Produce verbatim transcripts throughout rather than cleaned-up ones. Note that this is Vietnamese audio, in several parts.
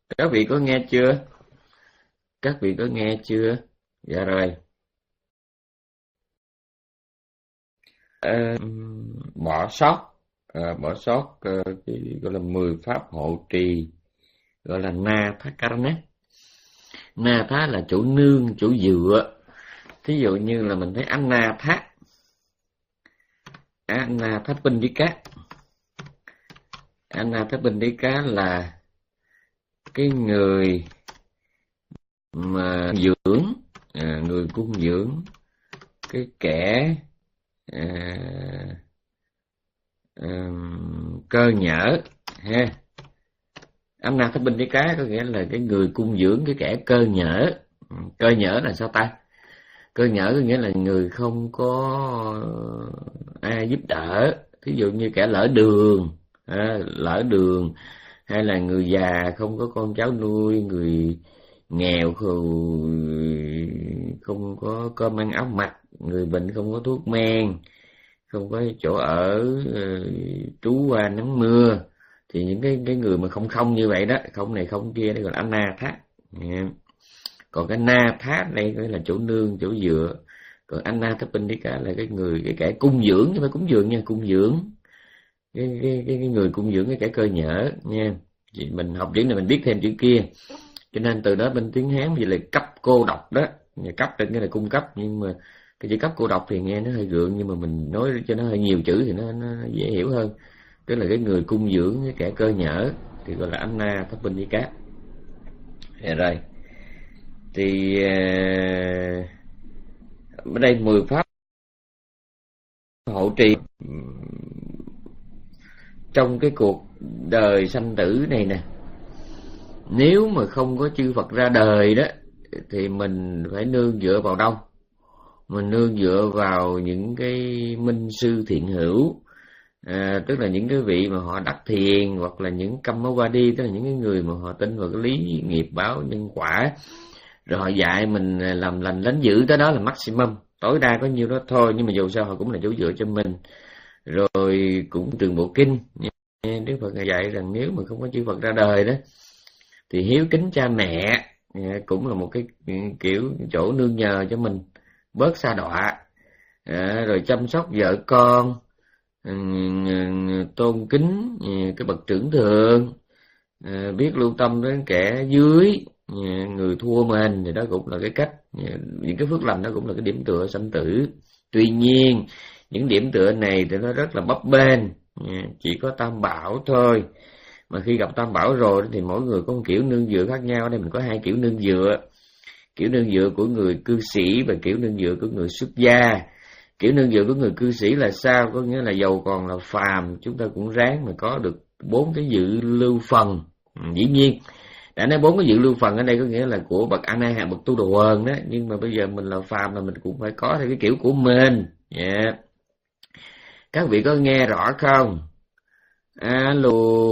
Các vị có nghe chưa? Các vị có nghe chưa? Dạ rồi. Ờ, bỏ sót, ờ, bỏ sót ờ, cái gọi là mười pháp hộ trì, gọi là na thá karana. Na thá là chỗ nương, chỗ dựa. Thí dụ như là mình thấy Anna thá, Anna thá binh đi cá. Anna thá binh đi cá là cái người mà dưỡng, à, người cung dưỡng, cái kẻ à, à, cơ nhở ha. Âm na thái binh với cá có nghĩa là cái người cung dưỡng cái kẻ cơ nhở. Cơ nhở là sao ta? Cơ nhở có nghĩa là người không có ai giúp đỡ. Thí dụ như kẻ lỡ đường, à, lỡ đường, hay là người già không có con cháu nuôi, người nghèo không có cơm ăn áo mặc, người bệnh không có thuốc men, không có chỗ ở, trú qua nắng mưa, thì những cái cái người mà không không như vậy đó, không này không kia, đó gọi là na thát. Còn cái na thát đây là chỗ nương, chỗ dựa. Còn anna tháp binh đi cả là cái người, cái kẻ cung dưỡng, chứ phải cúng dường nha, cung dưỡng cái cái cái, cái người cung dưỡng cái kẻ cơ nhở nha. Thì mình học chữ này mình biết thêm chữ kia, cho nên từ đó bên tiếng Hán vậy là cấp cô độc đó. Cấp trên cái là cung cấp, nhưng mà cái chữ cấp cô độc thì nghe nó hơi gượng, nhưng mà mình nói cho nó hơi nhiều chữ thì nó, nó dễ hiểu hơn. Tức là cái người cung dưỡng cái kẻ cơ nhở thì gọi là anna tháp binh đi cá. Rồi thì ở đây mười pháp hộ trì trong cái cuộc đời sanh tử này nè. Nếu mà không có chư Phật ra đời đó thì mình phải nương dựa vào đâu? Mình nương dựa vào những cái minh sư thiện hữu, à, tức là những cái vị mà họ đắc thiền, hoặc là những Kamawadi, tức là những cái người mà họ tin vào cái lý nghiệp báo nhân quả, rồi họ dạy mình làm lành lánh dữ, tới đó là maximum, tối đa có nhiêu đó thôi, nhưng mà dù sao họ cũng là chỗ dựa cho mình. Rồi cũng Trường Bộ Kinh, Đức Phật dạy rằng nếu mà không có chư Phật ra đời đó thì hiếu kính cha mẹ cũng là một cái kiểu chỗ nương nhờ cho mình bớt sa đọa, à, rồi chăm sóc vợ con, tôn kính cái bậc trưởng thượng, à, biết lưu tâm đến kẻ dưới, người thua mình, thì đó cũng là cái cách, những cái phước lành đó cũng là cái điểm tựa sanh tử. Tuy nhiên những điểm tựa này thì nó rất là bấp bênh, chỉ có Tam Bảo thôi. Mà khi gặp Tam Bảo rồi thì mỗi người có một kiểu nương dựa khác nhau. Ở đây mình có hai kiểu nương dựa: kiểu nương dựa của người cư sĩ và kiểu nương dựa của người xuất gia. Kiểu nương dựa của người cư sĩ là sao? Có nghĩa là dầu còn là phàm, chúng ta cũng ráng mà có được bốn cái dự lưu phần. Dĩ nhiên đã nói bốn cái dự lưu phần ở đây có nghĩa là của bậc A Na Hàm, bậc tu đồ hờn đó, nhưng mà bây giờ mình là phàm là mình cũng phải có theo cái kiểu của mình. Yeah. Các vị có nghe rõ không? Alo,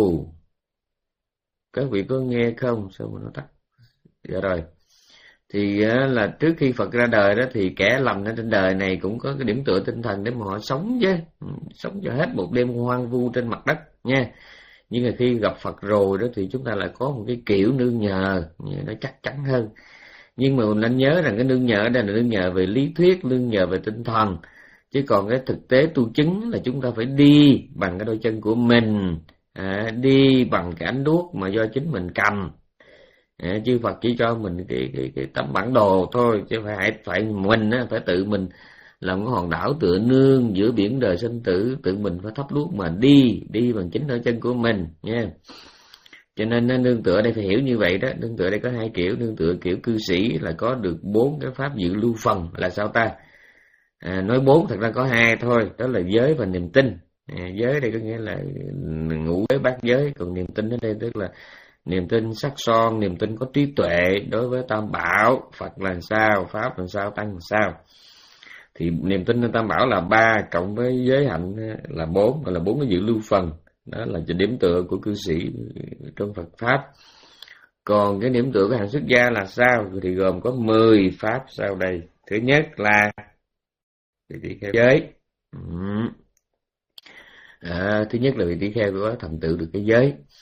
các vị có nghe không? Sao mà nó tắt? Dạ rồi. Thì là trước khi Phật ra đời đó thì kẻ lành ở trên đời này cũng có cái điểm tựa tinh thần để mà họ sống chứ, sống cho hết một đêm hoang vu trên mặt đất nha. Nhưng mà khi gặp Phật rồi đó thì chúng ta lại có một cái kiểu nương nhờ nó chắc chắn hơn. Nhưng mà mình nên nhớ rằng cái nương nhờ ở đây là nương nhờ về lý thuyết, nương nhờ về tinh thần, chứ còn cái thực tế tu chứng là chúng ta phải đi bằng cái đôi chân của mình, à, đi bằng cái ánh đuốc mà do chính mình cầm. À, chư Phật chỉ cho mình cái cái cái tấm bản đồ thôi, chứ phải phải mình á, phải tự mình làm cái hòn đảo tựa nương giữa biển đời sinh tử, tự mình phải thắp đuốc mà đi, đi bằng chính đôi chân của mình nha. Cho nên nương tựa đây phải hiểu như vậy đó. Nương tựa đây có hai kiểu. Nương tựa kiểu cư sĩ là có được bốn cái pháp dự lưu phần là sao ta? À, nói bốn thật ra có hai thôi, đó là giới và niềm tin. À, giới đây có nghĩa là ngũ giới bát giới, còn niềm tin ở đây tức là niềm tin sắc son, niềm tin có trí tuệ đối với Tam Bảo, Phật là sao, Pháp là sao, Tăng là sao. Thì niềm tin trong Tam Bảo là ba, cộng với giới hạnh là bốn, gọi là bốn cái dự lưu phần. Đó là điểm tựa của cư sĩ trong Phật Pháp. Còn cái điểm tựa của hàng xuất gia là sao? Thì gồm có mười pháp sau đây. Thứ nhất là vị tỳ kheo giới. À, thứ nhất là vị tỳ kheo có thành tựu được cái giới.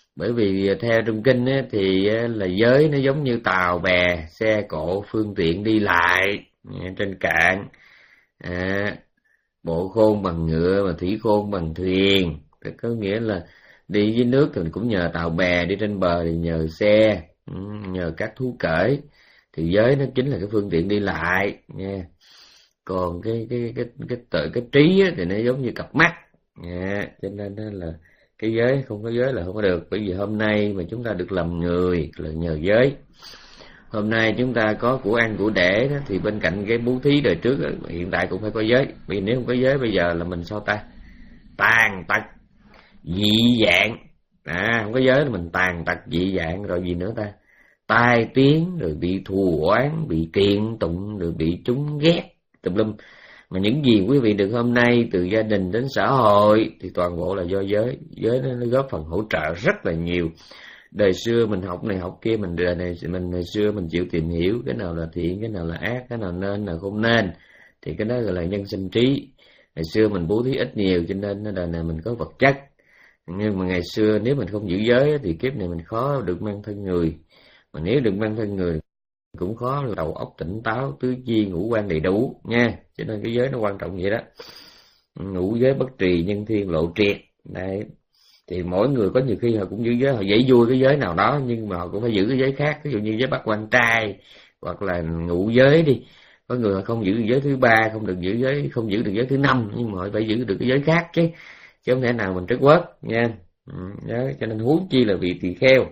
Bởi vì theo trong kinh á, thì là giới nó giống như tàu bè, xe cộ, phương tiện đi lại trên cạn. À, bộ khôn bằng ngựa mà thủy khôn bằng thuyền. Có nghĩa là đi dưới nước thì cũng nhờ tàu bè, đi trên bờ thì nhờ xe, nhờ các thú cởi. Thì giới nó chính là cái phương tiện đi lại nha. Còn cái cái cái cái tự cái, cái trí á, thì nó giống như cặp mắt nha. Cho nên là cái giới không có giới là không có được. Bởi vì hôm nay mà chúng ta được làm người là nhờ giới. Hôm nay chúng ta có của ăn của để đó, thì bên cạnh cái bố thí đời trước đó, hiện tại cũng phải có giới. Vì nếu không có giới bây giờ là mình sao ta? Tàn tật dị dạng. À, không có giới là mình tàn tật dị dạng. Rồi gì nữa ta? Tai tiếng, rồi bị thù oán, bị kiện tụng, rồi bị chúng ghét tùm lum. Mà những gì quý vị được hôm nay, từ gia đình đến xã hội, thì toàn bộ là do giới. Giới nó góp phần hỗ trợ rất là nhiều. Đời xưa mình học này học kia, mình đời này mình ngày xưa mình chịu tìm hiểu cái nào là thiện, cái nào là ác, cái nào nên, nào không nên, thì cái đó gọi là nhân sinh trí. Ngày xưa mình bố thí ít nhiều cho nên đời này mình có vật chất. Nhưng mà ngày xưa nếu mình không giữ giới thì kiếp này mình khó được mang thân người. Mà nếu được mang thân người cũng khó đầu óc tỉnh táo, tứ chi ngũ quan đầy đủ nha. Cho nên cái giới nó quan trọng vậy đó. Ngũ giới bất trì, nhân thiên lộ triệt. Đấy. Thì mỗi người có nhiều khi họ cũng giữ giới, họ dễ vui cái giới nào đó, nhưng mà họ cũng phải giữ cái giới khác. Ví dụ như giới bát quan trai hoặc là ngũ giới đi, có người họ không giữ được giới thứ ba, không được giữ giới, không giữ được giới thứ năm, nhưng mà họ phải giữ được cái giới khác chứ, chứ không thể nào mình trất quất nha. Đó, cho nên huống chi là vị tỳ kheo.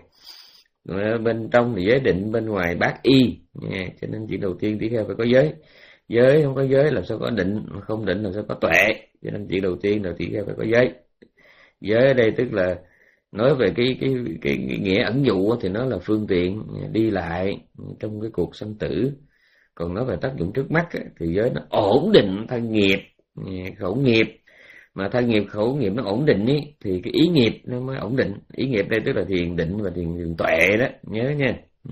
Bên trong thì giới định, bên ngoài bát y nha. Cho nên chuyện đầu tiên tỳ kheo phải có giới. Giới không có giới làm sao có định, mà không định làm sao có tuệ. Cho nên chuyện đầu tiên là tỳ kheo phải có giới. Giới ở đây tức là nói về cái cái cái, cái nghĩa ẩn dụ thì nó là phương tiện đi lại trong cái cuộc sanh tử. Còn nói về tác dụng trước mắt thì giới nó ổn định thân nghiệp, khẩu nghiệp. Mà thân nghiệp khẩu nghiệp nó ổn định ý, thì cái ý nghiệp nó mới ổn định. Ý nghiệp đây tức là thiền định và thiền, thiền tuệ đó, nhớ nha. Ừ.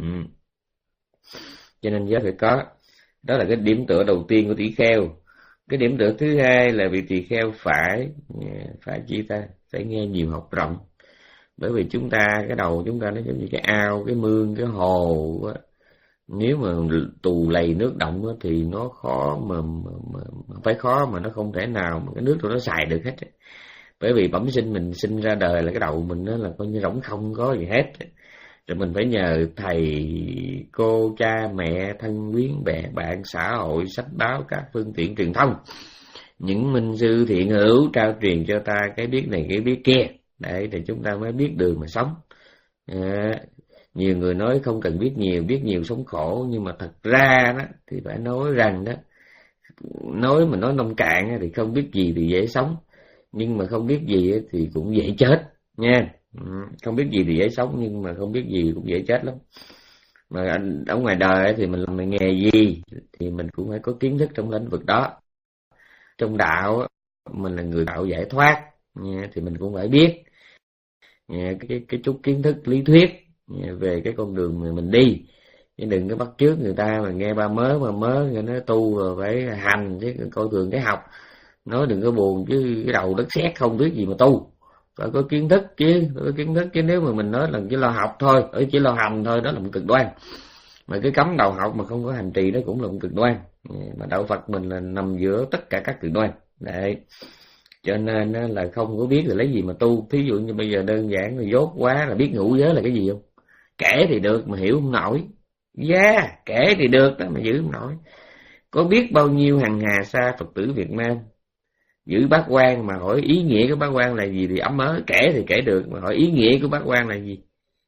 Cho nên giới phải có. Đó là cái điểm tựa đầu tiên của tỷ kheo. Cái điểm tựa thứ hai là vị tỳ kheo phải phải chi ta phải nghe nhiều, học rộng. Bởi vì chúng ta cái đầu chúng ta nó giống như cái ao, cái mương, cái hồ á. Nếu mà tù lầy nước động á, thì nó khó mà, mà, mà, mà phải khó mà nó không thể nào mà cái nước đó nó xài được hết. Bởi vì bẩm sinh mình sinh ra đời là cái đầu mình nó là coi như rỗng không có gì hết. Rồi mình phải nhờ thầy, cô, cha, mẹ, thân quyến, bè bạn, xã hội, sách báo, các phương tiện truyền thông, những minh sư thiện hữu trao truyền cho ta cái biết này cái biết kia, để thì chúng ta mới biết đường mà sống. À, nhiều người nói không cần biết nhiều, biết nhiều sống khổ, nhưng mà thật ra đó thì phải nói rằng đó, nói mà nói nông cạn thì không biết gì thì dễ sống, nhưng mà không biết gì thì cũng dễ chết nha. Không biết gì thì dễ sống, nhưng mà không biết gì cũng dễ chết lắm. Mà ở ngoài đời thì mình làm nghề gì thì mình cũng phải có kiến thức trong lĩnh vực đó. Trong đạo mình là người đạo giải thoát thì mình cũng phải biết cái cái chút kiến thức lý thuyết về cái con đường mà mình đi, chứ đừng có bắt chước người ta mà nghe ba mớ ba mớ người nói tu rồi phải hành, chứ coi thường cái học. Nói đừng có buồn chứ cái đầu đất sét không biết gì mà tu, phải có kiến thức chứ, phải có kiến thức chứ. Nếu mà mình nói là chỉ lo học thôi, ở chỉ lo hành thôi, đó là một cực đoan. Mà cái cấm đầu học mà không có hành trì đó cũng là một cực đoan. Mà đạo Phật mình là nằm giữa tất cả các cực đoan. Đấy. Cho nên là không có biết là lấy gì mà tu. Thí dụ như bây giờ đơn giản là dốt quá là biết ngũ giới là cái gì không? Kể thì được mà hiểu không nổi. Yeah, kể thì được đó mà giữ không nổi. Có biết bao nhiêu hàng hà sa Phật tử Việt Nam giữ bát quan mà hỏi ý nghĩa của bát quan là gì thì ấm ớ, kể thì kể được mà hỏi ý nghĩa của bát quan là gì.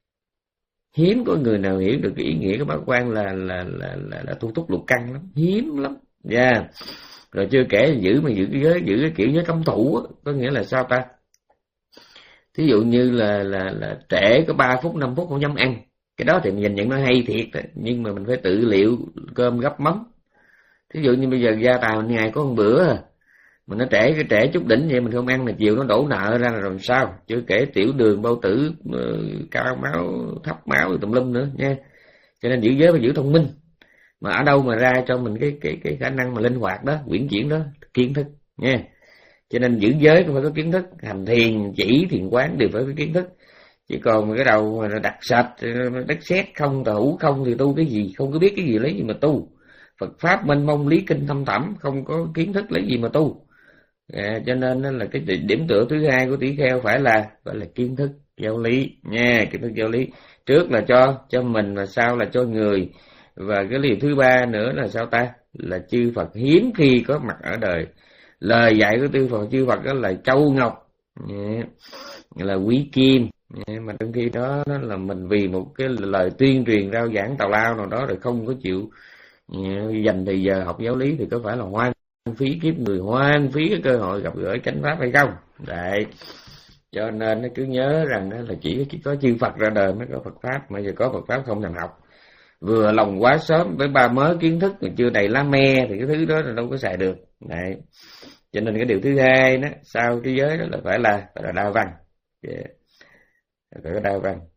Hiếm có người nào hiểu được cái ý nghĩa của bát quan là là là là, là tu túc lục căn lắm, hiếm lắm. Dạ. Yeah. Rồi chưa kể giữ mà giữ cái giới, giữ cái kiểu giới cấm thủ á, có nghĩa là sao ta? Thí dụ như là là là trễ có ba phút năm phút không dám ăn. Cái đó thì mình nhìn nhận nó hay thiệt đó, nhưng mà mình phải tự liệu cơm gắp mắm. Thí dụ như bây giờ gia tài mình ngày có một bữa à, mình nó trễ cái trễ chút đỉnh vậy mình không ăn là chiều nó đổ nợ ra là rồi sao? Chưa kể tiểu đường, bao tử, cao máu, thấp máu tùm lum nữa nha. Cho nên giữ giới phải giữ thông minh. Mà ở đâu mà ra cho mình cái cái cái khả năng mà linh hoạt đó, quyển chuyển đó, kiến thức nha. Cho nên giữ giới cũng phải có kiến thức, hành thiền, chỉ thiền quán đều phải có kiến thức. Chứ còn cái đầu mà đặt sạch đất sét không, tà hữu không thì tu cái gì, không có biết cái gì lấy gì mà tu. Phật pháp mênh mông, lý kinh thâm thẳm, không có kiến thức lấy gì mà tu. À, cho nên là cái điểm tựa thứ hai của tỷ kheo phải là gọi là kiến thức giáo lý nha, kiến thức giáo lý. Trước là cho cho mình, và sau là cho người. Và cái điều thứ ba nữa là sao ta? Là chư Phật hiếm khi có mặt ở đời. Lời dạy của chư Phật chư Phật đó là châu ngọc, là quý kim, mà trong khi đó, đó là mình vì một cái lời tuyên truyền rao giảng tào lao nào đó rồi không có chịu dành thời giờ học giáo lý, thì có phải là hoang phí kiếp người, hoang phí cái cơ hội gặp gỡ chánh pháp hay không? Đấy, cho nên nó cứ nhớ rằng đó là chỉ, chỉ có chư Phật ra đời mới có Phật pháp, mà giờ có Phật pháp không thèm học, vừa lòng quá sớm với ba mớ kiến thức mà chưa đầy lá me thì cái thứ đó là đâu có xài được. Đấy, cho nên cái điều thứ hai đó sau cái giới đó là phải là phải là đa văn, yeah. Phải có đa văn.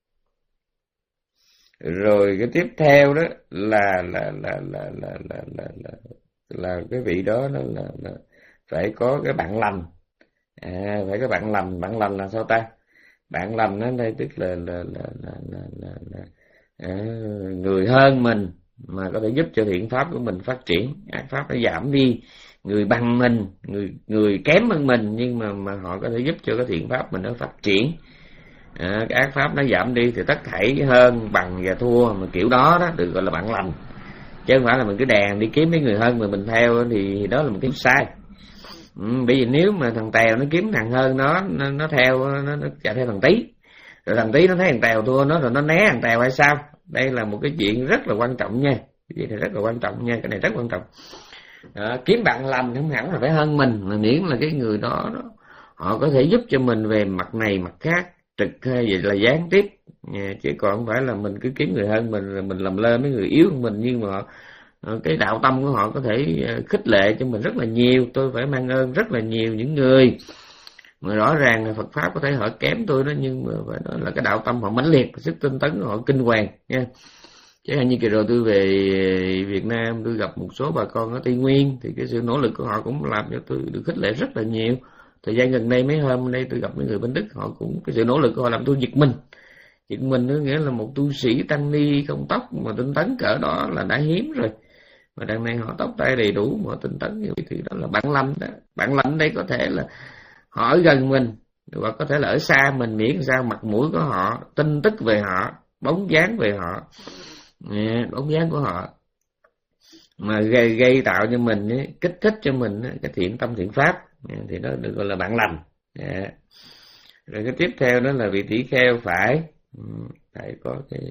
Rồi cái tiếp theo đó là là là là là là là là, là cái vị đó nó là, là phải có cái bạn lành. À, phải có bạn lành. Bạn lành là sao ta? Bạn lành ở đây tức là là là là là, là, là à, người hơn mình mà có thể giúp cho thiện pháp của mình phát triển, ác pháp nó giảm đi. Người bằng mình, người người kém hơn mình, nhưng mà mà họ có thể giúp cho cái thiện pháp mình nó phát triển. À, cái ác pháp nó giảm đi thì tất thảy hơn, bằng và thua mà kiểu đó đó được gọi là bạn lành. Chứ không phải là mình cứ đèn đi kiếm mấy người hơn mà mình theo thì đó là một cái sai. Ừ, bởi vì nếu mà thằng Tèo nó kiếm thằng hơn nó, nó, nó theo nó, nó chạy theo thằng Tí, rồi thằng Tí nó thấy thằng Tèo thua nó rồi nó né thằng Tèo hay sao? Đây là một cái chuyện rất là quan trọng nha. Cái chuyện này rất là quan trọng nha, cái này rất quan trọng. Đó, kiếm bạn lành không hẳn là phải hơn mình, mà miễn là cái người đó, đó họ có thể giúp cho mình về mặt này mặt khác, trực hay vậy là gián tiếp. À, chứ còn không phải là mình cứ kiếm người hơn mình rồi mình làm lơ mấy người yếu hơn mình, nhưng mà cái đạo tâm của họ có thể khích lệ cho mình rất là nhiều. Tôi phải mang ơn rất là nhiều những người mà rõ ràng là Phật pháp có thể họ kém tôi đó, nhưng mà phải nói là cái đạo tâm họ mãnh liệt, sức tinh tấn của họ kinh hoàng nha. Chứ như kỳ rồi tôi về Việt Nam, tôi gặp một số bà con ở Tây Nguyên, thì cái sự nỗ lực của họ cũng làm cho tôi được khích lệ rất là nhiều. Thời gian gần đây mấy hôm đây tôi gặp mấy người bên Đức, họ cũng cái sự nỗ lực của họ làm tôi giật mình. Giật mình nó nghĩa là một tu sĩ tăng ni không tóc mà tinh tấn cỡ đó là đã hiếm rồi. Mà đằng này họ tóc tay đầy đủ mà tinh tấn như vậy thì đó là bạn lành đó. Bạn lành đây có thể là họ ở gần mình, hoặc có thể là ở xa mình, miễn sao mặt mũi của họ, tin tức về họ, bóng dáng về họ, bóng dáng của họ mà gây, gây tạo cho mình, kích thích cho mình cái thiện tâm thiện pháp, thì đó được gọi là bạn lành. Rồi cái tiếp theo đó là vị tỷ kheo phải phải có cái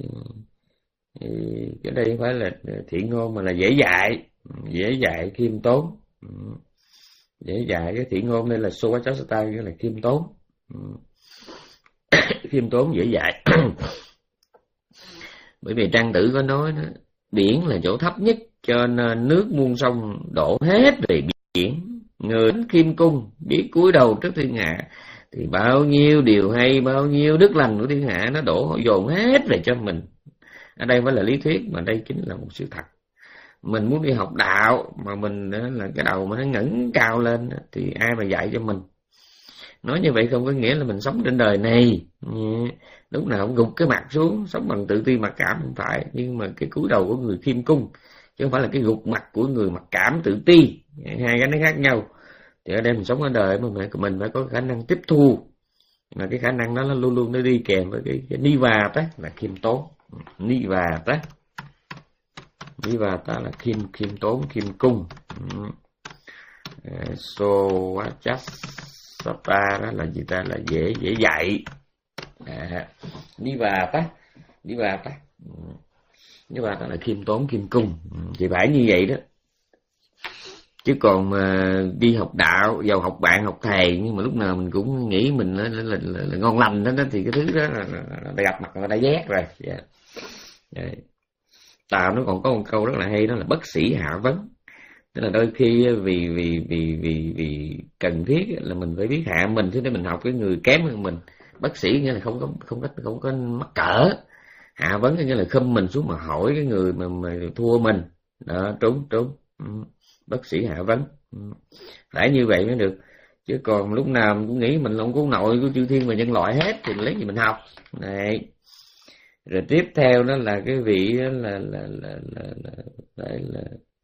cái đây phải là thiện ngôn mà là dễ dạy, dễ dạy khiêm tốn. Dễ dạy, cái thiện ngôn đây là Suvachasata, nghĩa là khiêm tốn. Khiêm tốn dễ dạy. Bởi vì Trang Tử có nói đó, biển là chỗ thấp nhất, cho nên nước muôn sông đổ hết về biển. Người khiêm cung biết cúi đầu trước thiên hạ, thì bao nhiêu điều hay, bao nhiêu đức lành của thiên hạ nó đổ dồn hết về cho mình. Ở đây phải là lý thuyết, mà đây chính là một sự thật. Mình muốn đi học đạo mà mình là cái đầu mà nó ngẩng cao lên thì ai mà dạy cho mình? Nói như vậy không có nghĩa là mình sống trên đời này lúc nào cũng gục cái mặt xuống, sống bằng tự ti mặc cảm, không phải. Nhưng mà cái cúi đầu của người khiêm cung, chứ không phải là cái gục mặt của người mặc cảm tự ti. Hai cái nó khác nhau. Thì ở đây mình sống ở đời mà mình phải có khả năng tiếp thu, mà cái khả năng đó nó luôn luôn nó đi kèm với cái, cái nivat á, là khiêm tốn. Nivat á, nivat là khiêm khiêm tốn, khiêm cung. Sovachasata đó là gì ta? Là dễ dễ dạy. À, nivat á, nivat á, nivat là khiêm tốn, khiêm cung. Thì phải như vậy đó. Chứ còn mà đi học đạo, vào học bạn, học thầy, nhưng mà lúc nào mình cũng nghĩ mình là, là, là, là, là ngon lành đó, đó, thì cái thứ đó là, là, là gặp mặt là đã ghét rồi. Yeah. Yeah. Tào nó còn có một câu rất là hay, đó là bất sĩ hạ vấn. Tức là đôi khi vì vì vì vì vì cần thiết là mình phải biết hạ mình, chứ để mình học cái người kém hơn mình. Bất sĩ nghĩa là không có không có không có mắc cỡ. Hạ vấn nghĩa là khum mình xuống mà hỏi cái người mà, mà thua mình. Đó, trúng trúng. Ừ. Bất sĩ hạ vấn. Ừ. Phải như vậy mới được. Chứ còn lúc nào mình cũng nghĩ mình là ông cố nội của chư thiên và nhân loại hết thì mình lấy gì mình học. Này. Rồi tiếp theo đó là cái vị đó là là là là là, là, là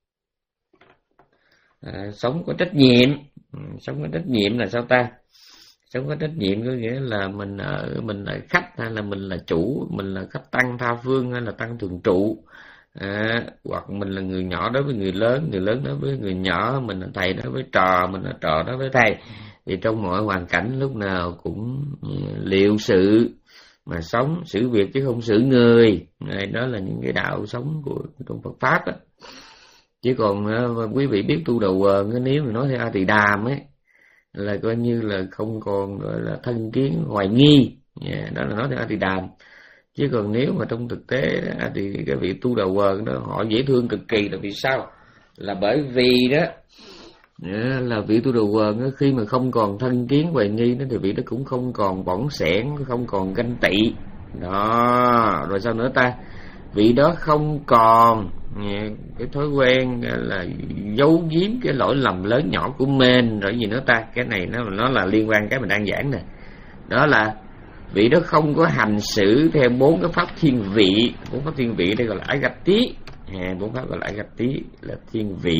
à, sống có trách nhiệm. Ừ, sống có trách nhiệm là sao ta? Sống có trách nhiệm có nghĩa là mình ở mình là khách hay là mình là chủ, mình là khách tăng tha phương hay là tăng thường trụ, à, hoặc mình là người nhỏ đối với người lớn, người lớn đối với người nhỏ, mình là thầy đối với trò, mình là trò đối với thầy. Thì trong mọi hoàn cảnh lúc nào cũng liệu sự mà sống, xử việc chứ không xử người. Đó là những cái đạo sống của trong Phật pháp đó. Chứ còn quý vị biết tu đầu quần, nếu mà nói theo A Tỳ Đàm ấy là coi như là không còn gọi là thân kiến hoài nghi, yeah, đó là nói theo A Tỳ Đàm. Chứ còn nếu mà trong thực tế đó, thì cái vị tu đầu quần đó họ dễ thương cực kỳ. Là vì sao? Là bởi vì đó yeah, là vị tu đầu quần đó, khi mà không còn thân kiến hoài nghi đó, thì vị đó cũng không còn bỏng sẻn, không còn ganh tị đó. Rồi sao nữa ta? Vị đó không còn cái thói quen là giấu giếm cái lỗi lầm lớn nhỏ của mình. Rồi gì nữa ta? Cái này nó nó là liên quan cái mình đang giảng nè. Đó là vị đó không có hành xử theo bốn cái pháp thiên vị. Bốn pháp thiên vị đây gọi là ái gạch tí. À, bốn pháp gọi là ái gạch tí là thiên vị.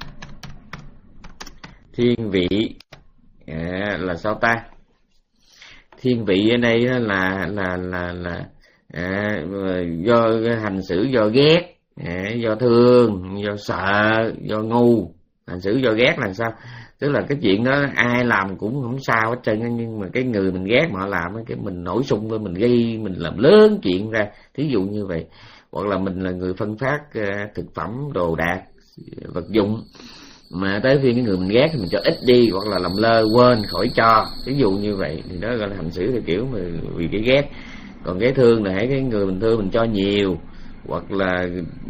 Thiên vị à, là sao ta? Thiên vị ở đây là là là là à, do hành xử do ghét, à, do thương, do sợ, do ngu. Hành xử do ghét là sao? Tức là cái chuyện đó ai làm cũng không sao hết trơn, nhưng mà cái người mình ghét mà họ làm cái mình nổi xung lên, mình gây, mình làm lớn chuyện ra. Thí dụ như vậy. Hoặc là mình là người phân phát uh, thực phẩm, đồ đạc, vật dụng, mà tới phiên cái người mình ghét thì mình cho ít đi, hoặc là làm lơ quên khỏi cho. Ví dụ như vậy thì đó gọi là hành xử theo kiểu mà vì cái ghét. Còn cái thương là hãy cái người mình thương mình cho nhiều, hoặc là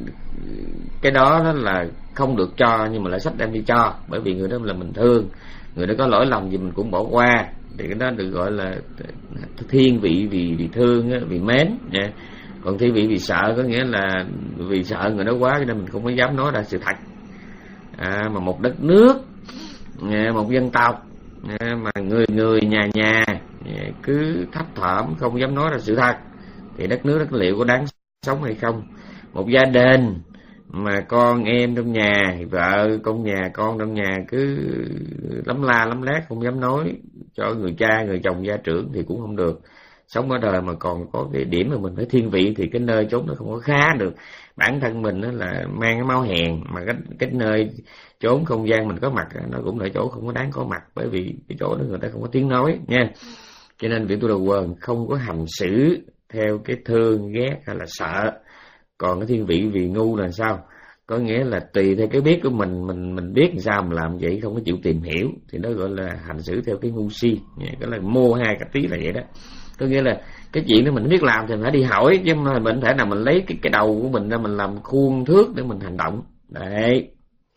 cái đó đó là không được cho nhưng mà lại sách đem đi cho, bởi vì người đó là mình thương, người đó có lỗi lầm gì mình cũng bỏ qua, thì cái đó được gọi là thiên vị vì vì thương, vì mến nha. Còn thiên vị vì sợ có nghĩa là vì sợ người đó quá cho nên mình không có dám nói ra sự thật. À, mà một đất nước, một dân tộc mà người người nhà nhà cứ thấp thỏm không dám nói ra sự thật thì đất nước đất liệu có đáng sống hay không? Một gia đình mà con em trong nhà, vợ con nhà, con trong nhà cứ lắm la lắm lét không dám nói cho người cha, người chồng gia trưởng thì cũng không được. Sống ở đời mà còn có cái điểm mà mình phải thiên vị thì cái nơi chốn nó không có khá được. Bản thân mình đó là mang cái máu hèn, mà cái, cái nơi chốn không gian mình có mặt nó cũng là chỗ không có đáng có mặt, bởi vì cái chỗ đó người ta không có tiếng nói nha. Cho nên vị tu đầu quần không có hành xử theo cái thương, ghét hay là sợ. Còn cái thiên vị vì ngu là sao? Có nghĩa là tùy theo cái biết của mình, mình mình biết làm sao mình làm vậy, không có chịu tìm hiểu, thì đó gọi là hành xử theo cái ngu si. Cái là mô hai cái tí là vậy đó. Có nghĩa là cái chuyện đó mình biết làm thì mình phải đi hỏi, chứ mà mình thể nào mình lấy cái cái đầu của mình ra mình làm khuôn thước để mình hành động. Đấy.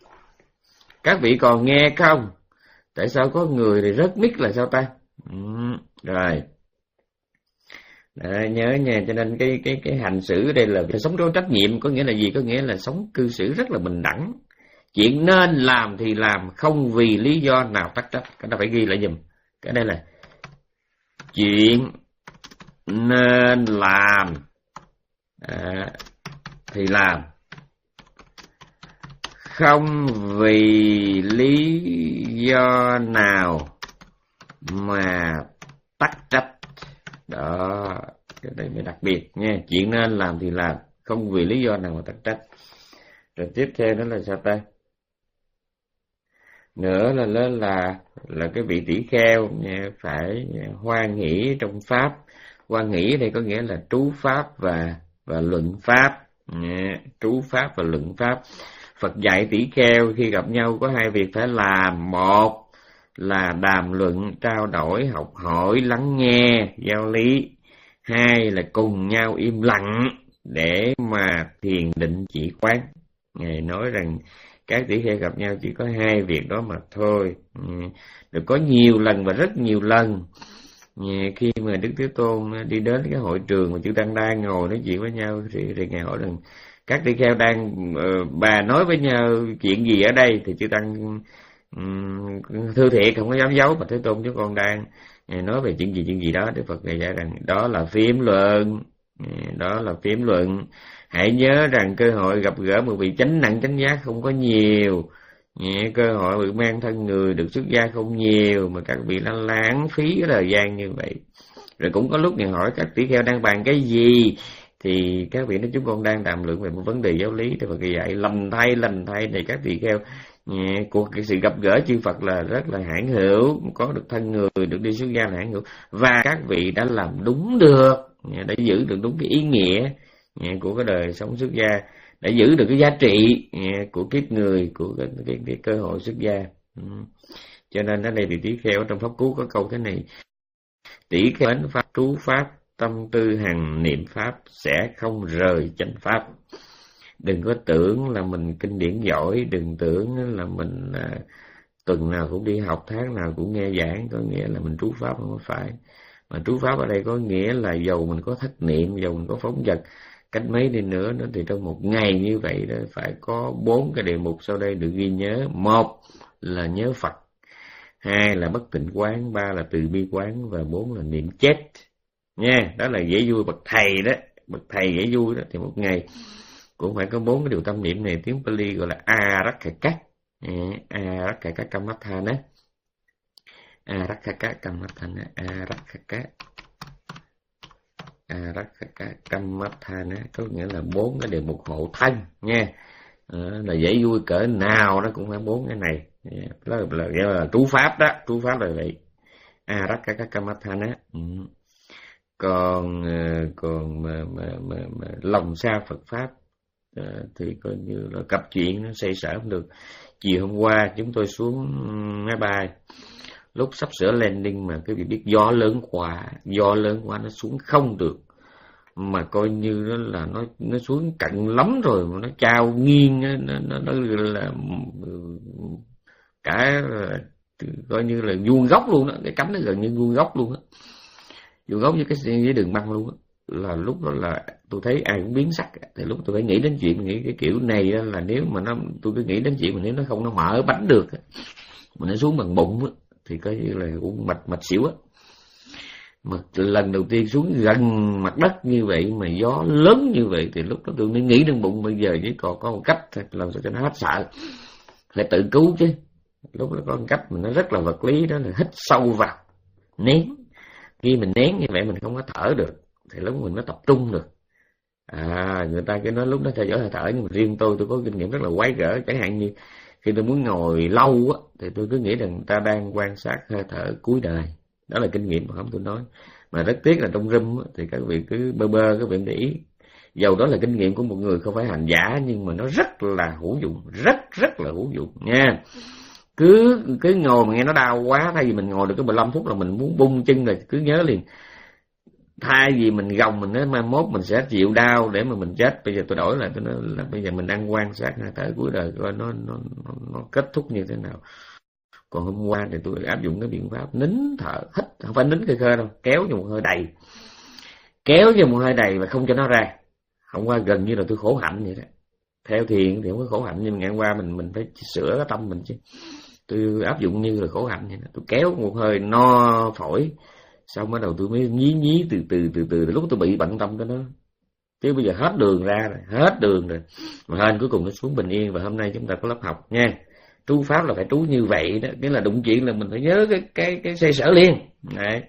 Các vị còn nghe không? Tại sao có người thì rất mic là sao ta? Ừ, rồi. Đấy, nhớ nha, cho nên cái cái cái hành xử ở đây là phải sống có trách nhiệm. Có nghĩa là gì? Có nghĩa là sống cư xử rất là bình đẳng. Chuyện nên làm thì làm, không vì lý do nào tắc trách. Cái đó phải ghi lại giùm. Cái đây là chuyện nên làm à, thì làm, không vì lý do nào mà tắc trách. Đó, cái này mới đặc biệt nha. Chuyện nên làm thì làm, không vì lý do nào mà tắc trách. Rồi tiếp theo đó là sao ta? Nữa là là là, là cái vị tỷ kheo nha, phải hoan hỷ trong pháp. Hoan hỷ đây có nghĩa là trú pháp và và luận pháp. Nha, trú pháp và luận pháp. Phật dạy tỷ kheo khi gặp nhau có hai việc phải làm. Một là đàm luận, trao đổi, học hỏi, lắng nghe, giáo lý. Hai là cùng nhau im lặng để mà thiền định chỉ quán. Ngài nói rằng các tỷ kheo gặp nhau chỉ có hai việc đó mà thôi. Được có nhiều lần và rất nhiều lần khi mà Đức Thế Tôn đi đến cái hội trường mà chư Tăng đang ngồi nói chuyện với nhau thì, thì Ngài hỏi rằng các tỷ kheo đang uh, bà nói với nhau chuyện gì ở đây, thì chư Tăng um, thưa thiệt không có dám giấu mà Thế Tôn chúng con đang nói về chuyện gì chuyện gì đó. Đức Phật này dạy rằng đó là phiếm luận, đó là phiếm luận. Hãy nhớ rằng cơ hội gặp gỡ một vị chánh nặng chánh giác không có nhiều, cơ hội được mang thân người được xuất gia không nhiều, mà các vị đã lãng phí cái thời gian như vậy. Rồi cũng có lúc người hỏi các tỷ kheo đang bàn cái gì, thì các vị nói chúng con đang đàm luận về một vấn đề giáo lý. Thì Phật dạy lành thay lành thay này các tỷ kheo, cuộc cái sự gặp gỡ chư Phật là rất là hãn hữu, có được thân người được đi xuất gia là hãn hữu, và các vị đã làm đúng được, đã giữ được đúng cái ý nghĩa của cái đời sống xuất gia, để giữ được cái giá trị của kiếp người, của cái, cái, cái cơ hội xuất gia. Cho nên ở đây vị tỷ kheo trong pháp cú có câu thế này: tỷ kheo ấn pháp trú pháp, tâm tư hằng niệm pháp, sẽ không rời chánh pháp. Đừng có tưởng là mình kinh điển giỏi, đừng tưởng là mình à, tuần nào cũng đi học, tháng nào cũng nghe giảng, có nghĩa là mình trú pháp, không phải. Mà trú pháp ở đây có nghĩa là dầu mình có thất niệm, dầu mình có phóng dật cách mấy đi nữa đó, thì trong một ngày như vậy đó phải có bốn cái đề mục sau đây được ghi nhớ. Một là nhớ Phật, hai là bất tịnh quán, ba là từ bi quán, và bốn là niệm chết nha. Đó là dễ vui bậc thầy đó, bậc thầy dễ vui đó, thì một ngày cũng phải có bốn cái điều tâm niệm này. Tiếng Pali gọi là Arakaka, Arakaka Kamathana, Arakaka Kamathana, Arakaka Arakaka Kamathana, có nghĩa là bốn cái đề mục hộ thân nha. À, là dễ vui cỡ nào nó cũng phải bốn cái này. Đó là, là, là, là trú pháp đó, trú pháp là vậy. Arakaka Kamathana. Ừ. Còn còn mà, mà, mà, mà lòng xa Phật pháp à, thì coi như là cặp chuyện nó xây sở không được. Chiều hôm qua chúng tôi xuống máy bay, lúc sắp sửa landing mà cái việc biết gió lớn quá, gió lớn quá nó xuống không được, mà coi như nó là nó nó xuống cận lắm rồi, mà nó trao nghiêng, nó nó, nó là cả coi như là vuông góc luôn đó, cái cánh nó gần như vuông góc luôn á, vuông góc với cái với đường băng luôn á. Là lúc đó là tôi thấy ai cũng biến sắc, thì lúc tôi phải nghĩ đến chuyện, nghĩ cái kiểu này là nếu mà nó, tôi cứ nghĩ đến chuyện mà nếu nó không nó mở bánh được, mà nó xuống bằng bụng á, thì coi như là cũng mạch mạch xỉu á. Mà lần đầu tiên xuống gần mặt đất như vậy mà gió lớn như vậy, thì lúc đó tôi mới nghĩ đến bụng bây giờ chỉ còn có một cách thôi, làm sao cho nó hết sợ, phải tự cứu chứ. Lúc đó có một cách mà nó rất là vật lý, đó là hít sâu vào, nén. Khi mình nén như vậy mình không có thở được, thì lúc mình mới tập trung được. À, người ta cứ nói lúc đó theo dõi hơi thở, nhưng mà riêng tôi tôi có kinh nghiệm rất là quái gở. Chẳng hạn như khi tôi muốn ngồi lâu á, thì tôi cứ nghĩ rằng ta đang quan sát hơi thở cuối đời. Đó là kinh nghiệm mà không tôi nói. Mà rất tiếc là trong room á, thì các vị cứ bơ bơ, các vị để ý. Dầu đó là kinh nghiệm của một người không phải hành giả, nhưng mà nó rất là hữu dụng, rất rất là hữu dụng nha. Cứ cứ ngồi mà nghe nó đau quá, thay vì mình ngồi được cái mười lăm phút là mình muốn bung chân rồi, cứ nhớ liền. Thay vì mình gồng mình nói mai mốt mình sẽ chịu đau để mà mình chết, bây giờ tôi đổi lại, tôi nói là bây giờ mình đang quan sát hơi thở cuối đời coi nó, nó nó nó kết thúc như thế nào. Còn hôm qua thì tôi áp dụng cái biện pháp nín thở, hít, không phải nín khơi khơi đâu, kéo cho một hơi đầy, kéo cho một hơi đầy và không cho nó ra. Hôm qua gần như là tôi khổ hạnh vậy đó. Theo thiền thì không có khổ hạnh, nhưng ngày hôm qua mình mình phải sửa cái tâm mình chứ. Tôi áp dụng như là khổ hạnh vậy đó. Tôi kéo một hơi no phổi, xong bắt đầu tôi mới nhí nhí từ từ từ từ lúc tôi bị bận tâm cái đó. Chứ bây giờ hết đường ra rồi, hết đường rồi. Mà hên cuối cùng nó xuống bình yên, và hôm nay chúng ta có lớp học nha. Trú pháp là phải trú như vậy đó, nghĩa là đụng chuyện là mình phải nhớ cái cái cái xây sở liền. Đấy.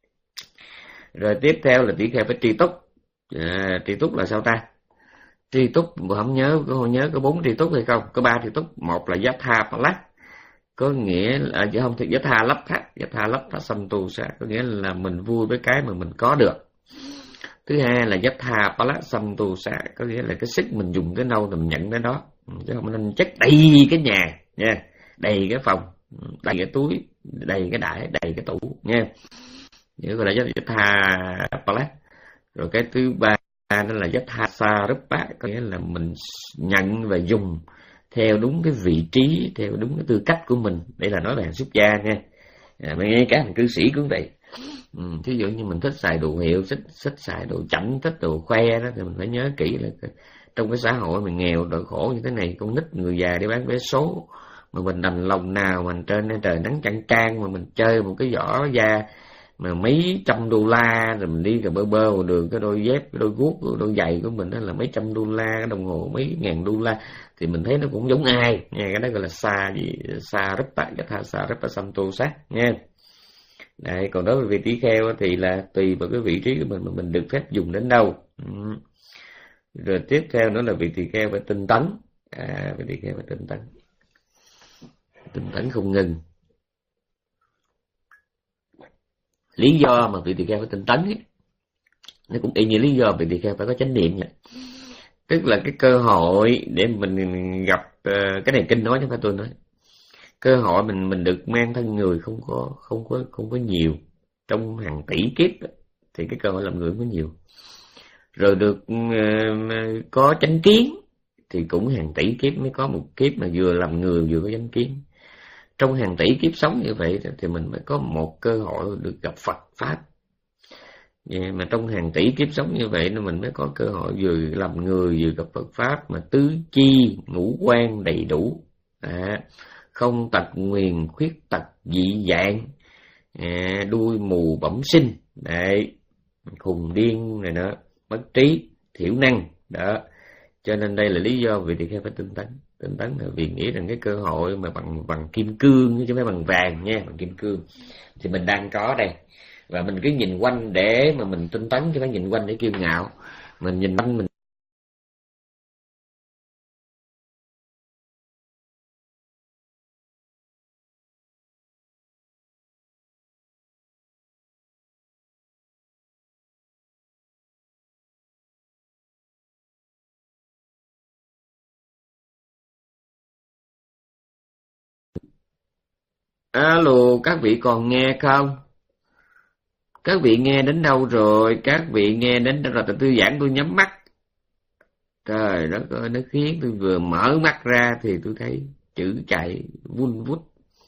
Rồi tiếp theo là tỷ kheo phải tri túc. À, tri túc là sao ta? Tri túc không nhớ, có nhớ có bốn tri túc hay không? Có ba tri túc. Một là yatha palak, có nghĩa là chứ không thì yatha lấp thắt, yatha lấp thắt samtusa, có nghĩa là mình vui với cái mà mình có được. Thứ hai là yatha palak samtusa, có nghĩa là cái sức mình dùng cái đâu thì mình nhận cái đó, chứ không nên chất đầy cái nhà nha, đầy cái phòng, đầy cái túi, đầy cái đải, đầy cái tủ nha. Nghĩa gọi là yatha palak. Rồi cái thứ ba đó là yatha sarupa, có nghĩa là mình nhận và dùng theo đúng cái vị trí, theo đúng cái tư cách của mình. Đây là nói về hàng xuất gia nha. À, ngay cả hàng cư sĩ cũng vậy. Ừ, thí dụ như mình thích xài đồ hiệu, thích, thích xài đồ chảnh, thích đồ khoe đó, thì mình phải nhớ kỹ là trong cái xã hội mình nghèo, đòi khổ như thế này, con nít người già đi bán vé số, mà mình đành lòng nào mình trên trời nắng chang chang mà mình chơi một cái vỏ da mà mấy trăm đô la, rồi mình đi cà bơ bơ một đường, cái đôi dép, cái đôi guốc, cái đôi giày của mình đó là mấy trăm đô la, cái đồng hồ mấy ngàn đô la, thì mình thấy nó cũng giống ai nha. Cái đó gọi là xa gì, xa rất tại cái tha xa rất là santo sát nha. Đấy, còn đối với vị tỷ kheo thì là tùy vào cái vị trí của mình mà mình được phép dùng đến đâu. Ừ. Rồi tiếp theo nữa là vị tỳ kheo phải tinh tấn. À, vị tỳ kheo phải tinh tấn, tinh tấn không ngừng. Lý do mà vị tỳ kheo phải tinh tấn ấy, nó cũng y như lý do vị tỳ kheo phải có chánh niệm vậy. Tức là cái cơ hội để mình gặp, cái này kinh nói chứ không phải tôi nói, cơ hội mình mình được mang thân người không có không có không có nhiều, trong hàng tỷ kiếp thì cái cơ hội làm người không có nhiều. Rồi được uh, có chánh kiến thì cũng hàng tỷ kiếp mới có một kiếp mà vừa làm người vừa có chánh kiến. Trong hàng tỷ kiếp sống như vậy thì mình mới có một cơ hội được gặp Phật Pháp. Yeah, mà trong hàng tỷ kiếp sống như vậy nên mình mới có cơ hội vừa làm người vừa gặp Phật Pháp, mà tứ chi ngũ quan đầy đủ, à, không tật nguyền khuyết tật dị dạng, à, đuôi mù bẩm sinh, đấy, khùng điên này nữa, mất trí, thiểu năng đó. Cho nên đây là lý do vị tỳ kheo phải tinh tấn. Tinh tấn là vì nghĩ rằng cái cơ hội mà bằng bằng kim cương chứ không phải bằng vàng nha, bằng kim cương thì mình đang có đây. Và mình cứ nhìn quanh để mà mình tinh tấn, chứ phải nhìn quanh để kiêu ngạo. Mình nhìn quanh mình alo, các vị còn nghe không? Các vị nghe đến đâu rồi? Các vị nghe đến đâu rồi? Tôi giảng tôi nhắm mắt. Trời đất ơi, nó khiến tôi vừa mở mắt ra thì tôi thấy chữ chạy vun vút.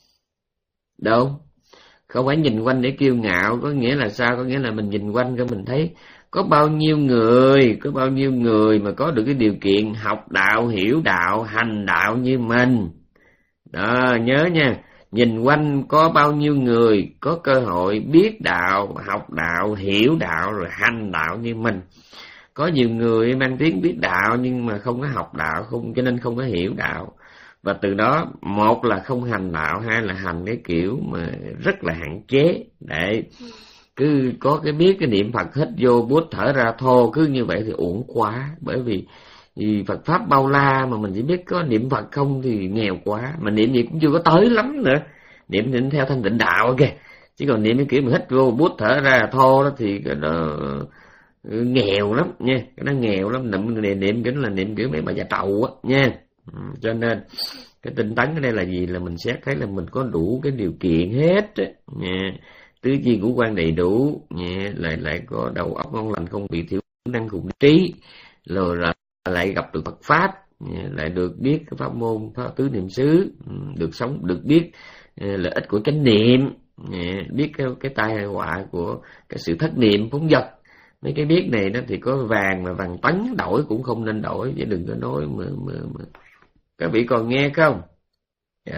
Đâu? Không phải nhìn quanh để kiêu ngạo, có nghĩa là sao? Có nghĩa là mình nhìn quanh cho mình thấy có bao nhiêu người, có bao nhiêu người mà có được cái điều kiện học đạo, hiểu đạo, hành đạo như mình. Đó, nhớ nha. Nhìn quanh có bao nhiêu người có cơ hội biết đạo, học đạo, hiểu đạo rồi hành đạo như mình. Có nhiều người mang tiếng biết đạo nhưng mà không có học đạo, không, cho nên không có hiểu đạo. Và từ đó một là không hành đạo, hai là hành cái kiểu mà rất là hạn chế. Đấy, cứ có cái biết cái niệm Phật hít vô bút thở ra thô, cứ như vậy thì uổng quá. Bởi vì vì Phật Pháp bao la mà mình chỉ biết có niệm Phật không thì nghèo quá. Mà niệm gì cũng chưa có tới lắm nữa. Niệm, niệm theo thanh tịnh đạo kìa. Chứ còn niệm cái kiểu mà hít vô bút thở ra thô đó thì cái đó nghèo lắm nha. Cái đó nghèo lắm. Niệm, niệm, niệm kiểu là niệm kiểu mấy bà già trầu á nha. Cho nên cái tinh tấn ở đây là gì? Là mình xét thấy là mình có đủ cái điều kiện hết á nha. Tứ chi ngũ quan đầy đủ nha. Lại lại có đầu óc ngon lành, không bị thiểu năng khủng trí. Rồi là lại gặp được Phật Pháp, lại được biết cái pháp môn pháp tứ niệm xứ, được sống, được biết lợi ích của chánh niệm, biết cái, cái tai họa của cái sự thất niệm phóng dật. Mấy cái biết này đó thì có vàng mà vàng tấn đổi cũng không nên đổi, chứ đừng có nói mà, mà, mà. Các vị còn nghe không? Dạ.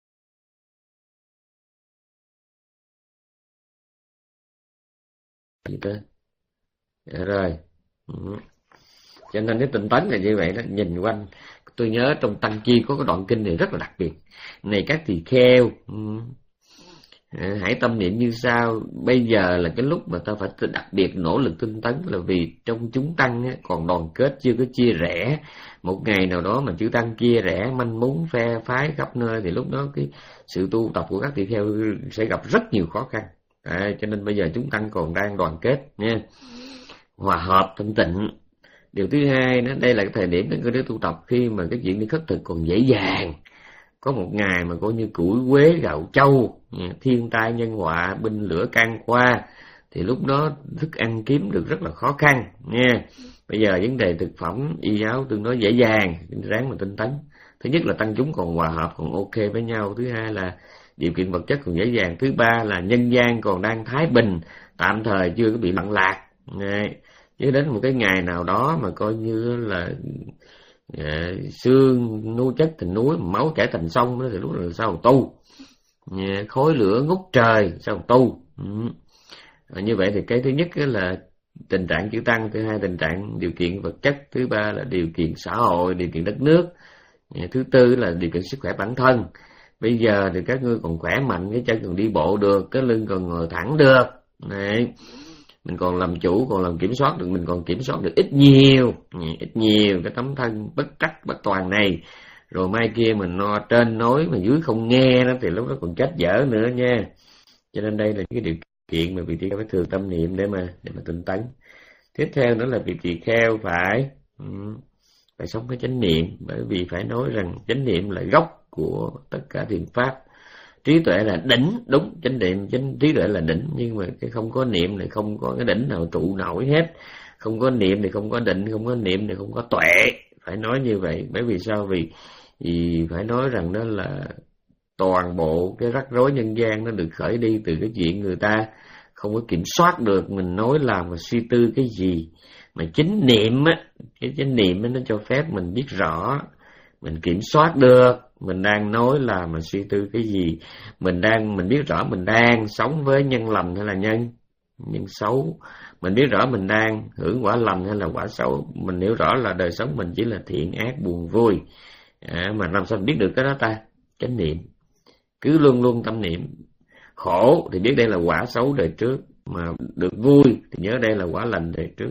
Gì cơ? Dạ rồi. Ừ. Cho nên cái tinh tấn là như vậy đó. Nhìn quanh, tôi nhớ trong Tăng Chi có cái đoạn kinh này rất là đặc biệt. Này các tỳ kheo, hãy tâm niệm như sau. Bây giờ là cái lúc mà ta phải đặc biệt nỗ lực tinh tấn, là vì trong chúng tăng còn đoàn kết, chưa có chia rẽ. Một ngày nào đó mà chư tăng chia rẽ, manh mún phe phái khắp nơi, thì lúc đó cái sự tu tập của các tỳ kheo sẽ gặp rất nhiều khó khăn. À, cho nên bây giờ chúng tăng còn đang đoàn kết nha, hòa hợp thanh tịnh. Điều thứ hai đó, đây là cái thời điểm để đứa tu tập khi mà cái chuyện đi khất thực còn dễ dàng. Có một ngày mà coi như củi quế gạo châu, thiên tai nhân họa, binh lửa can qua, thì lúc đó thức ăn kiếm được rất là khó khăn nha. Bây giờ vấn đề thực phẩm y giáo tương đối dễ dàng, ráng mà tinh tấn. Thứ nhất là tăng chúng còn hòa hợp, còn ok với nhau. Thứ hai là điều kiện vật chất còn dễ dàng. Thứ ba là nhân gian còn đang thái bình, tạm thời chưa có bị loạn lạc. Chứ đến một cái ngày nào đó mà coi như là à, xương nuôi chất thành núi, máu chảy thành sông đó thì lúc là sao tu, à, khói lửa ngút trời sao tu. Ừ. À, như vậy thì cái thứ nhất là tình trạng chữ tăng, thứ hai tình trạng điều kiện vật chất, thứ ba là điều kiện xã hội, điều kiện đất nước, à, thứ tư là điều kiện sức khỏe bản thân. Bây giờ thì các ngươi còn khỏe mạnh, cái chân còn đi bộ được, cái lưng còn ngồi thẳng được. Đấy. Mình còn làm chủ, còn làm kiểm soát được, mình còn kiểm soát được ít nhiều, ít nhiều cái tấm thân bất trắc bất toàn này. Rồi mai kia mình no trên nói mà dưới không nghe đó thì lúc đó còn chết dở nữa nha. Cho nên đây là những cái điều kiện mà vị tỳ kheo phải thường tâm niệm để mà để mà tinh tấn. Tiếp theo nữa là vị tỳ kheo phải phải sống với chánh niệm, bởi vì phải nói rằng chánh niệm là gốc của tất cả thiền pháp. Trí tuệ là đỉnh, đúng, chánh niệm, chánh trí tuệ là đỉnh, nhưng mà cái không có niệm thì không có cái đỉnh nào trụ nổi hết. Không có niệm thì không có định, không có niệm thì không có tuệ. Phải nói như vậy, bởi vì sao? Vì, vì phải nói rằng đó là toàn bộ cái rắc rối nhân gian nó được khởi đi từ cái chuyện người ta không có kiểm soát được mình nói làm và suy tư cái gì. Mà chính niệm á, cái chánh niệm á, nó cho phép mình biết rõ, mình kiểm soát được mình đang nói là mà suy tư cái gì, mình đang mình biết rõ mình đang sống với nhân lành hay là nhân nhân xấu, mình biết rõ mình đang hưởng quả lành hay là quả xấu, mình hiểu rõ là đời sống mình chỉ là thiện ác buồn vui, à, mà làm sao mình biết được cái đó ta? Chánh niệm. Cứ luôn luôn tâm niệm. Khổ thì biết đây là quả xấu đời trước, mà được vui thì nhớ đây là quả lành đời trước.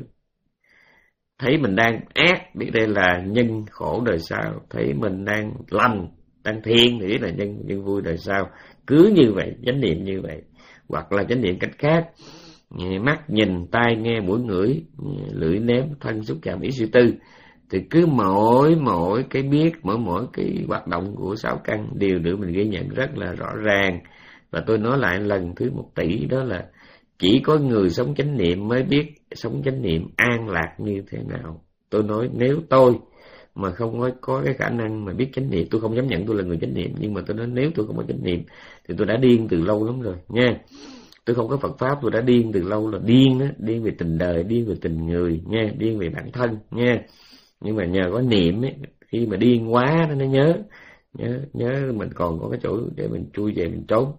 Thấy mình đang ác, biết đây là nhân khổ đời sau. Thấy mình đang lành, đang thiện thì biết là nhân nhân vui đời sau. Cứ như vậy, chánh niệm như vậy. Hoặc là chánh niệm cách khác, mắt nhìn, tai nghe, mũi ngửi, lưỡi nếm, thân xúc chạm, ý suy tư. Thì cứ mỗi mỗi cái biết, mỗi mỗi cái hoạt động của sáu căn đều được mình ghi nhận rất là rõ ràng. Và tôi nói lại lần thứ một tỷ, đó là chỉ có người sống chánh niệm mới biết sống chánh niệm an lạc như thế nào. Tôi nói nếu tôi mà không có, có cái khả năng mà biết chánh niệm, tôi không dám nhận tôi là người chánh niệm, nhưng mà tôi nói nếu tôi không có chánh niệm thì tôi đã điên từ lâu lắm rồi nha. Tôi không có Phật Pháp, tôi đã điên từ lâu là điên á, điên về tình đời, điên về tình người nha, điên về bản thân nha. Nhưng mà nhờ có niệm ấy, khi mà điên quá nó nhớ, nhớ, nhớ mình còn có cái chỗ để mình chui về mình trốn.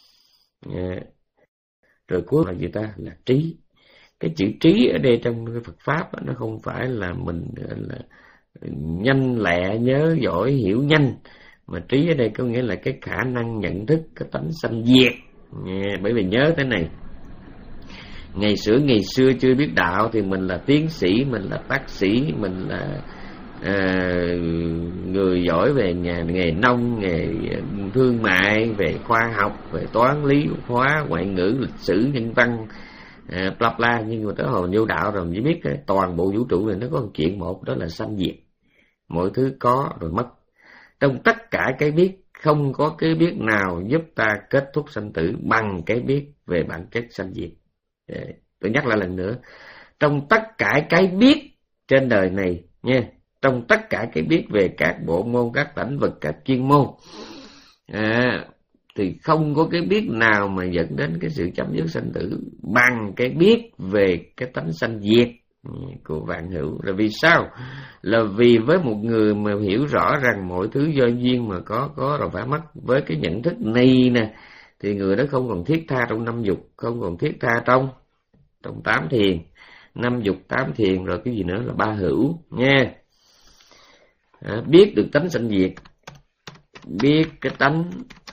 Nha. Rồi cuối là gì ta? Là trí. Cái chữ trí ở đây trong cái Phật Pháp đó, nó không phải là mình là nhanh lẹ, nhớ giỏi, hiểu nhanh. Mà trí ở đây có nghĩa là cái khả năng nhận thức, cái tánh sanh diệt. Nha. Bởi vì nhớ thế này, ngày xưa ngày xưa chưa biết đạo thì mình là tiến sĩ, mình là bác sĩ, mình là à, người giỏi về nhà nghề nông, nghề thương mại, về khoa học, về toán lý hóa, ngoại ngữ, lịch sử, nhân văn, à, bla bla. Nhưng mà tới hồi vô đạo rồi mình chỉ biết cái toàn bộ vũ trụ này nó có một chuyện một, đó là sanh diệt. Mọi thứ có rồi mất. Trong tất cả cái biết, không có cái biết nào giúp ta kết thúc sanh tử bằng cái biết về bản chất sanh diệt. Tôi nhắc lại lần nữa, trong tất cả cái biết trên đời này nha, trong tất cả cái biết về các bộ môn, các lĩnh vực, các chuyên môn, à, thì không có cái biết nào mà dẫn đến cái sự chấm dứt sanh tử bằng cái biết về cái tánh sanh diệt của vạn hữu. Là vì sao? Là vì với một người mà hiểu rõ rằng mọi thứ do duyên mà có, có rồi phải mất, với cái nhận thức này nè, thì người đó không còn thiết tha trong năm dục, không còn thiết tha trong trong tám thiền, năm dục tám thiền, rồi cái gì nữa là ba hữu nha. À, biết được tánh sanh diệt, biết cái tánh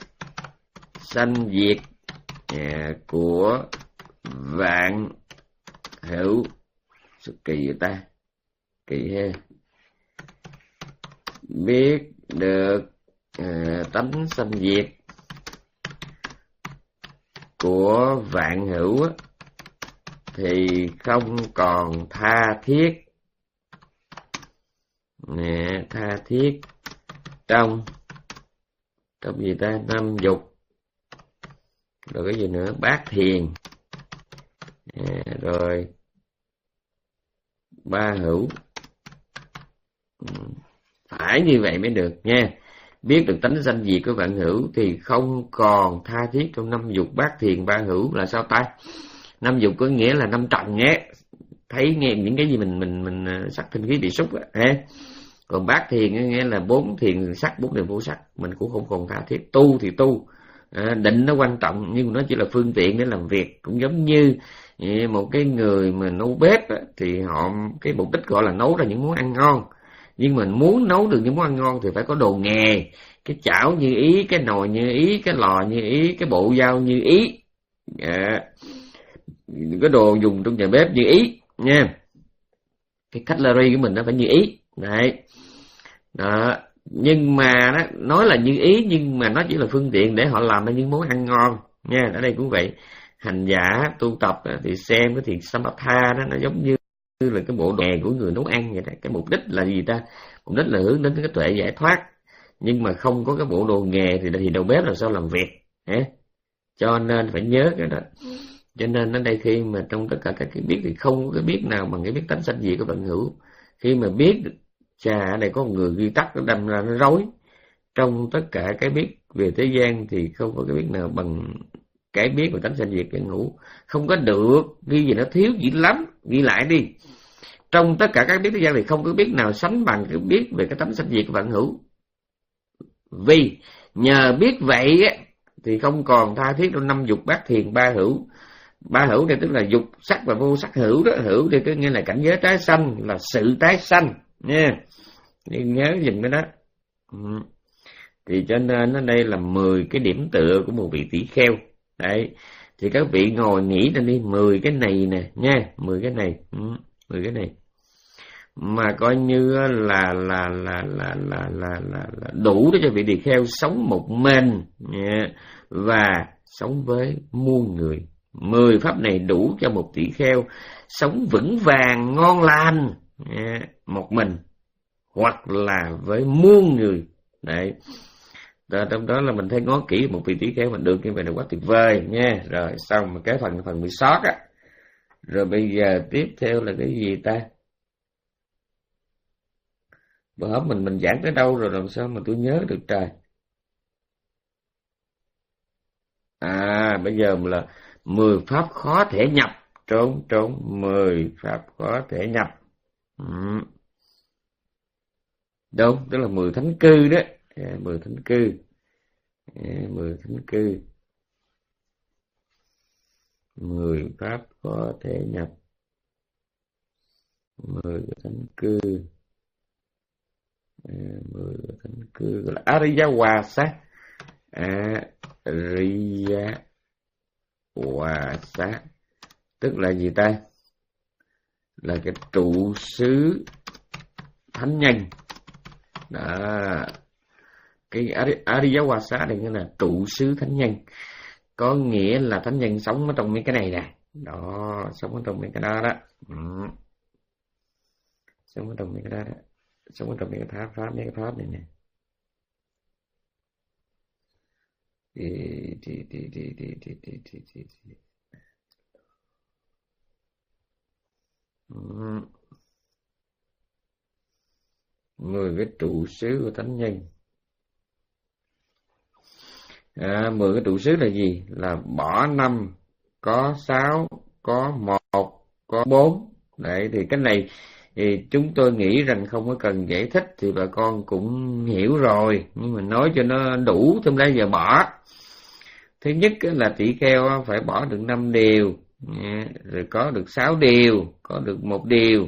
sanh diệt à, của vạn hữu. Sự kỳ vậy ta, kỳ ha. Biết được à, tánh sanh diệt của vạn hữu á, thì không còn tha thiết nè, tha thiết trong trong gì ta, năm dục, rồi cái gì nữa, bát thiền, à, rồi ba hữu. Phải như vậy mới được nha. Biết được tánh sanh diệt của vạn hữu thì không còn tha thiết trong năm dục, bát thiền, ba hữu. Là sao ta? Năm dục có nghĩa là năm trần nhé, thấy nghe những cái gì mình mình mình sắc thanh khí bị xúc á, Còn bát thiền nghĩa là bốn thiền sắc, bốn điều vô sắc, mình cũng không còn tha thiết. Tu thì tu, à, định nó quan trọng, nhưng nó chỉ là phương tiện để làm việc. Cũng giống như một cái người mà nấu bếp á, thì họ cái mục đích gọi là nấu ra những món ăn ngon, nhưng mình muốn nấu được những món ăn ngon thì phải có đồ nghề, cái chảo như ý, cái nồi như ý, cái lò như ý, cái bộ dao như ý, à, cái đồ dùng trong nhà bếp như ý nha, cái cutlery của mình nó phải như ý đấy. Đó. Nhưng mà đó, nói là như ý nhưng mà nó chỉ là phương tiện để họ làm ra những món ăn ngon nha. Ở đây cũng vậy, hành giả tu tập đó, thì xem cái thiền samatha đó nó giống như là cái bộ nghề của người nấu ăn vậy đó. Cái mục đích là gì ta? Mục đích là hướng đến cái tuệ giải thoát, nhưng mà không có cái bộ đồ nghề thì thì đầu bếp làm sao làm việc hả? Cho nên phải nhớ cái đó. Cho nên ở đây khi mà trong tất cả các cái biết thì không có cái biết nào bằng cái biết tánh sanh diệt của vận hữu. Khi mà biết chà, ở đây có một người ghi tắc nó đâm ra nó rối. Trong tất cả cái biết về thế gian thì không có cái biết nào bằng cái biết về tánh sanh diệt vận hữu. Không có được, ghi gì nó thiếu dữ lắm, ghi lại đi. Trong tất cả các biết thế gian thì không có biết nào sánh bằng cái biết về cái tánh sanh diệt vận hữu. Vì nhờ biết vậy á thì không còn tha thiết trong năm dục bát thiền ba hữu. Ba hữu đây tức là dục sắc và vô sắc hữu đó. Hữu thì có nghĩa là cảnh giới tái sanh, là sự tái sanh nha. Nhưng nhớ dùm cái đó. Ừ. Thì cho nên ở đây là mười cái điểm tựa của một vị tỷ kheo. Đấy. Thì các vị ngồi nghĩ ra đi, mười cái này nè nha, mười cái này, ừ. mười cái này. Mà coi như là là là là là là, là, là đủ để cho vị tỳ kheo sống một mình yeah, và sống với muôn người. Mười pháp này đủ cho một tỳ kheo sống vững vàng ngon lành yeah, một mình hoặc là với muôn người. Đấy. Rồi, trong đó là mình thấy ngó kỹ một vị tỳ kheo mình được như vậy là quá tuyệt vời nha. Rồi xong cái phần phần bị sót á. Rồi bây giờ tiếp theo là cái gì ta? Bữa hôm mình mình giảng tới đâu rồi làm sao mà tôi nhớ được trời. À bây giờ là mười pháp khó thể nhập. Trốn trốn mười pháp khó thể nhập. Ừ. Đúng, tức là mười thánh cư đó. À, mười thánh cư. À, mười thánh cư. Mười pháp khó thể nhập. Mười thánh cư. À, mười thánh cư gọi là Ariyawasa. Ariyawasa tức là gì ta? Là cái trụ xứ thánh nhân. Đó. Cái Ariyawasa này nghĩa là trụ xứ thánh nhân. Có nghĩa là thánh nhân sống ở trong mấy cái này nè. Đó, sống ở trong mấy cái đó đó. Ừ. Sống ở trong mấy cái đó đó. Sống ở trong mấy cái pháp, pháp, mấy cái pháp này nè. Thì, thì, thì, thì, thì, thì, thì, thì, thì, thì. Ừ. Mười cái trụ xứ của thánh nhân. À, mười cái trụ xứ là gì? Là bỏ năm, có sáu, có một, có bốn. Đấy, thì cái này thì chúng tôi nghĩ rằng không có cần giải thích thì bà con cũng hiểu rồi. Nhưng mà nói cho nó đủ, thêm đây giờ bỏ. Thứ nhất là tỷ kheo phải bỏ được năm điều, rồi có được sáu điều, có được một điều.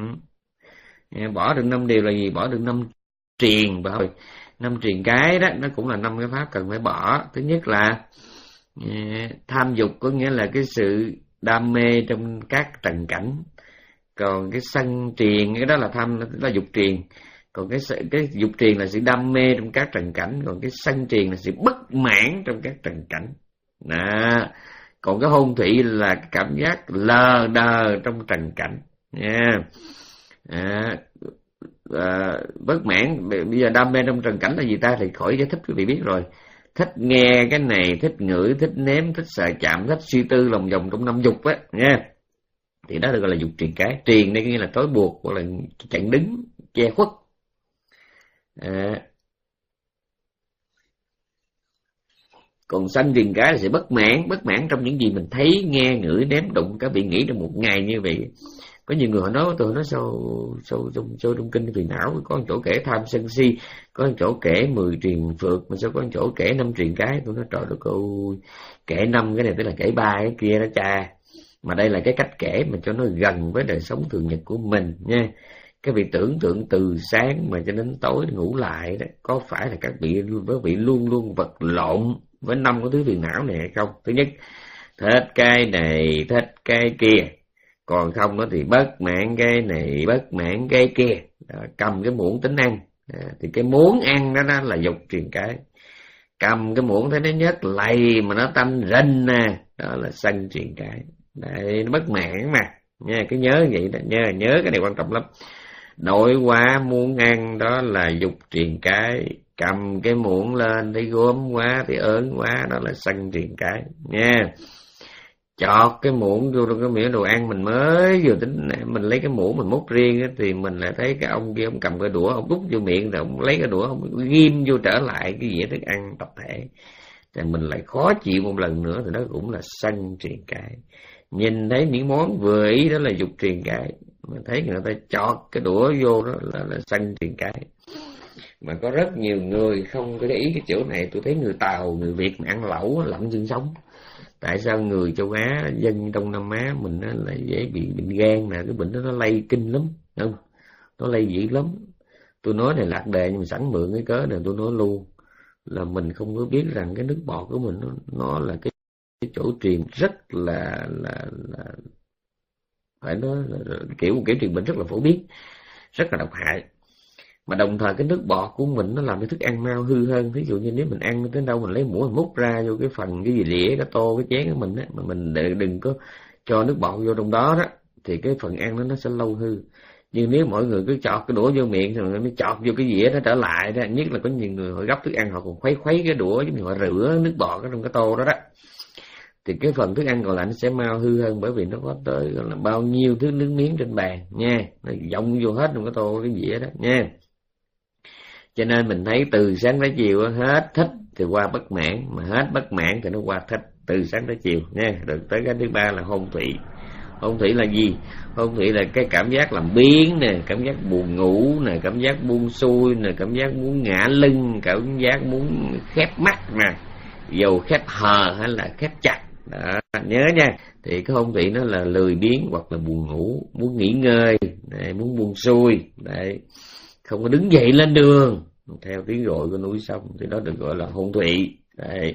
Bỏ được năm điều là gì? Bỏ được năm triền. Năm triền cái đó, nó cũng là năm cái pháp cần phải bỏ. Thứ nhất là tham dục, có nghĩa là cái sự đam mê trong các trần cảnh. Còn cái sân triền, cái đó là tham, là dục triền. Còn cái cái dục triền là sự đam mê trong các trần cảnh. Còn cái sân triền là sự bất mãn trong các trần cảnh. Đó. Còn cái hôn thủy là cảm giác lờ đờ trong trần cảnh nha. À, à, bất mãn. Bây giờ đam mê trong trần cảnh là gì ta? Thì khỏi giải thích, quý vị biết rồi. Thích nghe cái này, thích ngửi, thích nếm, thích sờ chạm, thích suy tư lòng vòng trong năm dục á nha. Thì đó được gọi là dục triền cái. Triền đây nghĩa là trói buộc hoặc là chặn đứng, che khuất. À. Còn sanh triền cái là sự bất mãn, bất mãn trong những gì mình thấy, nghe, ngửi, nếm, đụng. Các vị nghĩ trong một ngày như vậy Có nhiều người họ nói tôi nói sâu sâu trong sâu trong kinh phiền não, có một chỗ kể tham sân si, có một chỗ kể mười truyền phược, mà sao có một chỗ kể năm truyền cái. Tôi nói trời đất ơi, kể năm cái này tức là kể ba cái kia đó cha. Mà đây là cái cách kể mà cho nó gần với đời sống thường nhật của mình nha. Các vị tưởng tượng từ sáng mà cho đến tối ngủ lại đó, có phải là các vị với vị luôn luôn vật lộn với năm cái thứ phiền não này hay không? Thứ nhất, thích cái này thích cái kia, còn không đó thì bất mãn cái này bất mãn cái kia. Đó, cầm cái muỗng tính ăn, à, thì cái muốn ăn đó, đó là dục truyền cái. Cầm cái muỗng thấy nó nhấc lầy mà nó tanh rinh nè, đó là sân truyền cái. Đấy, nó bất mãn mà nha, cứ nhớ vậy đó nha, nhớ cái này quan trọng lắm. Nội quá muốn ăn đó là dục truyền cái. Cầm cái muỗng lên thấy gốm quá thì ớn quá, đó là sân truyền cái nha. Chọt cái muỗng vô trong cái miệng đồ ăn, mình mới vừa tính mình lấy cái muỗng mình múc riêng á, thì mình lại thấy cái ông kia ông cầm cái đũa ông đút vô miệng, rồi ông lấy cái đũa ông ghim vô trở lại cái dĩa thức ăn tập thể, thì mình lại khó chịu một lần nữa, thì nó cũng là sân truyền cái. Nhìn thấy những món vừa ý đó là dục truyền cái, mà thấy người ta chọt cái đũa vô đó là, là sân truyền cái. Mà có rất nhiều người không có để ý cái chỗ này. Tôi thấy người Tàu, người Việt mà ăn lẩu lặn xương sống. Tại sao người châu Á, dân Đông Nam Á mình là dễ bị bệnh gan nè, cái bệnh đó nó lây kinh lắm, không? Nó lây dữ lắm. Tôi nói này lạc đề, nhưng mà sẵn mượn cái cớ này tôi nói luôn là mình không có biết rằng cái nước bọt của mình nó, nó là cái, cái chỗ truyền rất là là là phải nói là, là kiểu kiểu truyền bệnh rất là phổ biến, rất là độc hại. Mà đồng thời cái nước bọt của mình nó làm cái thức ăn mau hư hơn. Ví dụ như nếu mình ăn tới đâu mình lấy muỗng mình múc ra vô cái phần cái gì đĩa, cái tô, cái chén của mình á, mà mình đừng có cho nước bọt vô trong đó đó, thì cái phần ăn đó nó sẽ lâu hư. Nhưng nếu mọi người cứ chọt cái đũa vô miệng rồi mới chọt vô cái dĩa nó trở lại đó, nhất là có nhiều người họ gấp thức ăn họ còn khuấy khuấy cái đũa giống như họ rửa nước bọt ở trong cái tô đó đó, thì cái phần thức ăn còn lại nó sẽ mau hư hơn, bởi vì nó có tới là bao nhiêu thứ nước miếng trên bàn nha, nó dông vô hết trong cái tô cái dĩa đó nha. Cho nên mình thấy từ sáng tới chiều hết thích thì qua bất mãn, mà hết bất mãn thì nó qua thích, từ sáng tới chiều nha. Được tới cái thứ ba là hôn thủy. Hôn thủy là gì? Hôn thủy là cái cảm giác làm biếng nè, cảm giác buồn ngủ nè, cảm giác buông xuôi nè, cảm giác muốn ngã lưng, cảm giác muốn khép mắt nè, dầu khép hờ hay là khép chặt. Đó, nhớ nha. Thì cái hôn thủy nó là lười biếng hoặc là buồn ngủ, muốn nghỉ ngơi, đấy, muốn buông xuôi, đấy, không có đứng dậy lên đường theo tiếng gọi của núi sông, thì đó được gọi là hôn thủy. Đấy.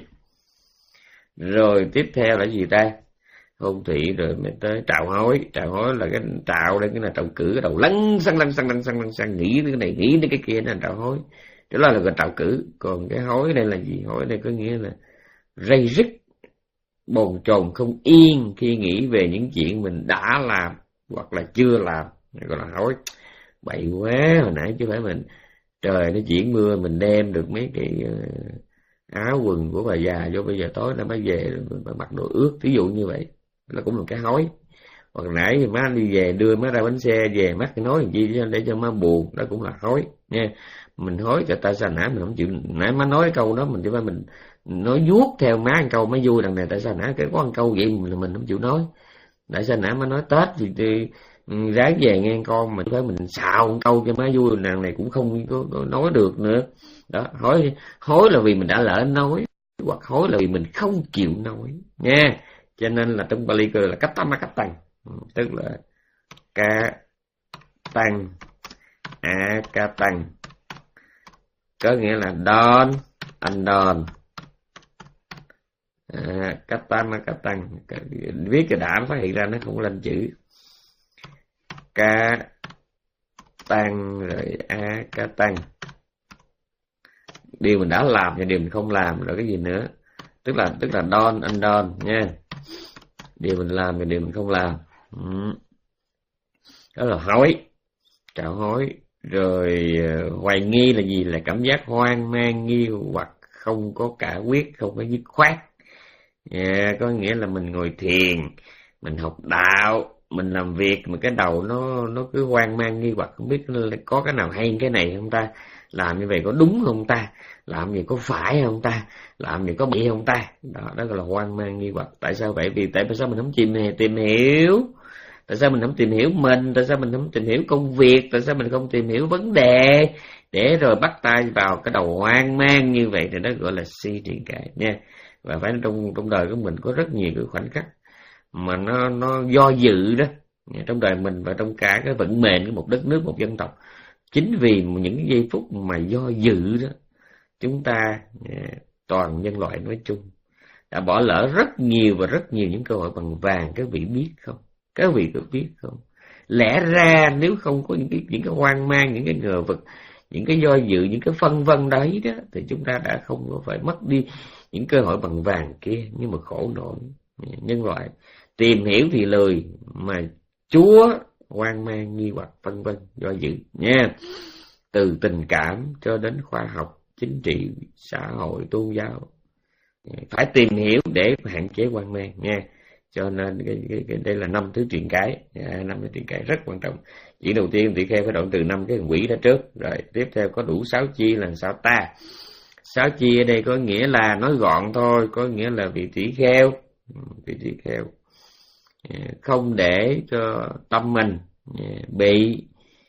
Rồi tiếp theo là gì ta? Hôn thủy rồi mới tới trạo hối. Trạo hối là cái trạo đây, cái là trạo cử, cái đầu lăn xăng lăn xăng lăn xăng lăn xăng, nghĩ đến cái này nghĩ đến cái kia, là trạo hối. Đó là gọi trạo cử. Còn cái hối đây là gì? Hối đây có nghĩa là rây rứt, bồn chồn không yên khi nghĩ về những chuyện mình đã làm hoặc là chưa làm, gọi là hối. Bậy quá, hồi nãy chứ phải mình trời nó chuyển mưa mình đem được mấy cái áo quần của bà già vô, bây giờ tối nó mới về mặc đồ ướt, ví dụ như vậy là cũng là cái hối. Hoặc nãy thì má đi về đưa má ra bánh xe về mắt cái nói làm chi để cho má buồn, đó cũng là hối nha. Mình hối cho tại sao nãy mình không chịu, nãy má nói cái câu đó mình chỉ phải mình nói vuốt theo má ăn câu mới vui. Đằng này tại sao nãy cái có ăn câu vậy mình mình không chịu nói, tại sao nãy má nói Tết thì, thì ráng về nghe con, mà phải mình xạo một câu cho má vui, nàng này cũng không có, có nói được nữa. Đó, hối hối là vì mình đã lỡ nói, hoặc hối là vì mình không chịu nói nha. Cho nên là trong Pali gọi là cách tâm cách tăng, tức là ca tăng a ca tăng, có nghĩa là don anh don, à, cách tâm cách tăng. Viết cái đã phát hiện ra nó không lên chữ ca tăng rồi a ca tăng, điều mình đã làm và điều mình không làm, rồi cái gì nữa, tức là tức là don anh don nha, điều mình làm và điều mình không làm. Ừ. Đó là hối, trạo hối. Rồi hoài nghi là gì? Là cảm giác hoang mang nghi hoặc không có cả quyết, không có dứt khoát. Yeah, có nghĩa là mình ngồi thiền, mình học đạo, mình làm việc mà cái đầu nó nó cứ hoang mang nghi hoặc, không biết có cái nào hay cái này không ta, làm như vậy có đúng không ta, làm gì có phải không ta, làm gì có bị không ta. Đó, đó gọi là hoang mang nghi hoặc. Tại sao vậy? Vì tại sao mình không tìm tìm hiểu, Tại sao mình không tìm hiểu mình? Tại sao mình không tìm hiểu công việc? Tại sao mình không tìm hiểu vấn đề? Để rồi bắt tay vào cái đầu hoang mang như vậy thì đó gọi là si truyền cãi nha. Và phải trong trong đời của mình có rất nhiều cái khoảnh khắc mà nó nó do dự đó, trong đời mình và trong cả cái vận mệnh của một đất nước, một dân tộc. Chính vì những giây phút mà do dự đó, chúng ta, toàn nhân loại nói chung, đã bỏ lỡ rất nhiều và rất nhiều những cơ hội bằng vàng. Các vị biết không? Các vị có biết không? Lẽ ra nếu không có những cái những cái hoang mang, những cái ngờ vực, những cái do dự, những cái phân vân đấy đó, thì chúng ta đã không có phải mất đi những cơ hội bằng vàng kia. Nhưng mà khổ nổi, nhân loại tìm hiểu thì lười, mà Chúa hoang mang, nghi hoặc, phân vân, do dự nha. Từ tình cảm cho đến khoa học, chính trị, xã hội, tôn giáo, phải tìm hiểu để hạn chế hoang mang nha. Cho nên cái, cái, cái, đây là năm thứ truyền cái, à, năm thứ truyền cái rất quan trọng. Chỉ đầu tiên tỳ kheo phải đoạn từ năm cái quỷ đó trước, rồi tiếp theo có đủ sáu chi là sao ta. Sáu chi ở đây có nghĩa là nói gọn thôi, có nghĩa là vị tỷ kheo, vị tỷ kheo không để cho tâm mình bị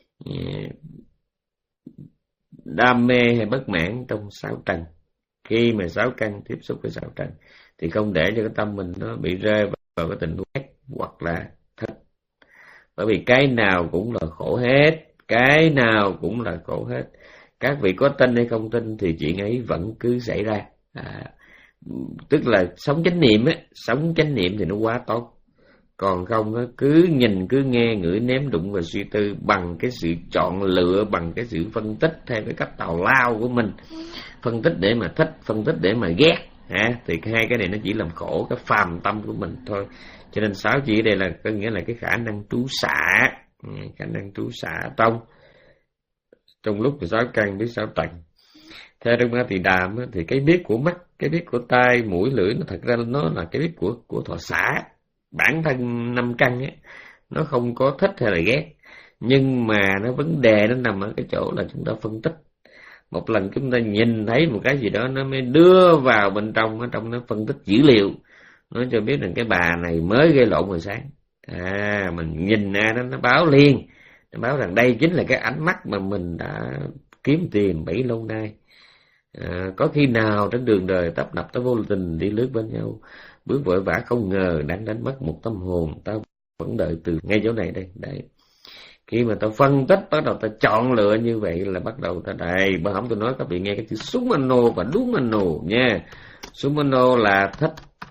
đam mê hay bất mãn trong sáu trần. Khi mà sáu căn tiếp xúc với sáu trần thì không để cho cái tâm mình nó bị rơi vào cái tình huống ghét hoặc là thích. Bởi vì cái nào cũng là khổ hết, cái nào cũng là khổ hết. Các vị có tin hay không tin thì chuyện ấy vẫn cứ xảy ra. À, tức là sống chánh niệm á, sống chánh niệm thì nó quá tốt. Còn không nó cứ nhìn, cứ nghe, ngửi, nếm, đụng và suy tư bằng cái sự chọn lựa, bằng cái sự phân tích theo cái cách tào lao của mình. Phân tích để mà thích, phân tích để mà ghét, à, thì hai cái này nó chỉ làm khổ cái phàm tâm của mình thôi. Cho nên sáu chỉ đây là có nghĩa là cái khả năng trú xả, khả năng trú xả trong trong lúc sáu căn biết sáu trần. Theo trong A Tỳ Đàm thì cái biết của mắt, cái biết của tai, mũi, lưỡi nó thật ra nó là cái biết của của thọ xả. Bản thân năm căn ấy, nó không có thích hay là ghét, nhưng mà nó vấn đề nó nằm ở cái chỗ là chúng ta phân tích. Một lần chúng ta nhìn thấy một cái gì đó nó mới đưa vào bên trong, ở trong nó phân tích dữ liệu, nói cho biết rằng cái bà này mới gây lộn hồi sáng. À, mình nhìn ra nó, nó báo liền, nó báo rằng đây chính là cái ánh mắt mà mình đã kiếm tìm bấy lâu nay. À, có khi nào trên đường đời tấp nập ta vô tình đi lướt bên nhau, bước vội vã không ngờ đang đánh mất một tâm hồn, ta vẫn đợi từ ngay chỗ này đây. Đấy. Khi mà ta phân tích, bắt đầu ta chọn lựa như vậy là bắt đầu ta đây. Bà hổng tôi nói các vị nghe cái chữ sumano và dumano nha. Sumano là thích,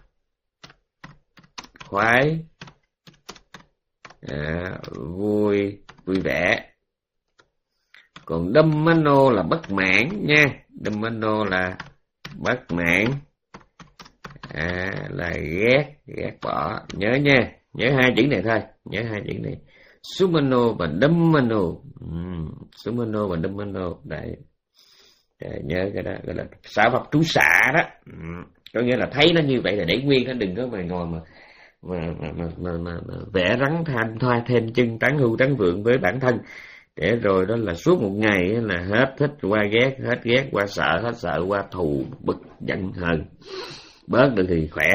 khoái, à, vui, vui vẻ. Còn dhammano là bất mãn nha. Dhammano là bất mãn, à, là ghét, ghét bỏ. Nhớ nha, nhớ hai chữ này thôi, nhớ hai chữ này. Sumano và dhammano. uhm, Sumano và dhammano. Đấy. Đấy, nhớ cái đó gọi là xả pháp trú xả đó. uhm, có nghĩa là thấy nó như vậy là để nguyên, nó đừng có mà ngồi mà mà mà mà, mà, mà, mà vẽ rắn than thoa thêm chân, tán hưu tán vượng với bản thân, để rồi đó là suốt một ngày là hết thích qua ghét, hết ghét qua sợ, hết sợ qua thù bực giận hờn. Bớt được thì khỏe.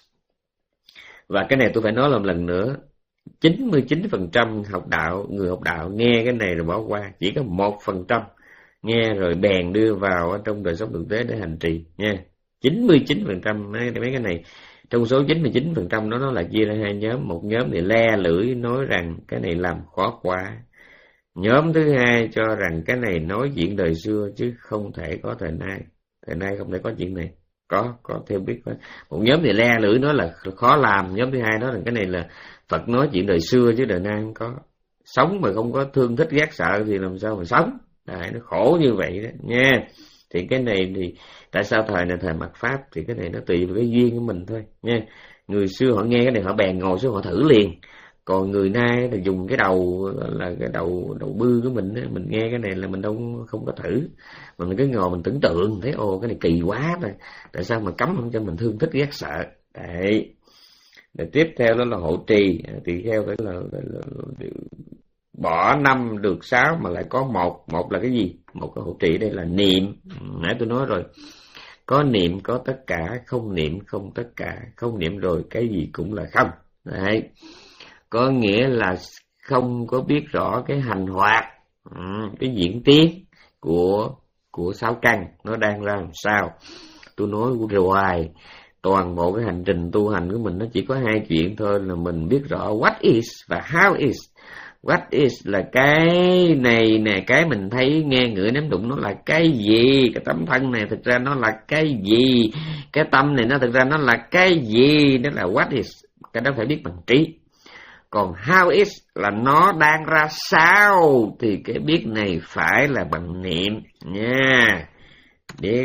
Và cái này tôi phải nói một lần nữa, chín mươi chín phần trăm học đạo, người học đạo nghe cái này rồi bỏ qua, chỉ có một phần trăm nghe rồi bèn đưa vào ở trong đời sống thực tế để hành trì nha. chín mươi chín phần trăm mấy, mấy cái này, trong số chín mươi chín phần trăm đó nó là chia ra hai nhóm. Một nhóm thì le lưỡi nói rằng cái này làm khó quá. Nhóm thứ hai cho rằng cái này nói chuyện đời xưa chứ không thể có thời nay. Thời nay không thể có chuyện này. Có, có theo biết có. Một nhóm thì le lưỡi nói là khó làm. Nhóm thứ hai nói rằng cái này là Phật nói chuyện đời xưa chứ đời nay không có. Sống mà không có thương thích ghét sợ thì làm sao mà sống. Đấy, nó khổ như vậy đó nha. Thì cái này thì tại sao thời này thời mạt Pháp thì cái này nó tùy vào cái duyên của mình thôi nha. Người xưa họ nghe cái này họ bèn ngồi xuống họ thử liền. Còn người nay thì dùng cái đầu là cái đầu đầu bư của mình, mình nghe cái này là mình đâu không có thử, mà mình cứ ngồi mình tưởng tượng thấy ô cái này kỳ quá rồi, tại sao mà cấm không cho mình thương thích ghét sợ. Đấy. Rồi tiếp theo đó là hộ trì, tỳ kheo phải là, là, là, là bỏ năm được sáu mà lại có một, một là cái gì? Một cái hộ trì đây là niệm. Nãy tôi nói rồi, có niệm có tất cả, không niệm không tất cả, không niệm rồi cái gì cũng là không. Đấy. có nghĩa là không có biết rõ cái hành hoạt, cái diễn tiến của của sáu căn nó đang ra làm sao. Tôi nói rồi, toàn bộ cái hành trình tu hành của mình nó chỉ có hai chuyện thôi, là mình biết rõ what is và how is. What is là cái này nè, cái mình thấy nghe ngửi nếm đụng nó là cái gì, cái tấm thân này thực ra nó là cái gì, cái tâm này nó thực ra nó là cái gì, đó là what is. Cái đó phải biết bằng trí. Còn how is là nó đang ra sao, thì cái biết này phải là bằng niệm nha. Biết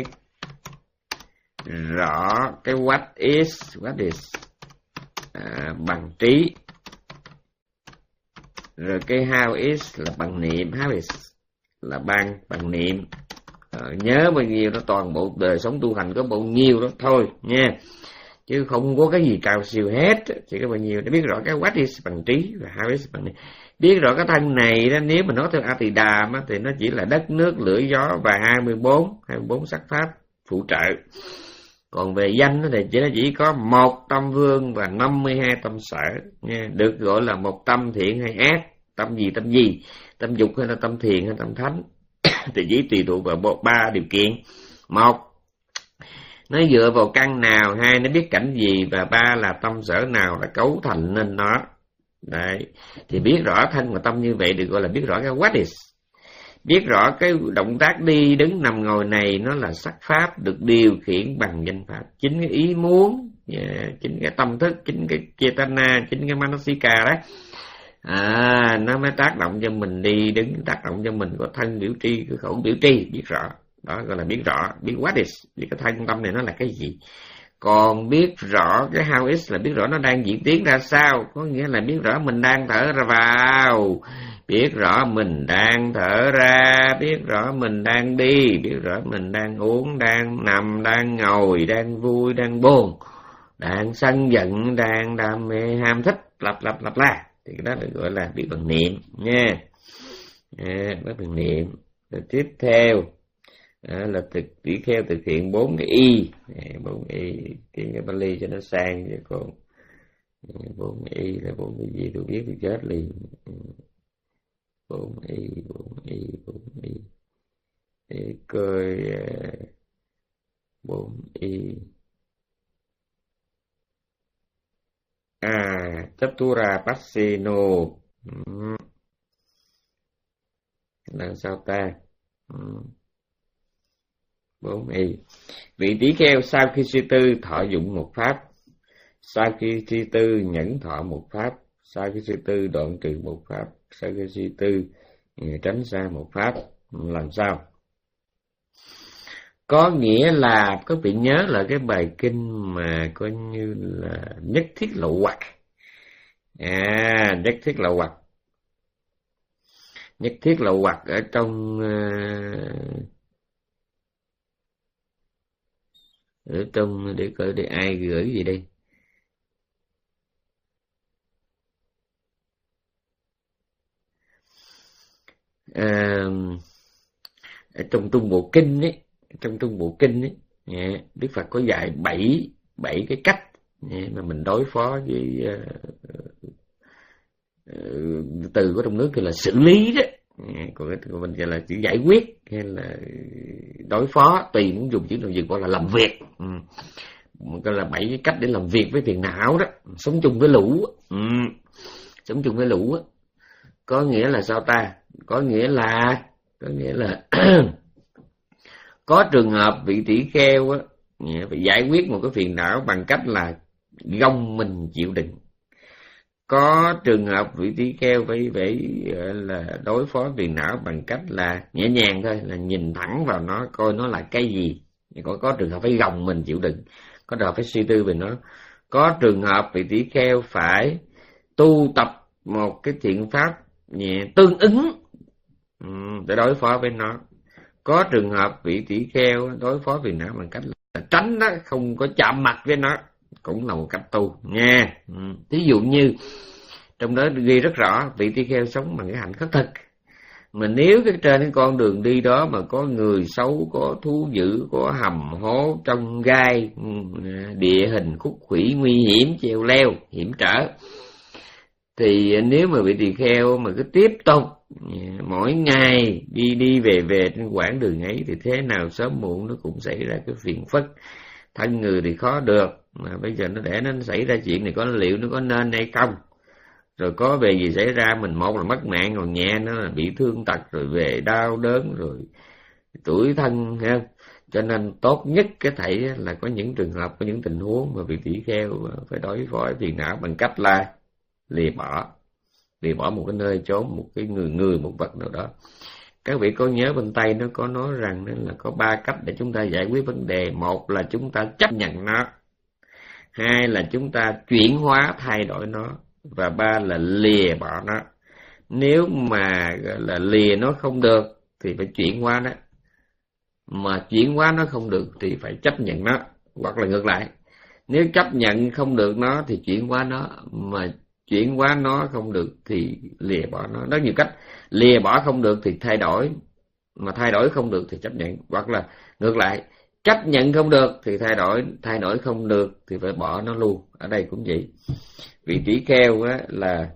rõ cái what is, what is à, bằng trí. Rồi cái how is là bằng niệm, how is là bằng bằng niệm. à, Nhớ bao nhiêu đó, toàn bộ đời sống tu hành có bao nhiêu đó thôi nha, chứ không có cái gì cao siêu hết. Chỉ có bao nhiêu để biết rõ cái what is bằng trí và how is bằng niệm. Biết rõ cái thân này đó, nếu mà nói theo A Tỳ Đàm thì nó chỉ là đất nước lửa gió và hai mươi bốn sắc pháp phụ trợ. Còn về danh thì chỉ nó chỉ có một tâm vương và năm mươi hai tâm sở nha. Được gọi là một tâm thiện hay ác, tâm gì tâm gì, tâm dục hay là tâm thiện hay tâm thánh thì chỉ tùy thuộc vào ba điều kiện. Một, nó dựa vào căn nào, hai, nó biết cảnh gì, và ba là tâm sở nào là cấu thành nên nó. Đấy, thì biết rõ thân và tâm như vậy được gọi là biết rõ cái what is. Biết rõ cái động tác đi, đứng, nằm, ngồi này nó là sắc pháp được điều khiển bằng danh pháp. Chính cái ý muốn, chính cái tâm thức, chính cái chetana, chính cái manasika đó, à, nó mới tác động cho mình đi đứng, tác động cho mình có thân biểu tri, cái khẩu biểu tri. Biết rõ, đó gọi là biết rõ, biết what is, biết cái thân tâm này nó là cái gì. Còn biết rõ cái how is là biết rõ nó đang diễn tiến ra sao, có nghĩa là biết rõ mình đang thở ra vào, biết rõ mình đang thở ra, biết rõ mình đang đi, biết rõ mình đang uống, đang nằm, đang ngồi, đang vui, đang buồn, đang sân giận, đang đam mê, ham thích, lặp lặp lặp la. Thì cái đó được gọi là biết bằng niệm nha. À, biết bằng niệm. Rồi tiếp theo à, là thực tỷ kheo thực hiện bốn cái y, bốn y cái cái Bali cho nó sang. Chứ còn bốn y là bốn cái gì tôi biết thì chết liền. Bốn y, bốn y, bốn y để coi bốn y. À, Chatura Passino là sao ta? Bốn y. Vị tỷ kheo sau khi suy tư thọ dụng một pháp, sau khi suy tư nhẫn thọ một pháp, sau khi suy tư đoạn trừ một pháp, sau khi suy tư tránh xa một pháp. Làm sao? Có nghĩa là các vị nhớ là cái bài kinh mà coi như là nhất thiết lậu hoặc. À, nhất thiết lậu hoặc. Nhất thiết lậu hoặc ở trong ở trong để coi để ai gửi gì đây. À, ở trong Trung Bộ Kinh ấy, trong Trung Bộ Kinh ấy, Đức Phật có dạy bảy bảy cái cách mà mình đối phó với uh, từ của trong nước gọi là xử lý đó, còn của mình gọi là chỉ giải quyết hay là đối phó, tùy muốn dùng chữ nào dùng, gọi là làm việc. Ừ. Gọi là bảy cái cách để làm việc với phiền não đó, sống chung với lũ. Ừ. Sống chung với lũ có nghĩa là sao ta? Có nghĩa là có nghĩa là có trường hợp vị tỷ kheo á phải giải quyết một cái phiền não bằng cách là gông mình chịu đựng. Có trường hợp vị tỷ kheo phải phải là đối phó phiền não bằng cách là nhẹ nhàng thôi, là nhìn thẳng vào nó coi nó là cái gì. Có có trường hợp phải gồng mình chịu đựng, có trường hợp phải suy tư về nó. Có trường hợp vị tỷ kheo phải tu tập một cái thiện pháp nhẹ tương ứng để đối phó với nó. Có trường hợp vị tỷ kheo đối phó phiền não bằng cách là tránh nó, không có chạm mặt với nó, cũng là một cách tu nha. Ví dụ như trong đó ghi rất rõ vị tỷ kheo sống bằng cái hạnh khất thực. Mà nếu cái trên cái con đường đi đó mà có người xấu, có thú dữ, có hầm hố trong gai, địa hình khúc khuỷu nguy hiểm, treo leo hiểm trở, Thì nếu mà vị tỳ kheo mà cứ tiếp tục mỗi ngày đi đi về về trên quãng đường ấy thì thế nào sớm muộn nó cũng xảy ra cái phiền phức. Thân người thì khó được, mà bây giờ nó để nó xảy ra chuyện này có liệu nó có nên hay không, rồi có về gì xảy ra, mình một là mất mạng, còn nhẹ nó là bị thương tật, rồi về đau đớn, rồi tuổi thân ha. Cho nên tốt nhất cái thảy là có những trường hợp, có những tình huống mà vị tỷ kheo phải đối phó phiền não bằng cách là lìa bỏ, lìa bỏ một cái nơi chốn, một cái người người một vật nào đó. Các vị có nhớ bên Tây nó có nói rằng là có ba cách để chúng ta giải quyết vấn đề. Một là chúng ta chấp nhận nó, hai là chúng ta chuyển hóa thay đổi nó, và ba là lìa bỏ nó. Nếu mà là lìa nó không được thì phải chuyển hóa nó, mà chuyển hóa nó không được thì phải chấp nhận nó, hoặc là ngược lại. Nếu chấp nhận không được nó thì chuyển hóa nó, mà chuyển hóa nó không được thì lìa bỏ nó. Rất nhiều cách. Lìa bỏ không được thì thay đổi, mà thay đổi không được thì chấp nhận, hoặc là ngược lại, chấp nhận không được thì thay đổi, thay đổi không được thì phải bỏ nó luôn. Ở đây cũng vậy. Vị tỷ kheo á, là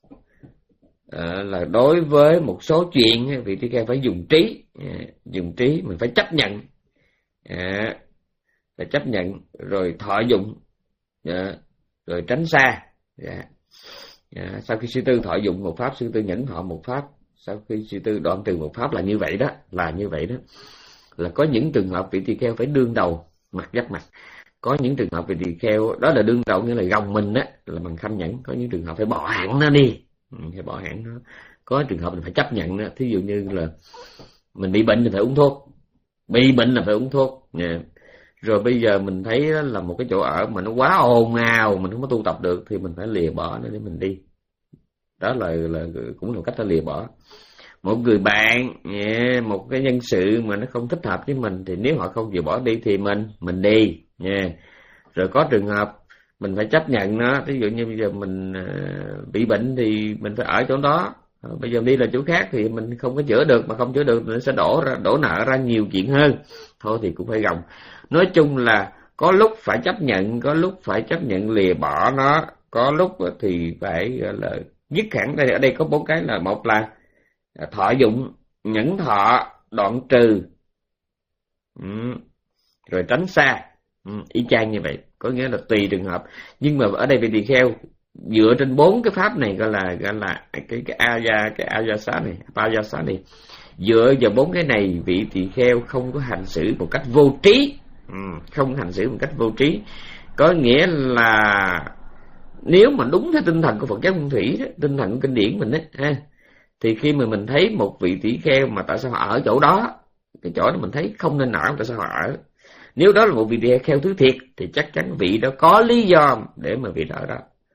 à, là đối với một số chuyện vị tỷ kheo phải dùng trí, à, dùng trí mình phải chấp nhận, à, phải chấp nhận rồi thọ dụng, à, rồi tránh xa. À, à, sau khi sư tư thọ dụng một pháp, sư tư nhẫn thọ một pháp. Sau khi sư tư đoạn từ một pháp là như vậy đó, là như vậy đó. Là có những trường hợp vị tỳ kheo phải đương đầu mặt giáp mặt, có những trường hợp vị tỳ kheo đó là đương đầu nghĩa là gồng mình á, là bằng kham nhẫn. Có những trường hợp phải bỏ hẳn nó đi, ừ, phải bỏ hẳn nó. Có trường hợp mình phải chấp nhận đó. Thí dụ như là mình bị bệnh thì phải uống thuốc, bị bệnh là phải uống thuốc. Yeah. Rồi bây giờ mình thấy là một cái chỗ ở mà nó quá ồn ào, mình không có tu tập được thì mình phải lìa bỏ nó để mình đi. Đó là, là cũng là một cách để lìa bỏ. Một người bạn, yeah, một cái nhân sự mà nó không thích hợp với mình thì nếu họ không chịu bỏ đi thì mình mình đi. Yeah. Rồi có trường hợp mình phải chấp nhận nó. Ví dụ như bây giờ mình uh, bị bệnh thì mình phải ở chỗ đó. Uh, bây giờ đi là chỗ khác thì mình không có chữa được, mà không chữa được nó sẽ đổ ra, đổ nợ ra nhiều chuyện hơn. Thôi thì cũng phải gồng. Nói chung là có lúc phải chấp nhận, có lúc phải chấp nhận lìa bỏ nó, có lúc thì phải gọi là dứt hẳn. Đây ở đây có bốn cái là: một là thọ dụng, nhẫn thọ, đoạn trừ, ừ, rồi tránh xa. Ừ, y chang như vậy, có nghĩa là tùy trường hợp. Nhưng mà ở đây vị tỳ kheo dựa trên bốn cái pháp này, gọi là gọi là cái cái aya cái ayasa này, ayasa này, dựa vào bốn cái này vị tỳ kheo không có hành xử một cách vô trí. Ừ, không hành xử một cách vô trí có nghĩa là nếu mà đúng theo tinh thần của Phật giáo Nguyên Thủy đó, tinh thần của kinh điển mình đấy ha, thì khi mà mình thấy một vị tỷ kheo mà tại sao họ ở chỗ đó, cái chỗ đó mình thấy không nên ở, tại sao họ ở? Nếu đó là một vị tỷ kheo thứ thiệt thì chắc chắn vị đó có lý do để mà vị đó ở đó.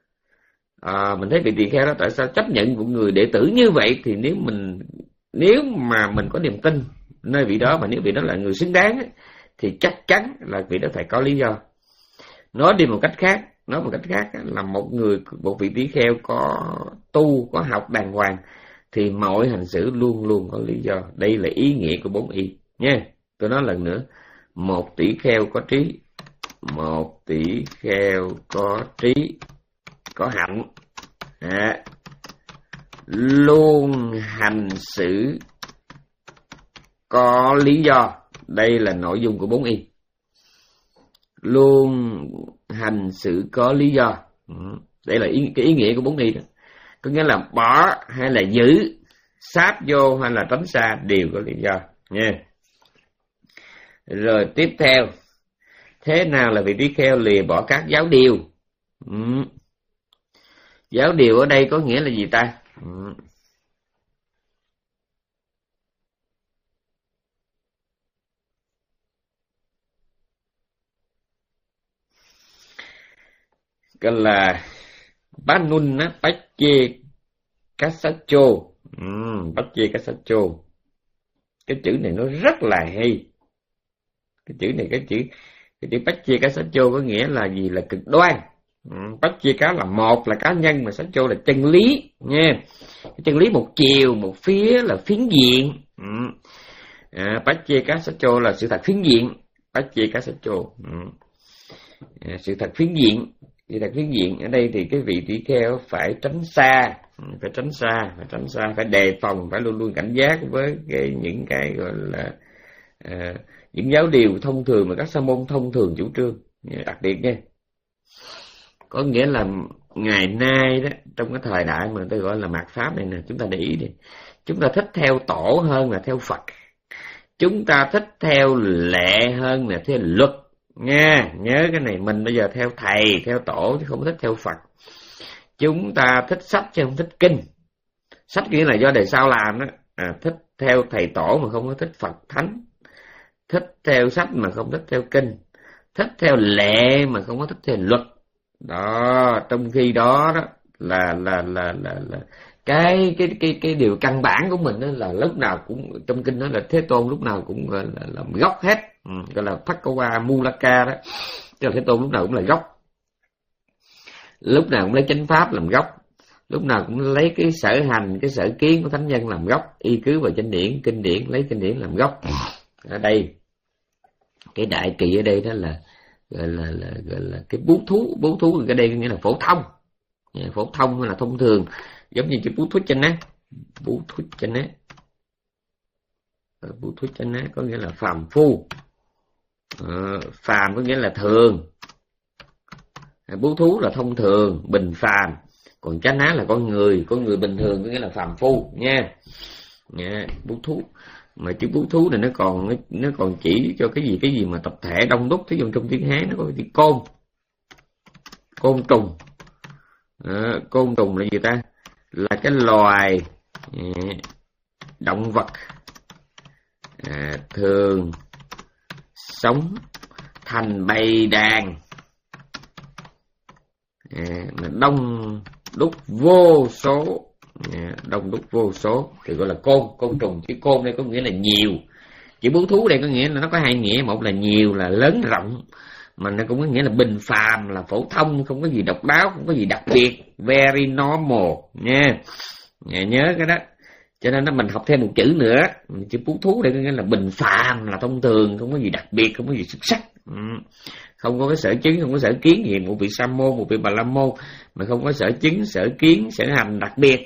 À, mình thấy vị tỷ kheo đó tại sao chấp nhận một người đệ tử như vậy, thì nếu mình nếu mà mình có niềm tin nơi vị đó, mà nếu vị đó là người xứng đáng ấy, thì chắc chắn là vị đó phải có lý do. Nói đi một cách khác, nói một cách khác là một người, một vị tỷ kheo có tu, có học đàng hoàng thì mọi hành xử luôn luôn có lý do. Đây là ý nghĩa của bốn y nha. Tôi nói lần nữa: một tỷ kheo có trí, một tỷ kheo có trí, có hạnh, à, luôn hành xử có lý do. Đây là nội dung của bốn y. Luôn hành xử có lý do. Đây là ý, cái ý nghĩa của bốn y đó. Có nghĩa là bỏ hay là giữ, sáp vô hay là tránh xa đều có lý do nha. Rồi tiếp theo, thế nào là vị tỷ kheo lìa bỏ các giáo điều? Ừ. Giáo điều ở đây có nghĩa là gì ta? Ừ. Cái là Banunna Pache Kasacho. Ừ, Pache Kasacho. Cái chữ này nó rất là hay. Cái chữ này, cái chữ cái chữ Pache Kasacho có nghĩa là gì? Là cực đoan. Ừ, Pache cá là một là cá nhân, mà Sacho là chân lý nha. Cái chân lý một chiều, một phía là phiến diện. Ừ. À, Pache Kasacho là sự thật phiến diện. Pache Kasacho. Ừ. À, sự thật phiến diện. Địa tạng phiến diện ở đây thì cái vị tỷ kheo phải tránh xa, phải tránh xa, phải tránh xa, phải đề phòng, phải luôn luôn cảnh giác với cái những cái gọi là à, những giáo điều thông thường mà các sa môn thông thường chủ trương, đặc biệt nha. Có nghĩa là ngày nay đó, trong cái thời đại mà tôi gọi là mạt pháp này nè, chúng ta để ý đi, chúng ta thích theo tổ hơn là theo Phật, chúng ta thích theo lệ hơn là theo luật nha. Nhớ cái này, mình bây giờ theo thầy, theo tổ chứ không thích theo Phật. Chúng ta thích sách chứ không thích kinh. Sách nghĩa là do đời sau làm đó, à, thích theo thầy tổ mà không có thích Phật thánh, thích theo sách mà không thích theo kinh, thích theo lệ mà không có thích theo luật. Đó, trong khi đó đó là là là là, là cái cái cái cái điều căn bản của mình đó là lúc nào cũng trong kinh đó là Thế Tôn lúc nào cũng gọi là làm gốc hết, ừ, gọi là Bhagava Mulaka đó, tức là Thế Tôn lúc nào cũng là gốc, lúc nào cũng lấy chánh pháp làm gốc, lúc nào cũng lấy cái sở hành, cái sở kiến của thánh nhân làm gốc, y cứ vào chánh điển, kinh điển, lấy kinh điển làm gốc. Ở đây cái đại kỳ ở đây đó là gọi là, là gọi là cái bú thú, bú thú ở đây nghĩa là phổ thông, phổ thông hay là thông thường, giống như cái bú thú chân á, bú thú chân á, bú thú chân á có nghĩa là phàm phu, à, phàm có nghĩa là thường, bú thú là thông thường, bình phàm, còn chánh á là con người, con người bình thường có nghĩa là phàm phu nha, nha bú thú. Mà chữ bú thú này nó còn nó còn chỉ cho cái gì cái gì mà tập thể đông đúc, thí dụ trong tiếng Hán nó có chữ côn, côn trùng, à, côn trùng là gì ta, là cái loài à, động vật à, thường sống thành bầy đàn, à, mà đông đúc vô số, đông đúc vô số thì gọi là côn, côn trùng. Chữ côn đây có nghĩa là nhiều, chữ bú thú đây có nghĩa là nó có hai nghĩa, một là nhiều là lớn rộng, mà nó cũng có nghĩa là bình phàm, là phổ thông, không có gì độc đáo, không có gì đặc biệt, very normal nha. Nhớ cái đó, cho nên nó mình học thêm một chữ nữa, chữ bú thú đây có nghĩa là bình phàm, là thông thường, không có gì đặc biệt, không có gì xuất sắc, không có cái sở chứng, không có sở kiến gì. Một vị sa môn, một vị bà la môn mà không có sở chứng, sở kiến, sở hành đặc biệt,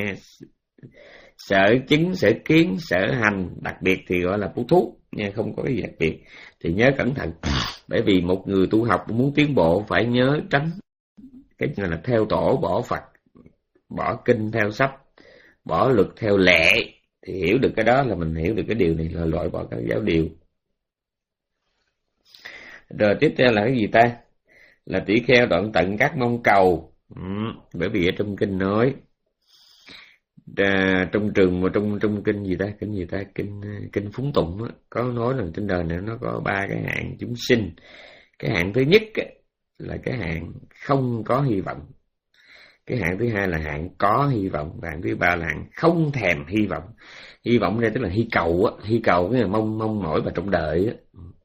sở chứng, sở kiến, sở hành đặc biệt thì gọi là bú thú nha, không có cái gì đặc biệt. Thì nhớ cẩn thận, bởi vì một người tu học muốn tiến bộ phải nhớ tránh cái là theo tổ bỏ Phật, bỏ kinh theo sách, bỏ luật theo lệ. Thì hiểu được cái đó là mình hiểu được cái điều này, là loại bỏ các giáo điều. Rồi tiếp theo là cái gì ta? Là tỷ kheo đoạn tận các mong cầu. Ừ, bởi vì ở trong kinh nói à, trong trường mà trong trong kinh gì ta, kinh gì ta, kinh kinh Phúng Tụng á, có nói là trên đời này nó có ba cái hạng chúng sinh. Cái hạng thứ nhất á, là cái hạng không có hy vọng. Cái hạng thứ hai là hạng có hy vọng, và hạng thứ ba là hạng không thèm hy vọng. Hy vọng đây tức là hy cầu á, hy cầu cái là mong mong mỏi và trong đời á.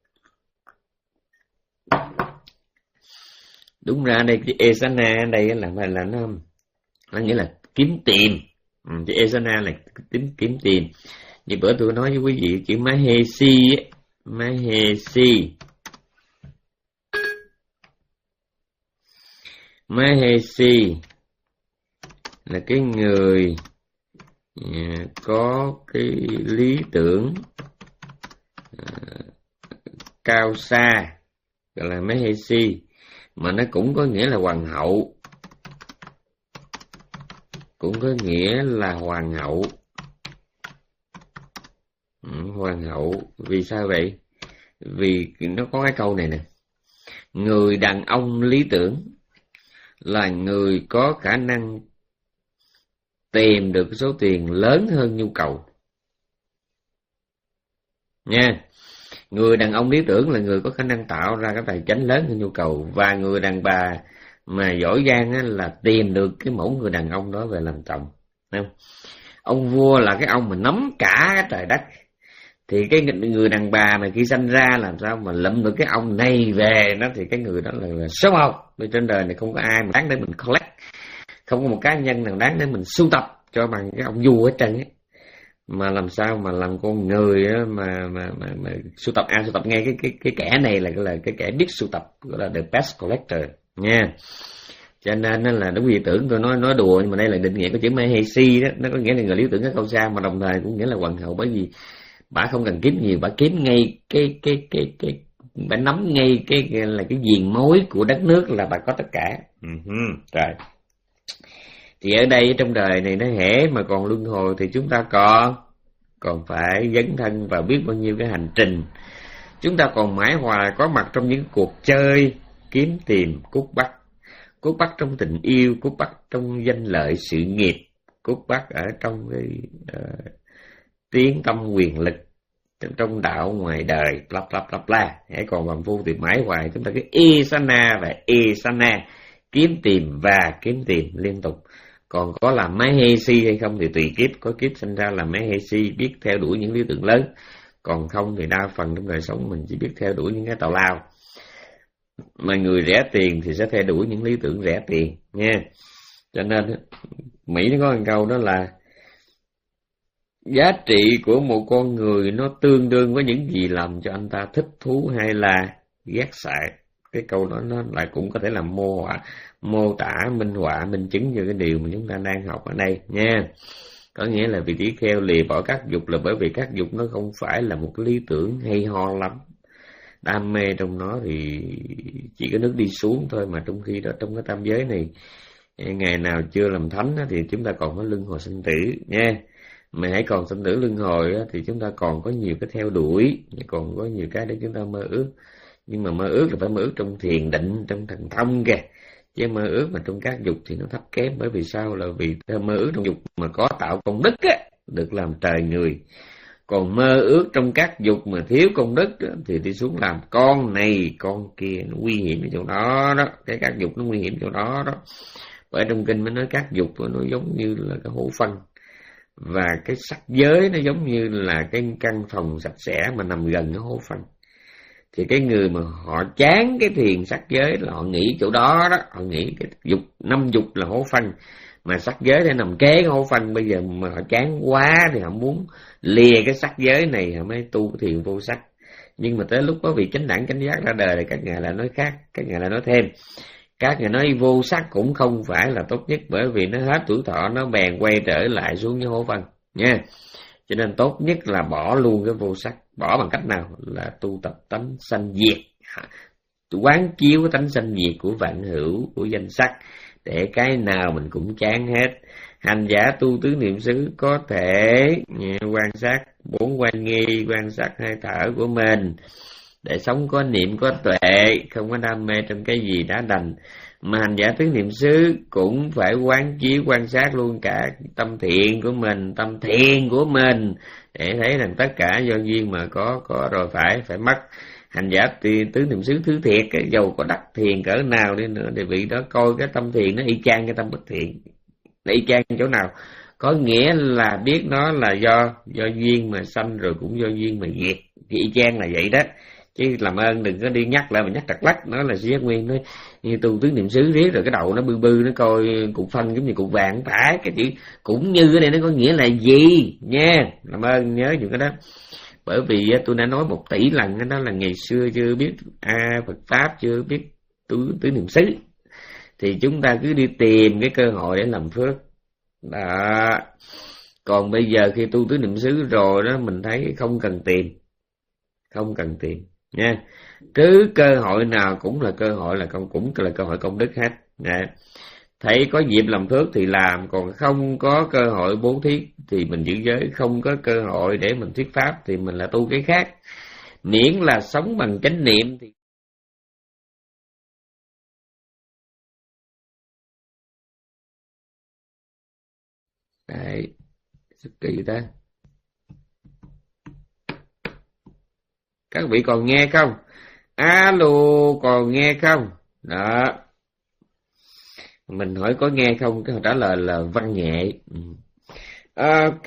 Đúng ra đây cái esana ở đây là là, là nó nó nghĩa là kiếm tiền. Ừ, cái esana là tính kiếm tiền. Như bữa tôi nói với quý vị chữ mahesi á, mahesi, mahesi là cái người uh, có cái lý tưởng uh, cao xa, gọi là mahesi, mà nó cũng có nghĩa là hoàng hậu, cũng có nghĩa là hoàng hậu. Ừ, hoàng hậu vì sao vậy? Vì nó có cái câu này nè, người đàn ông lý tưởng là người có khả năng tìm được số tiền lớn hơn nhu cầu nha. Người đàn ông lý tưởng là người có khả năng tạo ra cái tài chính lớn hơn nhu cầu, và người đàn bà mà giỏi giang á, là tìm được cái mẫu người đàn ông đó về làm chồng. Không? Ông vua là cái ông mà nắm cả cái trời đất, thì cái người đàn bà mà khi sanh ra làm sao mà lụm được cái ông này về nó, thì cái người đó là, là số một. Vì trên đời này không có ai mà đáng để mình collect, không có một cá nhân nào đáng để mình sưu tập cho bằng cái ông vua hết trơn ấy. Mà làm sao mà làm con người á, mà mà mà, mà sưu tập, à sưu tập nghe cái cái cái kẻ này là là cái kẻ biết sưu tập, gọi là the best collector nha. Cho nên là đúng lý tưởng, tôi nói nói đùa nhưng mà đây là định nghĩa của chữ Mahesi đó, nó có nghĩa là người lý tưởng các câu sao, mà đồng thời cũng nghĩa là hoàng hậu, bởi vì bà không cần kiếm nhiều, bà kiếm ngay cái cái cái cái bà nắm ngay cái, cái là cái viền mối của đất nước là bà có tất cả. Uh-huh. Rồi thì ở đây trong đời này nó hễ mà còn luân hồi thì chúng ta còn còn phải dấn thân và biết bao nhiêu cái hành trình. Chúng ta còn mãi hoài có mặt trong những cuộc chơi kiếm tìm cút bắt, cút bắt trong tình yêu, cút bắt trong danh lợi sự nghiệp, cút bắt ở trong cái uh, tiếng tâm quyền lực, trong đạo ngoài đời, lắp lắp lắp la. Hãy còn bằng phu thì mãi hoài chúng ta cứ Isana và Isana, kiếm tìm và kiếm tìm liên tục. Còn có làm Mahesi hay không thì tùy kiếp, có kiếp sinh ra làm Mahesi biết theo đuổi những lý tưởng lớn, còn không thì đa phần trong đời sống mình chỉ biết theo đuổi những cái tào lao. Mà người rẻ tiền thì sẽ theo đuổi những lý tưởng rẻ tiền nha. Cho nên Mỹ nó có một câu đó là giá trị của một con người nó tương đương với những gì làm cho anh ta thích thú hay là ghét sợ. Cái câu đó nó lại cũng có thể là mô họa, mô tả, minh họa, minh chứng cho cái điều mà chúng ta đang học ở đây nha. Có nghĩa là vị tỷ kheo lìa bỏ các dục là bởi vì các dục nó không phải là một lý tưởng hay ho lắm. Đam mê trong nó thì chỉ có nước đi xuống thôi, mà trong khi đó trong cái tam giới này, ngày nào chưa làm thánh thì chúng ta còn có luân hồi sinh tử nha. Mà hãy còn sinh tử luân hồi thì chúng ta còn có nhiều cái theo đuổi, còn có nhiều cái để chúng ta mơ ước. Nhưng mà mơ ước là phải mơ ước trong thiền định, trong thần thông kìa. Chứ mơ ước mà trong các dục thì nó thấp kém. Bởi vì sao? Là vì mơ ước trong dục mà có tạo công đức á, được làm trời người. Còn mơ ước trong các dục mà thiếu công đức á, thì đi xuống làm con này con kia, nó nguy hiểm ở chỗ đó đó. Cái các dục nó nguy hiểm chỗ đó đó. Bởi trong kinh mới nói các dục nó giống như là cái hố phân, và cái sắc giới nó giống như là cái căn phòng sạch sẽ mà nằm gần cái hố phân. Thì cái người mà họ chán cái thiền sắc giới là họ nghĩ chỗ đó đó, họ nghĩ cái dục, năm dục là hố phân, mà sắc giới để nằm kế cái hố phân. Bây giờ mà họ chán quá thì họ muốn lìa cái sắc giới này, họ mới tu cái thiền vô sắc. Nhưng mà tới lúc có vị chánh đẳng chánh giác ra đời thì các ngài lại nói khác, các ngài lại nói thêm. Các ngài nói vô sắc cũng không phải là tốt nhất, bởi vì nó hết tuổi thọ nó bèn quay trở lại xuống cái hố phân nha. Cho nên tốt nhất là bỏ luôn cái vô sắc. Bỏ bằng cách nào? Là tu tập tánh sanh diệt, quán chiếu cái tánh sanh diệt của vạn hữu, của danh sắc, để cái nào mình cũng chán hết. Hành giả tu tứ niệm xứ có thể quan sát bốn quan nghi, quan sát hơi thở của mình, để sống có niệm có tuệ, không có đam mê trong cái gì đã đành. Mà hành giả tứ niệm xứ cũng phải quán chiếu quan sát luôn cả tâm thiện của mình, tâm thiền của mình, để thấy rằng tất cả do duyên mà có, có rồi phải phải mất. Hành giả tứ niệm xứ thứ thiệt, cái dầu có đắc thiền cỡ nào đi nữa thì vị đó coi cái tâm thiền nó y chang cái tâm bất thiện. Nó y chang chỗ nào? Có nghĩa là biết nó là do do duyên mà sanh, rồi cũng do duyên mà diệt. Thì y chang là vậy đó. Chứ làm ơn đừng có đi nhắc lại mà nhắc trật lắc. Nó là Sĩ Nguyên nói như tu tứ niệm xứ riết rồi cái đầu nó bư bư, nó coi cục phân giống như cục vàng. Phải, cái chữ cũng như cái này nó có nghĩa là gì nha. Làm ơn nhớ những cái đó. Bởi vì tôi đã nói một tỷ lần đó là ngày xưa chưa biết a Phật Pháp, chưa biết tứ, tứ niệm xứ, thì chúng ta cứ đi tìm cái cơ hội để làm phước đó. Còn bây giờ khi tu tứ niệm xứ rồi đó, mình thấy không cần tìm, không cần tìm nha. Cứ cơ hội nào cũng là cơ hội, là công cũng là cơ hội công đức hết nha. Thấy có dịp làm phước thì làm, còn không có cơ hội bố thí thì mình giữ giới, không có cơ hội để mình thuyết pháp thì mình là tu cái khác. Miễn là sống bằng chánh niệm thì đấy, kỳ ta. Các vị còn nghe không? Alo, còn nghe không? Đó. Mình hỏi có nghe không, cái trả lời là văn nghệ. Ok.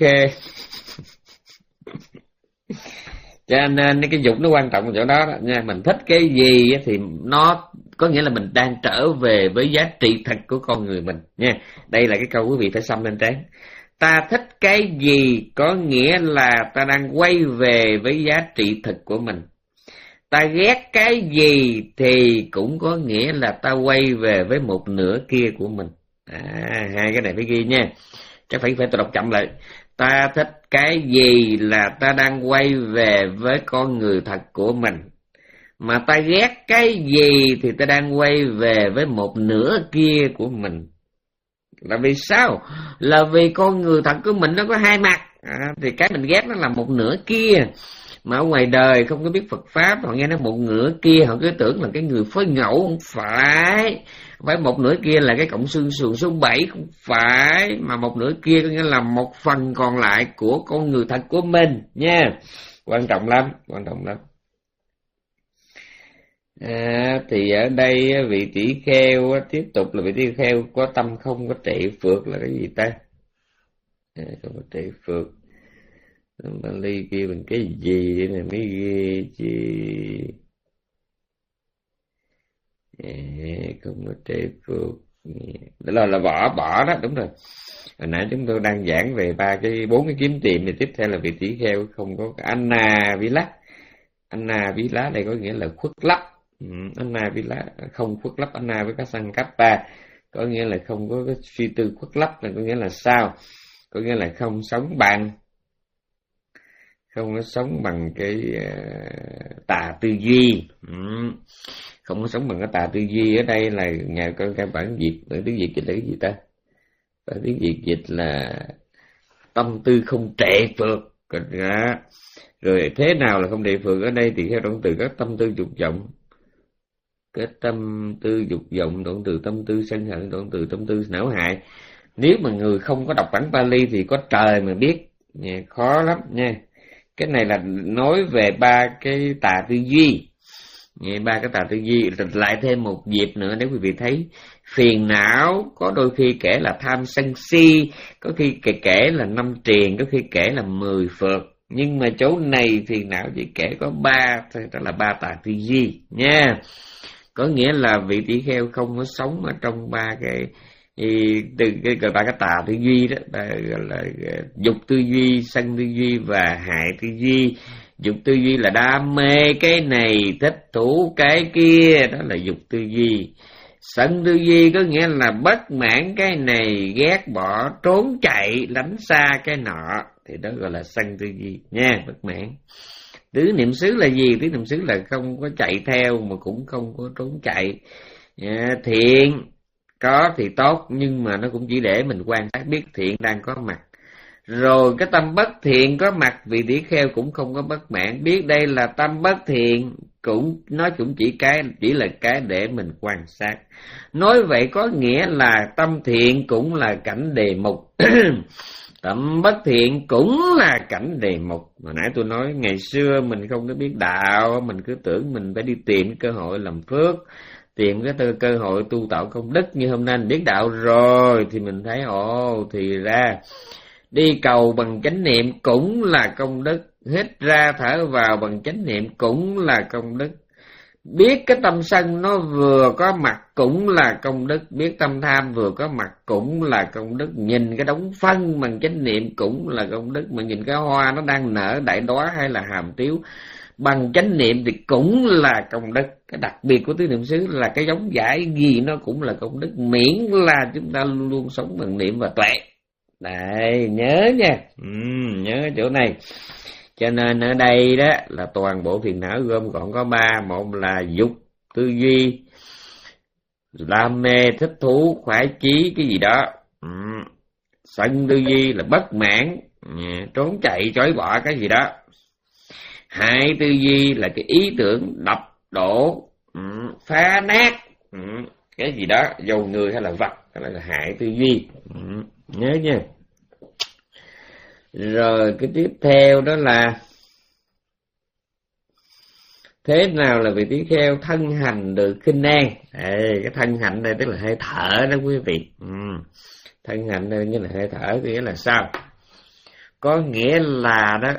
Cho nên cái dục nó quan trọng ở chỗ đó, đó nha. Mình thích cái gì thì nó có nghĩa là mình đang trở về với giá trị thật của con người mình nha. Đây là cái câu quý vị phải xăm lên trán. Ta thích cái gì có nghĩa là ta đang quay về với giá trị thực của mình. Ta ghét cái gì thì cũng có nghĩa là ta quay về với một nửa kia của mình. À, hai cái này phải ghi nha. Chắc phải phải tôi đọc chậm lại. Ta thích cái gì là ta đang quay về với con người thật của mình. Mà ta ghét cái gì thì ta đang quay về với một nửa kia của mình. Là vì sao? Là vì con người thật của mình nó có hai mặt. À, thì cái mình ghét nó là một nửa kia. Mà ở ngoài đời không có biết Phật Pháp, họ nghe nó một nửa kia, họ cứ tưởng là cái người phối ngẫu. Không phải. Phải một nửa kia là cái cộng xương sườn số bảy. Không phải. Mà một nửa kia có nghĩa là một phần còn lại của con người thật của mình nha. Quan trọng lắm, quan trọng lắm. À, thì ở đây vị tỷ kheo tiếp tục là vị tỷ kheo có tâm không có trị phược là cái gì ta? À, không có trị phược. Bali kia mình cái gì này mới ghê chứ. À, không có trị phược. Đó là, là bỏ bỏ đó, đúng rồi. Hồi nãy chúng tôi đang giảng về ba cái bốn cái kiếm tiền, thì tiếp theo là vị tỷ kheo không có Anna Vila. Anna Vila đây có nghĩa là khuất lấp. Ừ, Anna Vila không khuất lấp. Anna với các sang kappa có nghĩa là không có cái suy tư khuất lấp, là có nghĩa là sao? Có nghĩa là không sống bằng không có sống bằng cái uh, tà tư duy. Ừ. Không có sống bằng cái tà tư duy. Ở đây là nhà con cái bản dịch, bản tiếng Việt dịch là cái gì ta? Bản tiếng Việt dịch là tâm tư không trệ phược. Rồi thế nào là không trệ phược? Ở đây thì theo động từ các tâm tư dục vọng. Cái tâm tư dục vọng, động từ tâm tư sân hận, động từ tâm tư não hại. Nếu mà người không có đọc bản Pali thì có trời mà biết, nha, khó lắm nha. Cái này là nói về ba cái tà tư duy, nha, ba cái tà tư duy. Lại thêm một dịp nữa, nếu quý vị thấy phiền não có đôi khi kể là tham sân si, có khi kể, kể là năm triền, có khi kể là mười phược. Nhưng mà chỗ này phiền não chỉ kể có ba, đó là ba tà tư duy nha. Có nghĩa là vị tỷ kheo không có sống ở trong ba cái từ cái gọi ba cái tà tư duy đó, gọi là dục tư duy, sân tư duy và hại tư duy. Dục tư duy là đam mê cái này, thích thú cái kia, đó là dục tư duy. Sân tư duy có nghĩa là bất mãn cái này, ghét bỏ, trốn chạy, lánh xa cái nọ, thì đó gọi là sân tư duy nha, bất mãn. Tứ niệm xứ là gì? Tứ niệm xứ là không có chạy theo mà cũng không có trốn chạy. À, thiện có thì tốt, nhưng mà nó cũng chỉ để mình quan sát biết thiện đang có mặt. Rồi cái tâm bất thiện có mặt, vị tỷ kheo cũng không có bất mãn, biết đây là tâm bất thiện, cũng nó cũng chỉ cái chỉ là cái để mình quan sát. Nói vậy có nghĩa là tâm thiện cũng là cảnh đề mục. Tâm bất thiện cũng là cảnh đề mục. Hồi nãy tôi nói ngày xưa mình không có biết đạo, mình cứ tưởng mình phải đi tìm cơ hội làm phước, tìm cái cơ hội tu tạo công đức. Như hôm nay mình biết đạo rồi thì mình thấy ồ, thì ra đi cầu bằng chánh niệm cũng là công đức, hít ra thở vào bằng chánh niệm cũng là công đức, biết cái tâm sân nó vừa có mặt cũng là công đức, biết tâm tham vừa có mặt cũng là công đức, nhìn cái đống phân bằng chánh niệm cũng là công đức, mà nhìn cái hoa nó đang nở đại đóa hay là hàm tiếu bằng chánh niệm thì cũng là công đức. Cái đặc biệt của tứ niệm xứ là cái giống giải gì nó cũng là công đức, miễn là chúng ta luôn luôn sống bằng niệm và tuệ. Đấy, nhớ nha, ừ, nhớ chỗ này. Cho nên ở đây đó là toàn bộ phiền não gồm còn có ba. Một là dục tư duy, đam mê, thích thú, khoái chí cái gì đó. Ừ. Sân tư duy là bất mãn, trốn chạy, chối bỏ cái gì đó. Hại tư duy là cái ý tưởng đập đổ, ừ, phá nát, ừ, cái gì đó, dầu người hay là vật, cái là hại tư duy. Ừ, nhớ nha. Rồi cái tiếp theo đó là thế nào là vị tỷ kheo thân hành được khinh an. Ê, cái thân hành đây tức là hơi thở đó quý vị. Ừ. Thân hành đây như là hơi thở, nghĩa là sao? Có nghĩa là đó,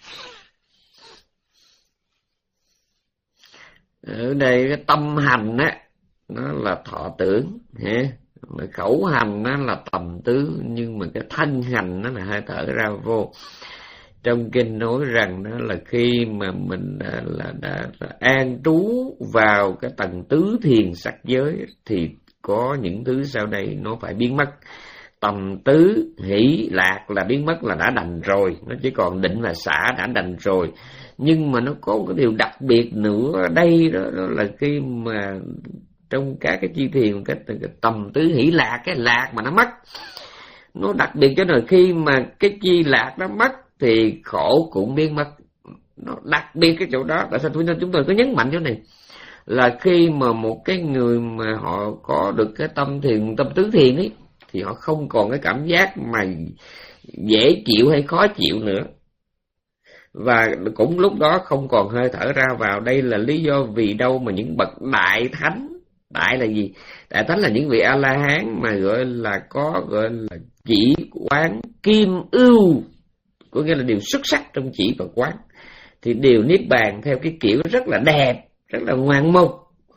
ở đây cái tâm hành á nó là thọ tưởng ha, mà khẩu hành nó là tầm tứ, nhưng mà cái thân hành nó là hơi thở ra vô. trong kinh nói rằng đó là khi mà mình đã, là, đã, đã an trú vào cái tầng tứ thiền sắc giới thì có những thứ sau đây nó phải biến mất. Tầm tứ hỷ lạc là biến mất, là đã đành rồi, nó chỉ còn định và xả đã đành rồi. Nhưng mà nó có một cái điều đặc biệt nữa ở đây đó, đó là khi mà trong các cái chi thiền, cái, cái tầm tứ hỷ lạc, cái lạc mà nó mất, nó đặc biệt cho nên khi mà cái chi lạc nó mất thì khổ cũng biến mất. Nó đặc biệt cái chỗ đó. Tại sao chúng tôi có nhấn mạnh chỗ này là khi mà một cái người mà họ có được cái tâm thiền, tâm tứ thiền ấy, thì họ không còn cái cảm giác mà dễ chịu hay khó chịu nữa, và cũng lúc đó không còn hơi thở ra vào. Đây là lý do vì đâu mà những bậc đại thánh, đại là gì? Đại thánh là những vị A La Hán mà gọi là có gọi là chỉ quán kim ưu, có nghĩa là điều xuất sắc trong chỉ và quán, thì đều niết bàn theo cái kiểu rất là đẹp, rất là ngoạn mục.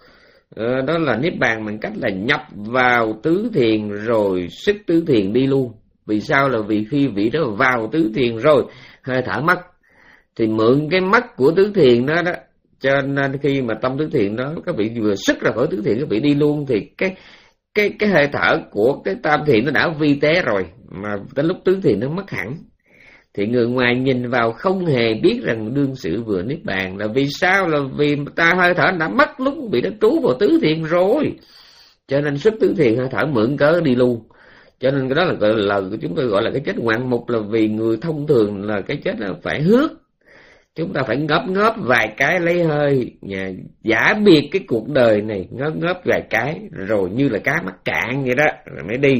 Ờ, đó là niết bàn bằng cách là nhập vào tứ thiền rồi sức tứ thiền đi luôn. Vì sao? Là vì khi vị đó vào tứ thiền rồi hơi thở mất, thì mượn cái mất của tứ thiền đó đó, cho nên khi mà tâm tứ thiền đó các vị vừa sức ra khỏi tứ thiền, các vị đi luôn, thì cái cái cái hơi thở của cái tam thiền nó đã vi tế rồi, mà tới lúc tứ thiền nó mất hẳn. Thì người ngoài nhìn vào không hề biết rằng đương sự vừa niết bàn. Là vì sao? Là vì ta hơi thở đã mất lúc bị nó trú vào tứ thiền rồi, cho nên xuất tứ thiền hơi thở mượn cớ đi luôn. Cho nên cái đó là, là, là chúng tôi gọi là cái chết ngoạn mục. Là vì người thông thường là cái chết nó phải hước, chúng ta phải ngấp ngớp vài cái lấy hơi, nhà giả biệt cái cuộc đời này, ngấp ngớp vài cái rồi như là cá mắc cạn vậy đó rồi mới đi.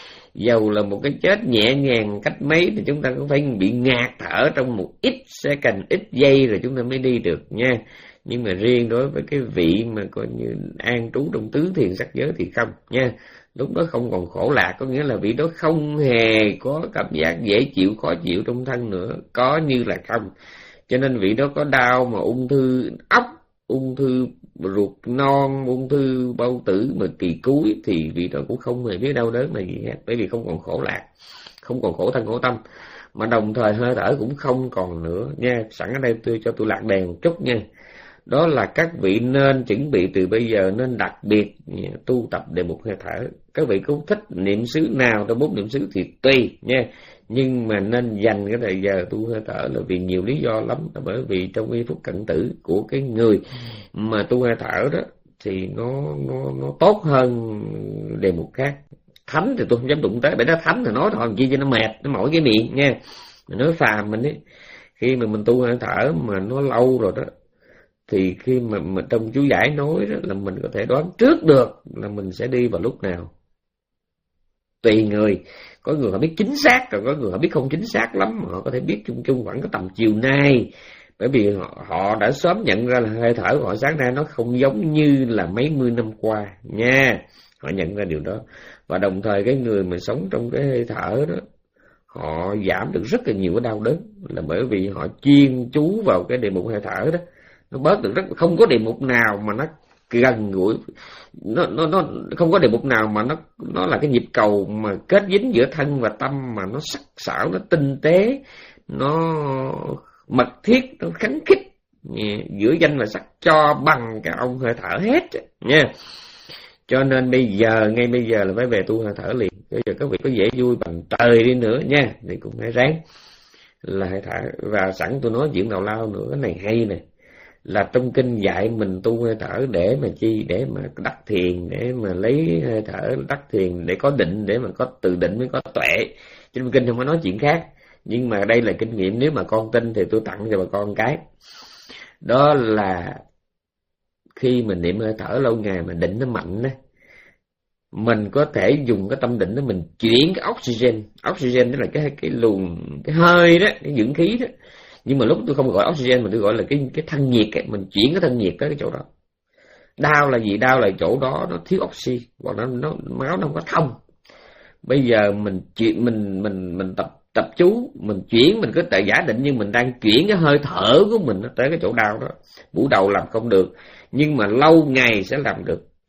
Dầu là một cái chết nhẹ nhàng cách mấy thì chúng ta cũng phải bị ngạt thở trong một ít second, ít giây rồi chúng ta mới đi được nha. Nhưng mà riêng đối với cái vị mà coi như an trú trong tứ thiền sắc giới thì không nha. Lúc đó không còn khổ lạc, có nghĩa là vị đó không hề có cảm giác dễ chịu khó chịu trong thân nữa, có như là không. Cho nên vị đó có đau mà ung thư ốc, ung thư ruột non, ung thư bao tử mà kỳ cuối thì vị đó cũng không hề biết đau đớn là gì hết, bởi vì không còn khổ lạc, không còn khổ thân khổ tâm, mà đồng thời hơi thở cũng không còn nữa nha. Sẵn ở đây tôi cho tôi lạc đề một chút nha. Đó là các vị nên chuẩn bị từ bây giờ, nên đặc biệt tu tập đề mục hơi thở. Các vị cũng thích niệm xứ nào trong bốn niệm xứ thì tùy nha, nhưng mà nên dành cái thời giờ tu hơi thở là vì nhiều lý do lắm. Là bởi vì trong giây phút cận tử của cái người mà tu hơi thở đó thì nó nó nó tốt hơn đề mục khác. Thánh thì tôi không dám đụng tới, bởi nó thánh thì nói thôi làm chi cho nó mệt, nó mỏi cái miệng nha. Mình nói phàm mình ấy, khi mà mình tu hơi thở mà nó lâu rồi đó, thì khi mà, mà trong chú giải nói đó là mình có thể đoán trước được là mình sẽ đi vào lúc nào. Tùy người, có người họ biết chính xác, còn có người họ biết không chính xác lắm, mà họ có thể biết chung chung khoảng có tầm chiều nay. Bởi vì họ, họ đã sớm nhận ra là hơi thở của họ sáng nay nó không giống như là mấy mươi năm qua nha. Họ nhận ra điều đó. Và đồng thời cái người mà sống trong cái hơi thở đó, họ giảm được rất là nhiều cái đau đớn, là bởi vì họ chuyên chú vào cái đề mục hơi thở đó. Nó bớt được rất, không có đề mục nào mà nó gần gũi, nó nó nó không có đề mục nào mà nó nó là cái nhịp cầu mà kết dính giữa thân và tâm mà nó sắc sảo, nó tinh tế, nó mật thiết, nó khắng khích giữa danh và sắc cho bằng cái ông hơi thở hết nha. Cho nên bây giờ, ngay bây giờ là phải về tu hơi thở liền. Bây giờ các vị có dễ vui bằng trời đi nữa nha, thì cũng phải ráng là hơi thở. Và sẵn tôi nói chuyện tào lao nữa, cái này hay nè, là trong kinh dạy mình tu hơi thở để mà chi? Để mà đắc thiền, để mà lấy hơi thở đắc thiền, để có định, để mà có từ định mới có tuệ. Trên kinh không có nói chuyện khác, nhưng mà đây là kinh nghiệm, nếu mà con tin thì tôi tặng cho bà con cái. Đó là khi mình niệm hơi thở lâu ngày mà định nó mạnh đó, mình có thể dùng cái tâm định đó mình chuyển cái oxygen. Oxygen đó là cái cái luồng, cái hơi đó, cái dưỡng khí đó. Nhưng mà lúc tôi không gọi oxygen mà tôi gọi là cái cái thân nhiệt ấy. Mình chuyển cái thân nhiệt tới cái chỗ đó. Đau là gì? Đau là chỗ đó nó thiếu oxy, hoặc nó, nó máu nó không có thông. Bây giờ mình chuyển mình mình mình tập tập chú, mình chuyển, mình cứ tại giả định nhưng mình đang chuyển cái hơi thở của mình tới cái chỗ đau đó. Buổi đầu làm không được, nhưng mà lâu ngày sẽ làm được.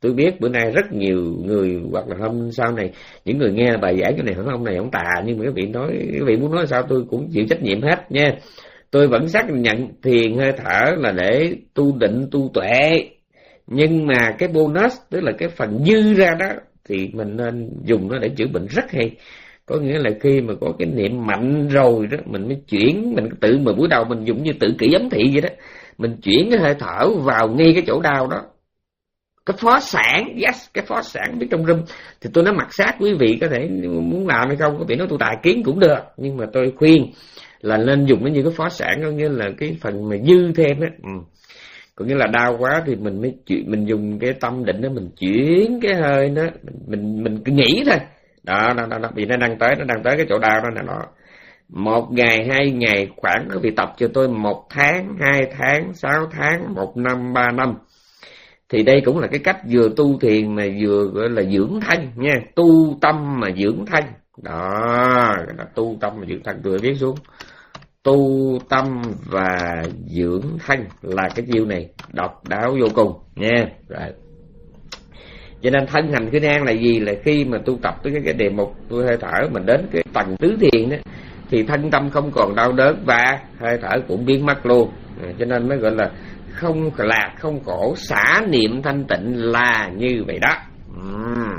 Tôi biết bữa nay rất nhiều người, hoặc là hôm sau này những người nghe bài giảng cái này hỏi ông này ông tà, nhưng mà các vị nói, các vị muốn nói sao tôi cũng chịu trách nhiệm hết nha. Tôi vẫn xác nhận thiền hơi thở là để tu định tu tuệ, nhưng mà cái bonus, tức là cái phần dư ra đó, thì mình nên dùng nó để chữa bệnh rất hay. Có nghĩa là khi mà có cái niệm mạnh rồi đó, mình mới chuyển, mình tự mà buổi đầu mình dùng như tự kỷ ấm thị vậy đó, mình chuyển cái hơi thở vào ngay cái chỗ đau đó. Cái phó sản, yes, cái phó sản biết trong room. Thì tôi nói mặt sát, quý vị có thể muốn làm hay không, có vị nói tôi tà kiến cũng được, nhưng mà tôi khuyên là nên dùng nó như cái phó sản, có nghĩa là cái phần mà dư thêm á. Ừ. Có nghĩa là đau quá thì mình mới chuyển, mình dùng cái tâm định đó, mình chuyển cái hơi đó, mình mình, mình cứ nghĩ thôi. Đó, đó, đó, đó, vì nó đang tới, nó đang tới cái chỗ đau đó nè. Đó. Một ngày, hai ngày, khoảng có vị tập cho tôi một tháng, hai tháng, sáu tháng, một năm, ba năm. Thì đây cũng là cái cách vừa tu thiền mà vừa gọi là dưỡng thân nha, tu tâm mà dưỡng thân. Đó, là tu tâm mà dưỡng thân, tôi viết xuống. Tu tâm và dưỡng thân là cái chiêu này độc đáo vô cùng nha. Rồi. Cho nên thân hành khinh an là gì? Là khi mà tu tập tới cái, cái đề mục tôi hơi thở, mình đến cái tầng tứ thiền đó, thì thân tâm không còn đau đớn và hơi thở cũng biến mất luôn. Cho nên mới gọi là không lạc, không khổ, xả niệm thanh tịnh là như vậy đó. uhm.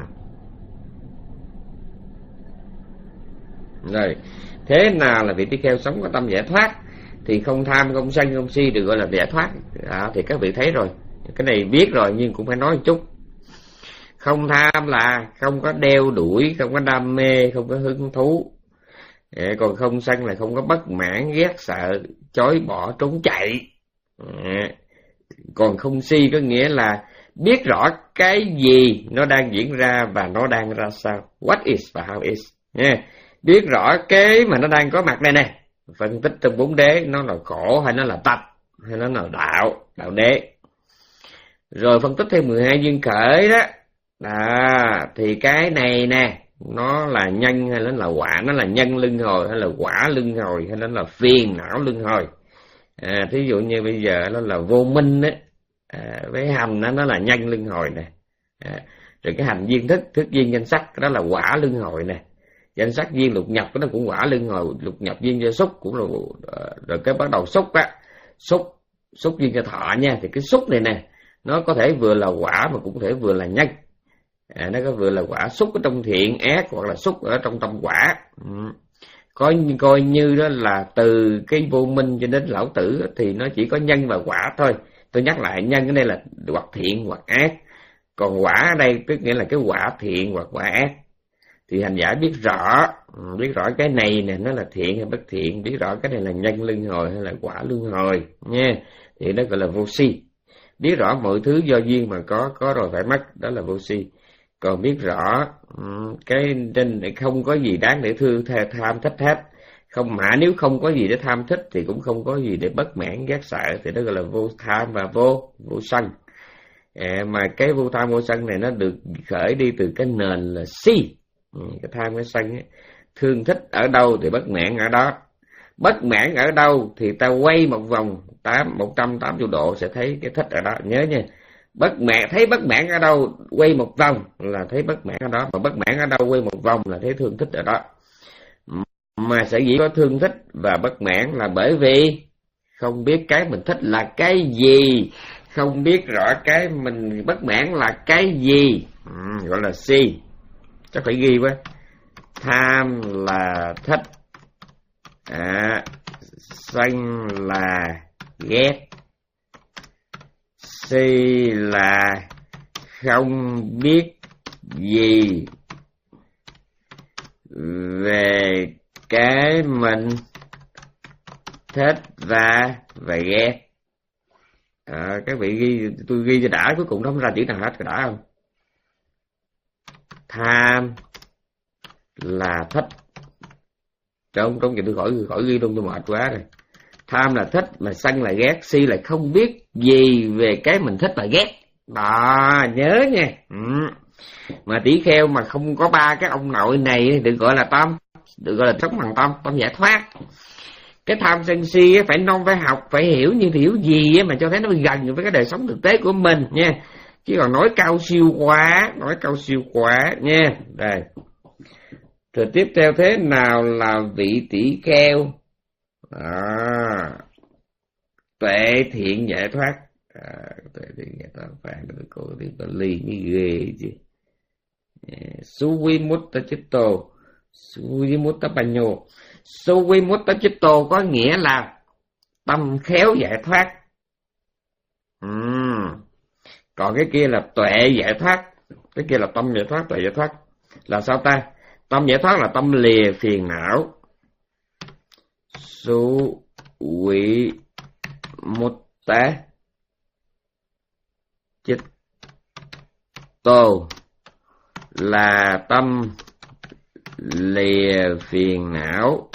Rồi, thế nào là vị tỳ kheo sống có tâm giải thoát? Thì không tham, không sân, không si được gọi là giải thoát. À, thì các vị thấy rồi, cái này biết rồi nhưng cũng phải nói một chút. Không tham là không có đeo đuổi, không có đam mê, không có hứng thú. À, còn không sân là không có bất mãn, ghét sợ, chối bỏ, trốn chạy. À, còn không si có nghĩa là biết rõ cái gì nó đang diễn ra và nó đang ra sao, what is và how is nha. Biết rõ cái mà nó đang có mặt đây nè, phân tích trong bốn đế, nó là khổ hay nó là tập hay nó là đạo, đạo đế. Rồi phân tích thêm mười hai duyên khởi đó. À, thì cái này nè, nó là nhân hay nó là quả, nó là nhân luân hồi hay là quả luân hồi hay nó là phiền não luân hồi. À, thí dụ như bây giờ nó là vô minh á, à, với hành đó, nó là nhân luân hồi nè. À, rồi cái hành duyên thức, thức duyên danh sắc, đó là quả luân hồi nè. Danh sắc duyên lục nhập đó, nó cũng quả luân hồi, lục nhập duyên cho xúc cũng là. Rồi cái bắt đầu xúc á, xúc xúc duyên cho thọ nha. Thì cái xúc này nè, nó có thể vừa là quả mà cũng có thể vừa là nhân. À, nó có vừa là quả xúc ở trong thiện ác, hoặc là xúc ở trong tâm quả. Ừ. Coi, coi như đó là từ cái vô minh cho đến lão tử thì nó chỉ có nhân và quả thôi. Tôi nhắc lại, nhân ở đây là hoặc thiện hoặc ác, còn quả ở đây tức nghĩa là cái quả thiện hoặc quả ác. Thì hành giả biết rõ, biết rõ cái này nè nó là thiện hay bất thiện, biết rõ cái này là nhân luân hồi hay là quả luân hồi nha. Thì đó gọi là vô si. Biết rõ mọi thứ do duyên mà có, có rồi phải mất, đó là vô si. Còn biết rõ cái trên không có gì đáng để thương tham thích hết. Không mà nếu không có gì để tham thích thì cũng không có gì để bất mãn ghét sợ, thì đó gọi là vô tham và vô vô sân. À, mà cái vô tham vô sân này nó được khởi đi từ cái nền là si. Cái tham cái sân ấy, thương thích ở đâu thì bất mãn ở đó. Bất mãn ở đâu thì ta quay một vòng tám một trăm tám mươi độ sẽ thấy cái thích ở đó, nhớ nha. Bất mãn, thấy bất mãn ở đâu quay một vòng là thấy bất mãn ở đó, mà bất mãn ở đâu quay một vòng là thấy thương thích ở đó. Mà sở dĩ có thương thích và bất mãn là bởi vì không biết cái mình thích là cái gì, không biết rõ cái mình bất mãn là cái gì. Ừ, gọi là si. Chắc phải ghi quá. Tham là thích, à, sân là ghét, si là không biết gì về cái mình thích và và ghét. À, các vị ghi, tôi ghi cho đã, cuối cùng nó không ra chữ nào hết, có đã không? Tham là thích. Trong trong giờ tôi khỏi khỏi ghi luôn, tôi mệt quá rồi. Tham là thích, mà sân là ghét, si là không biết gì về cái mình thích và ghét. Đó, nhớ nha. Ừ. Mà tỷ kheo mà không có ba cái ông nội này được gọi là tâm, được gọi là sống bằng tâm, tâm giải thoát. Cái tham sân si phải non, phải học, phải hiểu, nhưng hiểu gì mà cho thấy nó gần với cái đời sống thực tế của mình nha. chứ còn nói cao siêu quá, nói cao siêu quá nha. Đây. Rồi tiếp theo, thế nào là vị tỷ kheo? À, tuệ thiện giải thoát. À, tuệ thiện giải thoát phản đối cô đi Bali như ghê chứ. Suvimutta Chitta, Suvimutta Panyo. Suvimutta Chitta có nghĩa là tâm khéo giải thoát. Uhm. Còn cái kia là tuệ giải thoát. Cái kia là tâm giải thoát, tuệ giải thoát. Là sao ta? Tâm giải thoát là tâm lìa phiền não. Suvimutta Chitta là tâm lìa phiền não.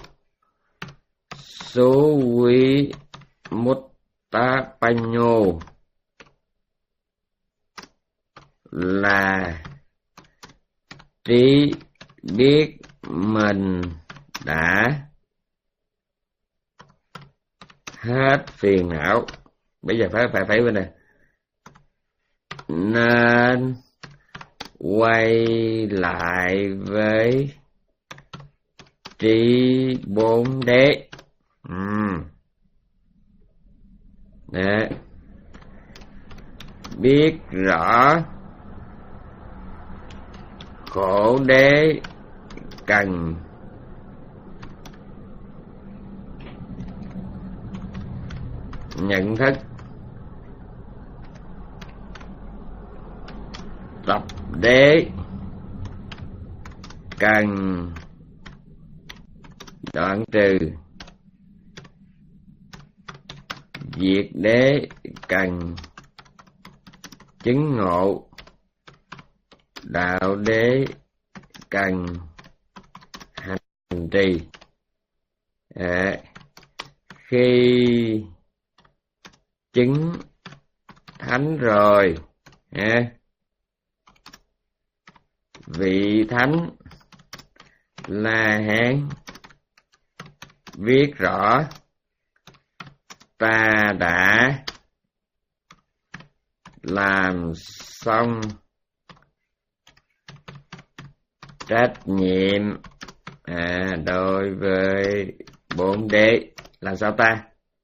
Suvimutta Panyo là trí biết mình đã hết phiền não. Bây giờ phải phải phải bên này, nên quay lại với trí bốn đế. uhm. Đấy. Biết rõ khổ đế cần nhận thức, tập đế cần đoạn trừ, diệt đế cần chứng ngộ, đạo đế cần hành trì. À, khi chứng thánh rồi, à, vị thánh La Hán viết rõ ta đã làm xong trách nhiệm à, đối với bốn đế. Là sao ta?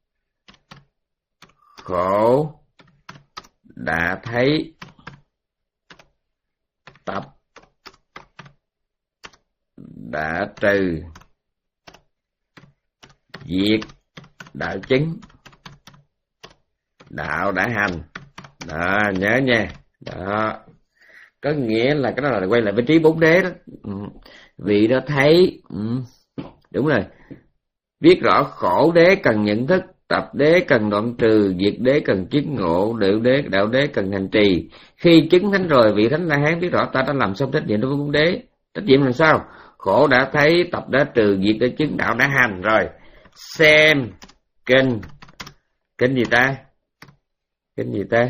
Khổ đã thấy, tập đã trừ, diệt đã chứng, đạo đã hành. Đó, nhớ nha. Đó, có nghĩa là cái đó là quay lại với trí bốn đế đó. Ừ. Vị đó thấy, ừ. Đúng rồi, biết rõ khổ đế cần nhận thức, tập đế cần đoạn trừ, diệt đế cần chứng ngộ, đạo đế đạo đế cần hành trì. Khi chứng thánh rồi, vị thánh La Hán biết rõ ta đã làm xong trách nhiệm đối với bốn đế. Trách nhiệm làm sao? Khổ đã thấy, tập đã trừ, diệt đã chứng, đạo đã hành. Rồi xem kinh. Kinh gì ta? Kinh gì ta?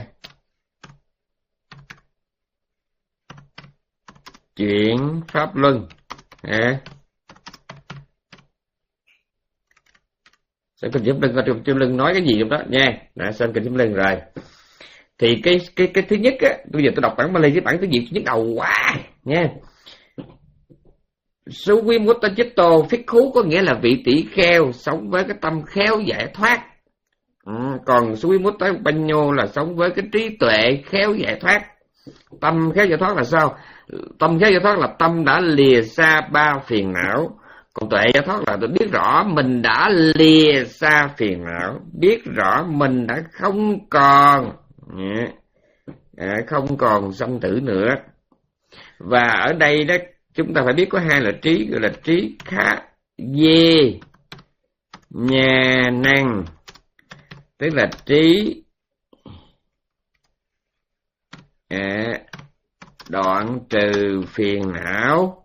Chuyển pháp luân. À. Xem kinh Pháp Luân, coi Pháp Luân nói cái gì trong đó nha. Đã xem kinh Pháp Luân rồi. Thì cái cái cái thứ nhất á, bây giờ tôi đọc bản Bali với bản tiếng Việt nhức đầu quá nha. Suvimutta Chitta Phikkhú có nghĩa là vị tỷ kheo sống với cái tâm khéo giải thoát. Ừ, còn Suvimutta Panyo là sống với cái trí tuệ khéo giải thoát. Tâm khéo giải thoát là sao? Tâm khéo giải thoát là tâm đã lìa xa ba phiền não. Còn tuệ giải thoát là tôi biết rõ mình đã lìa xa phiền não, biết rõ mình đã không còn à, không còn sanh tử nữa. Và ở đây đó chúng ta phải biết có hai loại trí, gọi là trí khá dê nhà năng, tức là trí à, đoạn trừ phiền não.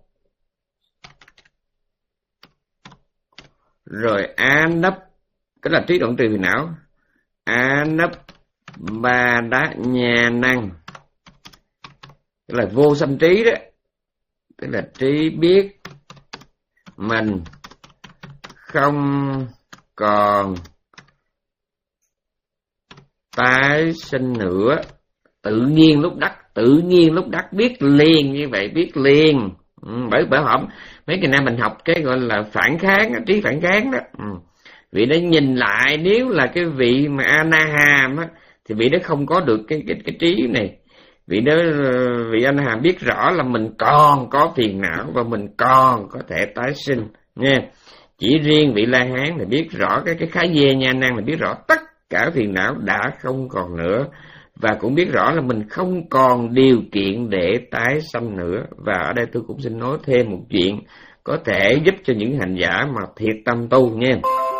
Rồi a nấp, cái là trí đoạn trừ phiền não. A nấp ba đá nhà năng, tức là vô sanh trí đó, tức là trí biết mình không còn tái sinh nữa. tự nhiên lúc đắc, tự nhiên lúc đắc, biết liền như vậy, biết liền. Ừ, bởi bởi họ mấy ngày nay mình học cái gọi là phản kháng, trí phản kháng đó. Ừ. Vị đó nhìn lại, nếu là cái vị mà Anaham á, thì vị đó không có được cái cái cái trí này. Vị đó, vị Anaham biết rõ là mình còn có phiền não và mình còn có thể tái sinh nha. Chỉ riêng vị La Hán thì biết rõ cái cái khá dê nha năng là biết rõ tất cả phiền não đã không còn nữa, và cũng biết rõ là mình không còn điều kiện để tái sanh nữa. Và ở đây tôi cũng xin nói thêm một chuyện có thể giúp cho những hành giả mà thiệt tâm tu nha.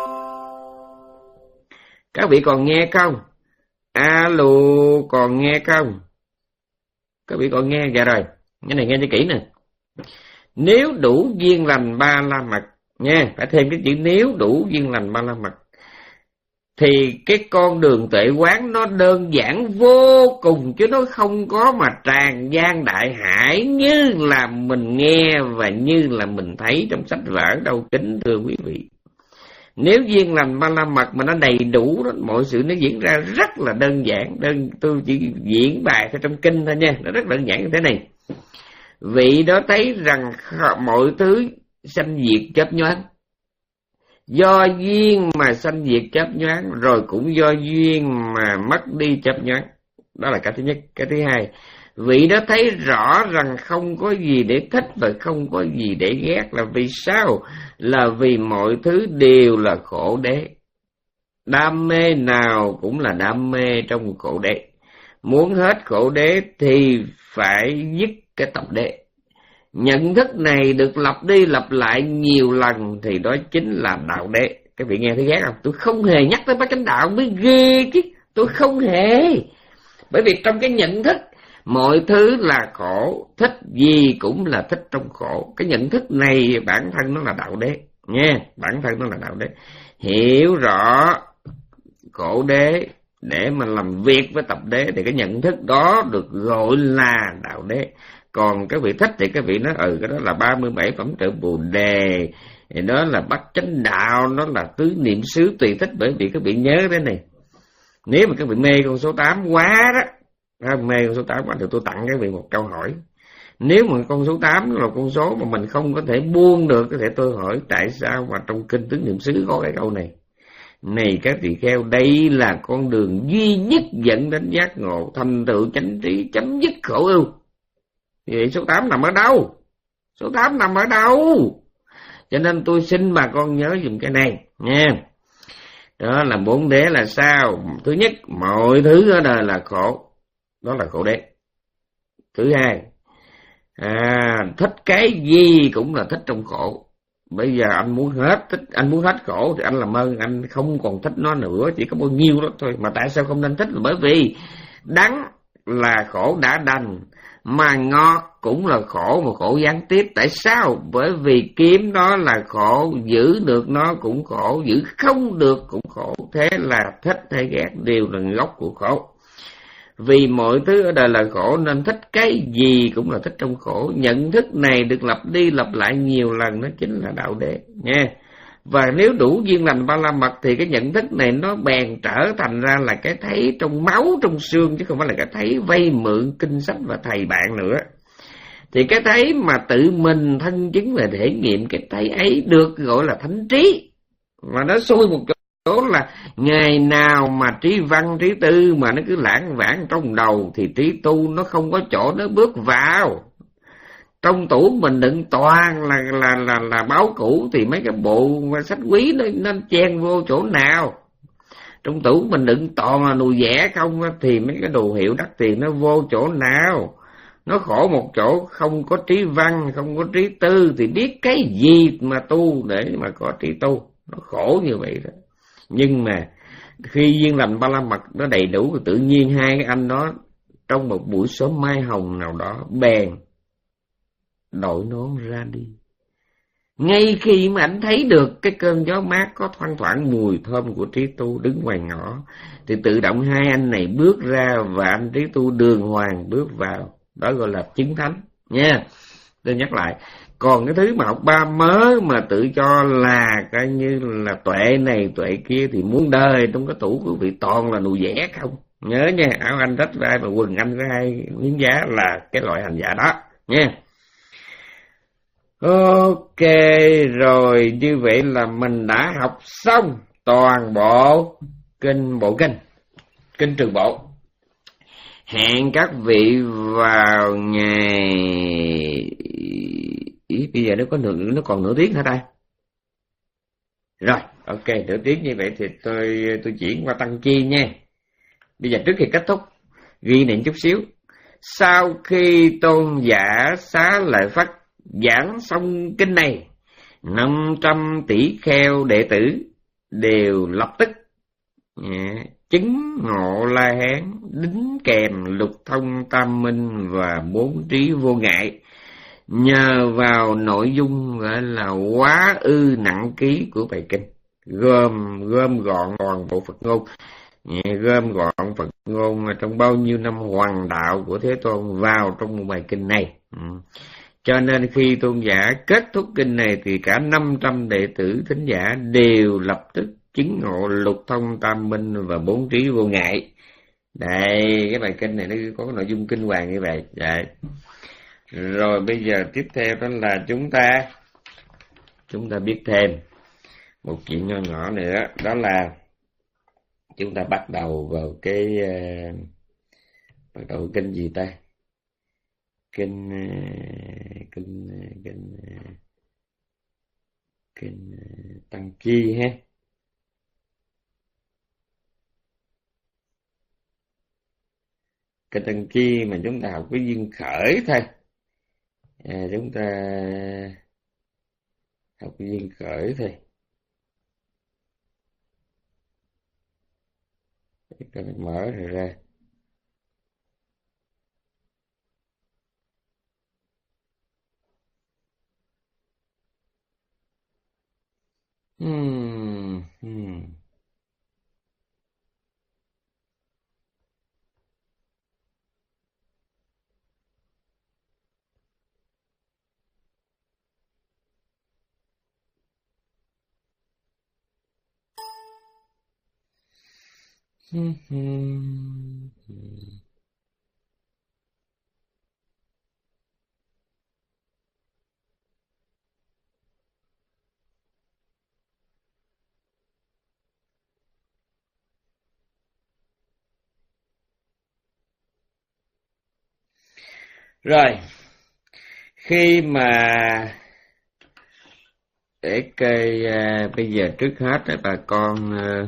Các vị còn nghe không? Alo, còn nghe không? Các vị còn nghe? Dạ rồi, cái này nghe cho kỹ nè. Nếu đủ duyên lành ba la mật nha, phải thêm cái chữ nếu đủ duyên lành ba la mật, thì cái con đường tuệ quán nó đơn giản vô cùng, chứ nó không có mà tràn gian đại hải như là mình nghe và như là mình thấy trong sách vở đâu, kính thưa quý vị. Nếu duyên lành ba la mật mà nó đầy đủ đó, mọi sự nó diễn ra rất là đơn giản. Đơn tôi chỉ diễn bài theo trong kinh thôi nha, nó rất đơn giản như thế này. Vị đó thấy rằng mọi thứ sanh diệt chớp nhoáng, do duyên mà sanh diệt chớp nhoáng, rồi cũng do duyên mà mất đi chớp nhoáng. Đó là cái thứ nhất. Cái thứ hai, vị đó thấy rõ rằng không có gì để thích và không có gì để ghét. Là vì sao? Là vì mọi thứ đều là khổ đế. Đam mê nào cũng là đam mê trong khổ đế. Muốn hết khổ đế thì phải dứt cái tập đế. Nhận thức này được lặp đi lặp lại nhiều lần thì đó chính là đạo đế. Các vị nghe thấy ghét không? Tôi không hề nhắc tới bát chánh đạo mới ghê chứ. Tôi không hề. Bởi vì trong cái nhận thức mọi thứ là khổ, thích gì cũng là thích trong khổ. Cái nhận thức này bản thân nó là đạo đế nha, bản thân nó là đạo đế. Hiểu rõ khổ đế để mà làm việc với tập đế thì cái nhận thức đó được gọi là đạo đế. Còn cái vị thích thì cái vị nói ừ cái đó là ba mươi bảy phẩm trợ Bồ Đề, thì đó là bát chánh đạo, nó là tứ niệm xứ tùy thích. Bởi vì các vị nhớ thế này, nếu mà các vị mê con số tám quá đó, mê con số tám quá thì tôi tặng các vị một câu hỏi. Nếu mà con số tám là con số mà mình không có thể buông được, có thể tôi hỏi tại sao mà trong kinh tứ niệm xứ có cái câu này. Này các tỳ kheo, đây là con đường duy nhất dẫn đến giác ngộ, thành tựu chánh trí, chấm dứt khổ ưu. Vậy số tám nằm ở đâu? Số tám nằm ở đâu? Cho nên tôi xin bà con nhớ dùm cái này nha. Đó là bốn đế là sao? Thứ nhất, mọi thứ ở đời là khổ, đó là khổ đế. Thứ hai, à, thích cái gì cũng là thích trong khổ. Bây giờ anh muốn hết thích, anh muốn hết khổ thì anh làm ơn anh không còn thích nó nữa, chỉ có bao nhiêu đó thôi. Mà tại sao không nên thích? Là bởi vì đắng là khổ đã đành, mà ngọt cũng là khổ, mà khổ gián tiếp. Tại sao? Bởi vì kiếm đó là khổ, giữ được nó cũng khổ, giữ không được cũng khổ. Thế là thích hay ghét đều là gốc của khổ. Vì mọi thứ ở đời là khổ nên thích cái gì cũng là thích trong khổ. Nhận thức này được lặp đi lặp lại nhiều lần, nó chính là đạo đế nha. Và nếu đủ duyên lành ba la mật thì cái nhận thức này nó bèn trở thành ra là cái thấy trong máu trong xương, chứ không phải là cái thấy vay mượn kinh sách và thầy bạn nữa. Thì cái thấy mà tự mình thân chứng và thể nghiệm, cái thấy ấy được gọi là thánh trí. Và nó xui một chỗ là ngày nào mà trí văn trí tư mà nó cứ lãng vãng trong đầu thì trí tu nó không có chỗ nó bước vào. Trong tủ mình đựng toàn là là là là báo cũ thì mấy cái bộ sách quý nó nó chen vô chỗ nào. Trong tủ mình đựng toàn là đồ vẽ không thì mấy cái đồ hiệu đắt tiền nó vô chỗ nào. Nó khổ một chỗ không có trí văn, không có trí tư thì biết cái gì mà tu để mà có trí tu. Nó khổ như vậy đó. Nhưng mà khi duyên lành ba la mật nó đầy đủ thì tự nhiên hai cái anh đó trong một buổi sớm mai hồng nào đó bèn đội nón ra đi. Ngay khi mà anh thấy được cái cơn gió mát có thoang thoảng mùi thơm của trí tu đứng ngoài ngõ, thì tự động hai anh này bước ra và anh trí tu đường hoàng bước vào. Đó gọi là chứng thánh nha. Tôi nhắc lại, còn cái thứ mà học ba mớ mà tự cho là coi như là tuệ này tuệ kia thì muốn đời trong cái tủ của vị toàn là đồ vẽ không. Nhớ nha, áo anh rách vai mà quần anh có hai miếng giá là cái loại hành giả đó nha. Ok, rồi như vậy là mình đã học xong toàn bộ kinh bộ kinh, kinh Trường Bộ. Hẹn các vị vào ngày Ý, bây giờ nó có nửa, nó còn nửa tiếng hả ta? Rồi, ok, nửa tiếng như vậy thì tôi tôi chuyển qua tăng chi nha. Bây giờ trước khi kết thúc, ghi niệm chút xíu. Sau khi tôn giả Xá Lợi Phất giảng xong kinh này, năm trăm tỷ kheo đệ tử đều lập tức yeah, chứng ngộ La Hán, đính kèm lục thông tam minh và bốn trí vô ngại. Nhờ vào nội dung gọi là quá ư nặng ký của bài kinh, gồm gom gọn toàn bộ Phật ngôn, gom gọn Phật ngôn trong bao nhiêu năm hoàng đạo của Thế Tôn vào trong bài kinh này. Ừ. Cho nên khi tôn giả kết thúc kinh này thì cả năm trăm đệ tử thính giả đều lập tức chứng ngộ lục thông tam minh và bốn trí vô ngại. Đây, cái bài kinh này nó có cái nội dung kinh hoàng như vậy. Đấy. Rồi bây giờ tiếp theo đó là chúng ta chúng ta biết thêm một chuyện nho nhỏ nữa, đó là chúng ta bắt đầu vào cái uh, bắt đầu kinh gì ta? Kinh uh, kinh uh, kinh uh, kinh uh, Tăng Chi ha. Kinh Tăng Chi mà chúng ta học với duyên khởi thôi. À, chúng ta học với duyên khởi thôi. Cái mình mở rồi ra. Hmm, hmm. Hmm, hmm, hmm. Rồi, khi mà để cây à, bây giờ trước hết là bà con à,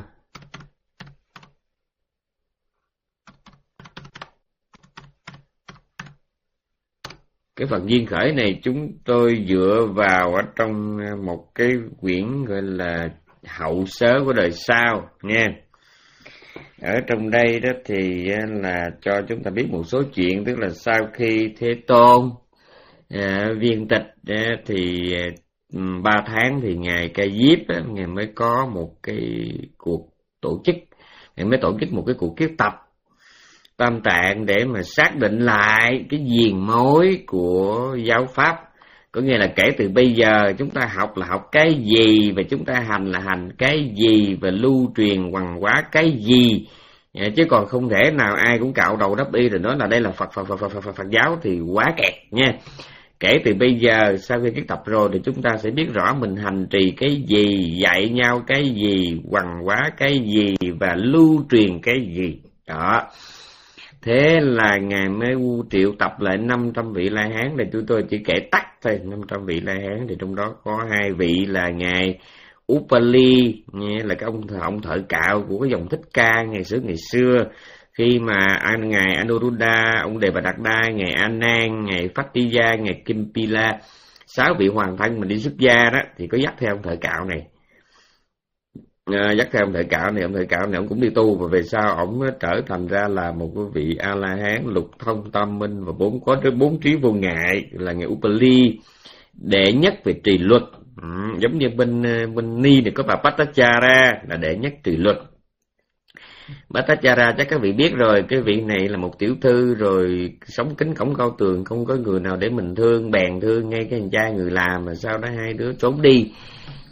cái phần duyên khởi này chúng tôi dựa vào ở trong một cái quyển gọi là Hậu Sớ của đời sau nha. Ở trong đây đó thì là cho chúng ta biết một số chuyện, tức là sau khi Thế Tôn à, viên tịch à, thì ba tháng thì ngài Ca Diếp á, ngài mới có một cái cuộc tổ chức, ngài mới tổ chức một cái cuộc kiết tập Tam Tạng để mà xác định lại cái viền mối của giáo pháp. Có nghĩa là kể từ bây giờ chúng ta học là học cái gì, và chúng ta hành là hành cái gì, và lưu truyền hoằng hóa cái gì. Chứ còn không thể nào ai cũng cạo đầu đắp y rồi nói là đây là Phật Phật Phật Phật Phật, Phật giáo thì quá kẹt nha. Kể từ bây giờ sau khi kiết tập rồi thì chúng ta sẽ biết rõ mình hành trì cái gì, dạy nhau cái gì, hoằng hóa cái gì và lưu truyền cái gì. Đó. Thế là ngài mới triệu tập lại năm trăm vị La Hán, thì chúng tôi chỉ kể tắt thôi. Năm trăm vị La Hán thì trong đó có hai vị là ngài Upali, nghe là cái ông ông thợ cạo của cái dòng Thích Ca ngày xưa ngày xưa. Khi mà anh ngài Anuruddha, ông Đề Bà Đạt Đa, ngài A Nan, ngài Phatiya, ngài Kimpila, sáu vị hoàng thân mình đi xuất gia đó thì có dắt theo ông thợ cạo này. À, dắt theo ông thợ cạo này, ông thợ cạo này ông cũng đi tu, và về sau ông trở thành ra là một cái vị A La Hán lục thông tam minh và bốn có tới bốn trí vô ngại, là ngài Upali đệ nhất về trì luật. Ừ, giống như bên bên Ni thì có bà Bhattacharya là đệ nhất trì luật. Bhattacharya chắc các vị biết rồi, cái vị này là một tiểu thư rồi sống kính cổng cao tường, không có người nào để mình thương, bèn thương ngay cái anh trai người làm, mà sau đó hai đứa trốn đi.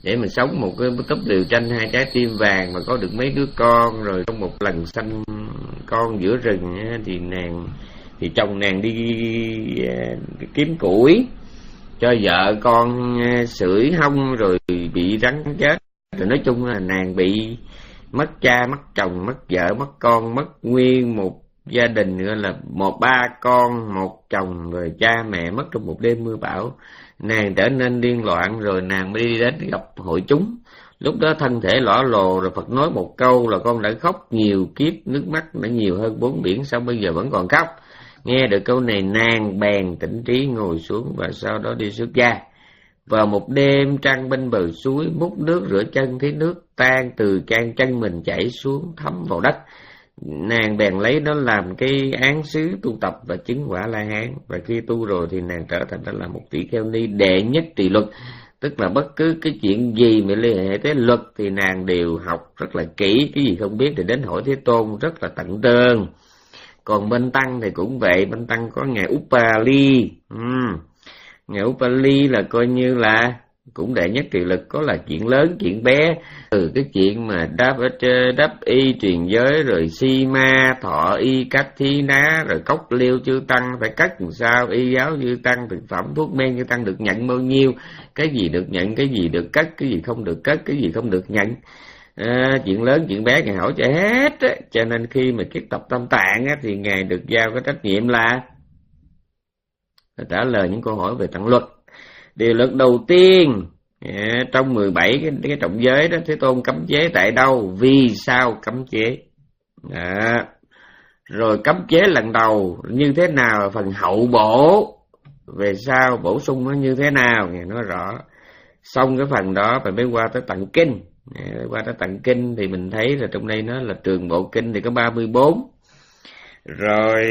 để mà sống một cái túp liều tranh hai trái tim vàng mà có được mấy đứa con, rồi trong một lần sanh con giữa rừng thì nàng thì chồng nàng đi kiếm củi cho vợ con sưởi hông rồi bị rắn chết. Rồi nói chung là nàng bị mất cha, mất chồng, mất vợ, mất con, mất nguyên một gia đình, gọi là một ba con, một chồng, rồi cha mẹ mất trong một đêm mưa bão. Nàng trở nên điên loạn, rồi nàng mới đi đến gặp hội chúng. Lúc đó thân thể lõa lồ, rồi Phật nói một câu là con đã khóc nhiều kiếp, nước mắt đã nhiều hơn bốn biển, sao bây giờ vẫn còn khóc? Nghe được câu này, nàng bèn tỉnh trí ngồi xuống và sau đó đi xuất gia. Vào một đêm trăng bên bờ suối, múc nước rửa chân, thấy nước tan từ can chân mình chảy xuống thấm vào đất. Nàng bèn lấy nó làm cái án xứ tu tập và chứng quả La Hán. Và khi tu rồi thì nàng trở thành là một tỷ kheo ni đệ nhất trì luật. Tức là bất cứ cái chuyện gì mà liên hệ tới luật thì nàng đều học rất là kỹ, cái gì không biết thì đến hỏi Thế Tôn rất là tận tường. Còn bên Tăng thì cũng vậy, bên Tăng có Ngài Upali. uhm. Ngài Upali là coi như là cũng đệ nhất trì lực, có là chuyện lớn chuyện bé, từ cái chuyện mà đáp đáp y truyền giới, rồi si ma thọ y cách thi ná, rồi cốc liêu chư tăng phải cất làm sao, y giáo chư tăng, thực phẩm thuốc men chư tăng được nhận bao nhiêu, cái gì được nhận, cái gì được cất, cái gì không được cất, cái gì không được nhận. À, chuyện lớn chuyện bé Ngài hỏi cho hết á. Cho nên khi mà kiết tập Tam Tạng á, thì Ngài được giao cái trách nhiệm là trả lời những câu hỏi về tạng luật. Điều luật đầu tiên, yeah, trong mười bảy cái, cái trọng giới đó, Thế Tôn cấm chế tại đâu, vì sao cấm chế, à, rồi cấm chế lần đầu như thế nào, phần hậu bổ về sau bổ sung nó như thế nào, Ngài nói rõ. Xong cái phần đó phải mới qua tới tạng kinh. Yeah, qua tới tạng kinh thì mình thấy là trong đây nó là trường bộ kinh thì có ba mươi bốn. Rồi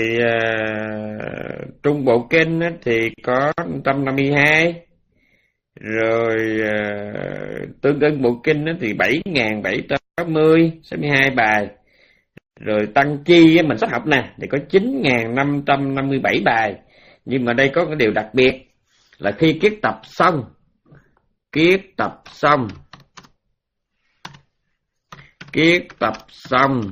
uh, trung bộ kinh thì có một trăm năm mươi hai. Rồi uh, tương ưng bộ kinh thì bảy nghìn bảy trăm sáu mươi, sáu mươi hai bài. Rồi tăng chi mình sắp học nè thì có chín nghìn năm trăm năm mươi bảy bài. Nhưng mà đây có cái điều đặc biệt là khi kiết tập xong, kiết tập xong, kiết tập xong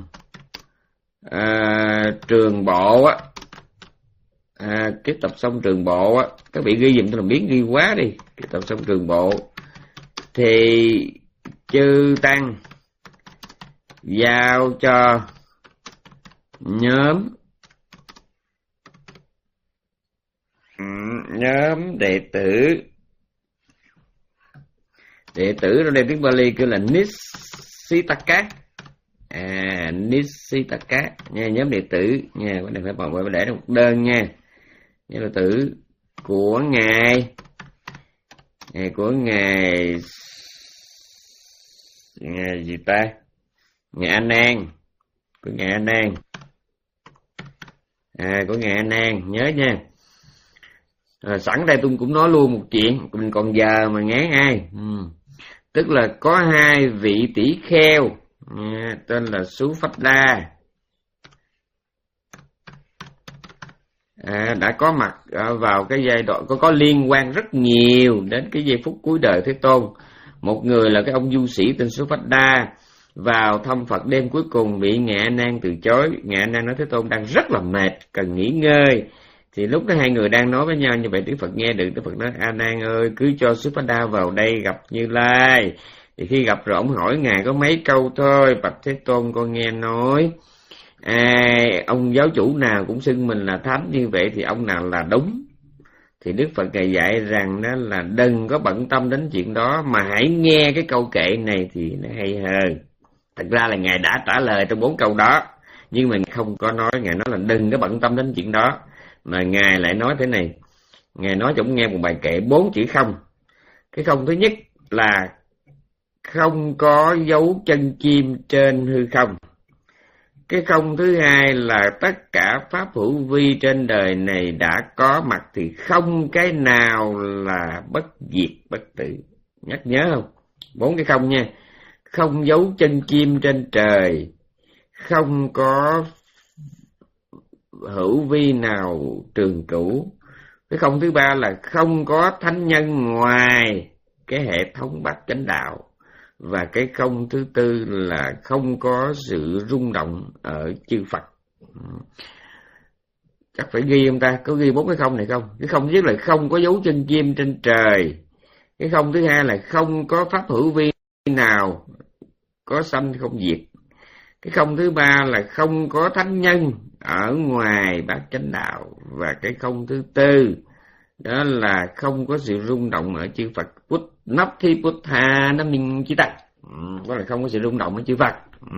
À, trường bộ á, à, kiết tập xong trường bộ á, các vị ghi dùm tôi làm biến ghi quá đi. Kiết tập xong trường bộ thì chư tăng giao cho nhóm nhóm đệ tử, đệ tử trong đây tiếng Bali kêu là Nisitaka. À, Nisitaka nha, nhóm đệ tử nha, cái này phải bảo vệ để một đơn nha. Nhóm đệ tử của ngài, ngài của ngài ngài gì ta, ngài A Nan, của ngài A Nan, à của ngài A Nan, nhớ nha. À, sẵn đây tôi cũng nói luôn một chuyện, mình còn giờ mà ngán ai. Ừ. Tức là có hai vị tỷ kheo, à, tên là Suphada, à, đã có mặt à, vào cái giai đoạn có có liên quan rất nhiều đến cái giây phút cuối đời Thế Tôn. Một người là cái ông du sĩ tên Suphada vào thăm Phật đêm cuối cùng bị Ngài A Nan từ chối. Ngài A Nan nói Thế Tôn đang rất là mệt, cần nghỉ ngơi. Thì lúc đó hai người đang nói với nhau như vậy, Đức Phật nghe được. Đức Phật nói A Nan ơi, cứ cho Suphada vào đây gặp Như Lai. Thì khi gặp rồi ông hỏi Ngài có mấy câu thôi. Bạch Thế Tôn, con nghe nói à, ông giáo chủ nào cũng xưng mình là thánh như vậy thì ông nào là đúng. Thì Đức Phật Ngài dạy rằng đó là đừng có bận tâm đến chuyện đó, mà hãy nghe cái câu kệ này thì nó hay hơn. Thật ra là Ngài đã trả lời trong bốn câu đó, nhưng mà không có nói. Ngài nói là đừng có bận tâm đến chuyện đó, mà Ngài lại nói thế này. Ngài nói cho ông nghe một bài kệ bốn chữ không. Cái không thứ nhất là không có dấu chân chim trên hư không. Cái không thứ hai là tất cả pháp hữu vi trên đời này đã có mặt thì không cái nào là bất diệt bất tử. Nhắc nhớ không? Bốn cái không nha. Không dấu chân chim trên trời, không có hữu vi nào trường cửu. Cái không thứ ba là không có thánh nhân ngoài cái hệ thống bát chánh đạo. Và cái không thứ tư là không có sự rung động ở chư Phật. Chắc phải ghi không ta? Có ghi bốn cái không này không? Cái không thứ nhất là không có dấu chân chim trên trời. Cái không thứ hai là không có pháp hữu vi nào có sanh không diệt. Cái không thứ ba là không có thánh nhân ở ngoài bát chánh đạo. Và cái không thứ tư đó là không có sự rung động ở chư Phật. Put nắp thi put tha nó mình chỉ tặng. Đó là không có sự rung động ở chư Phật.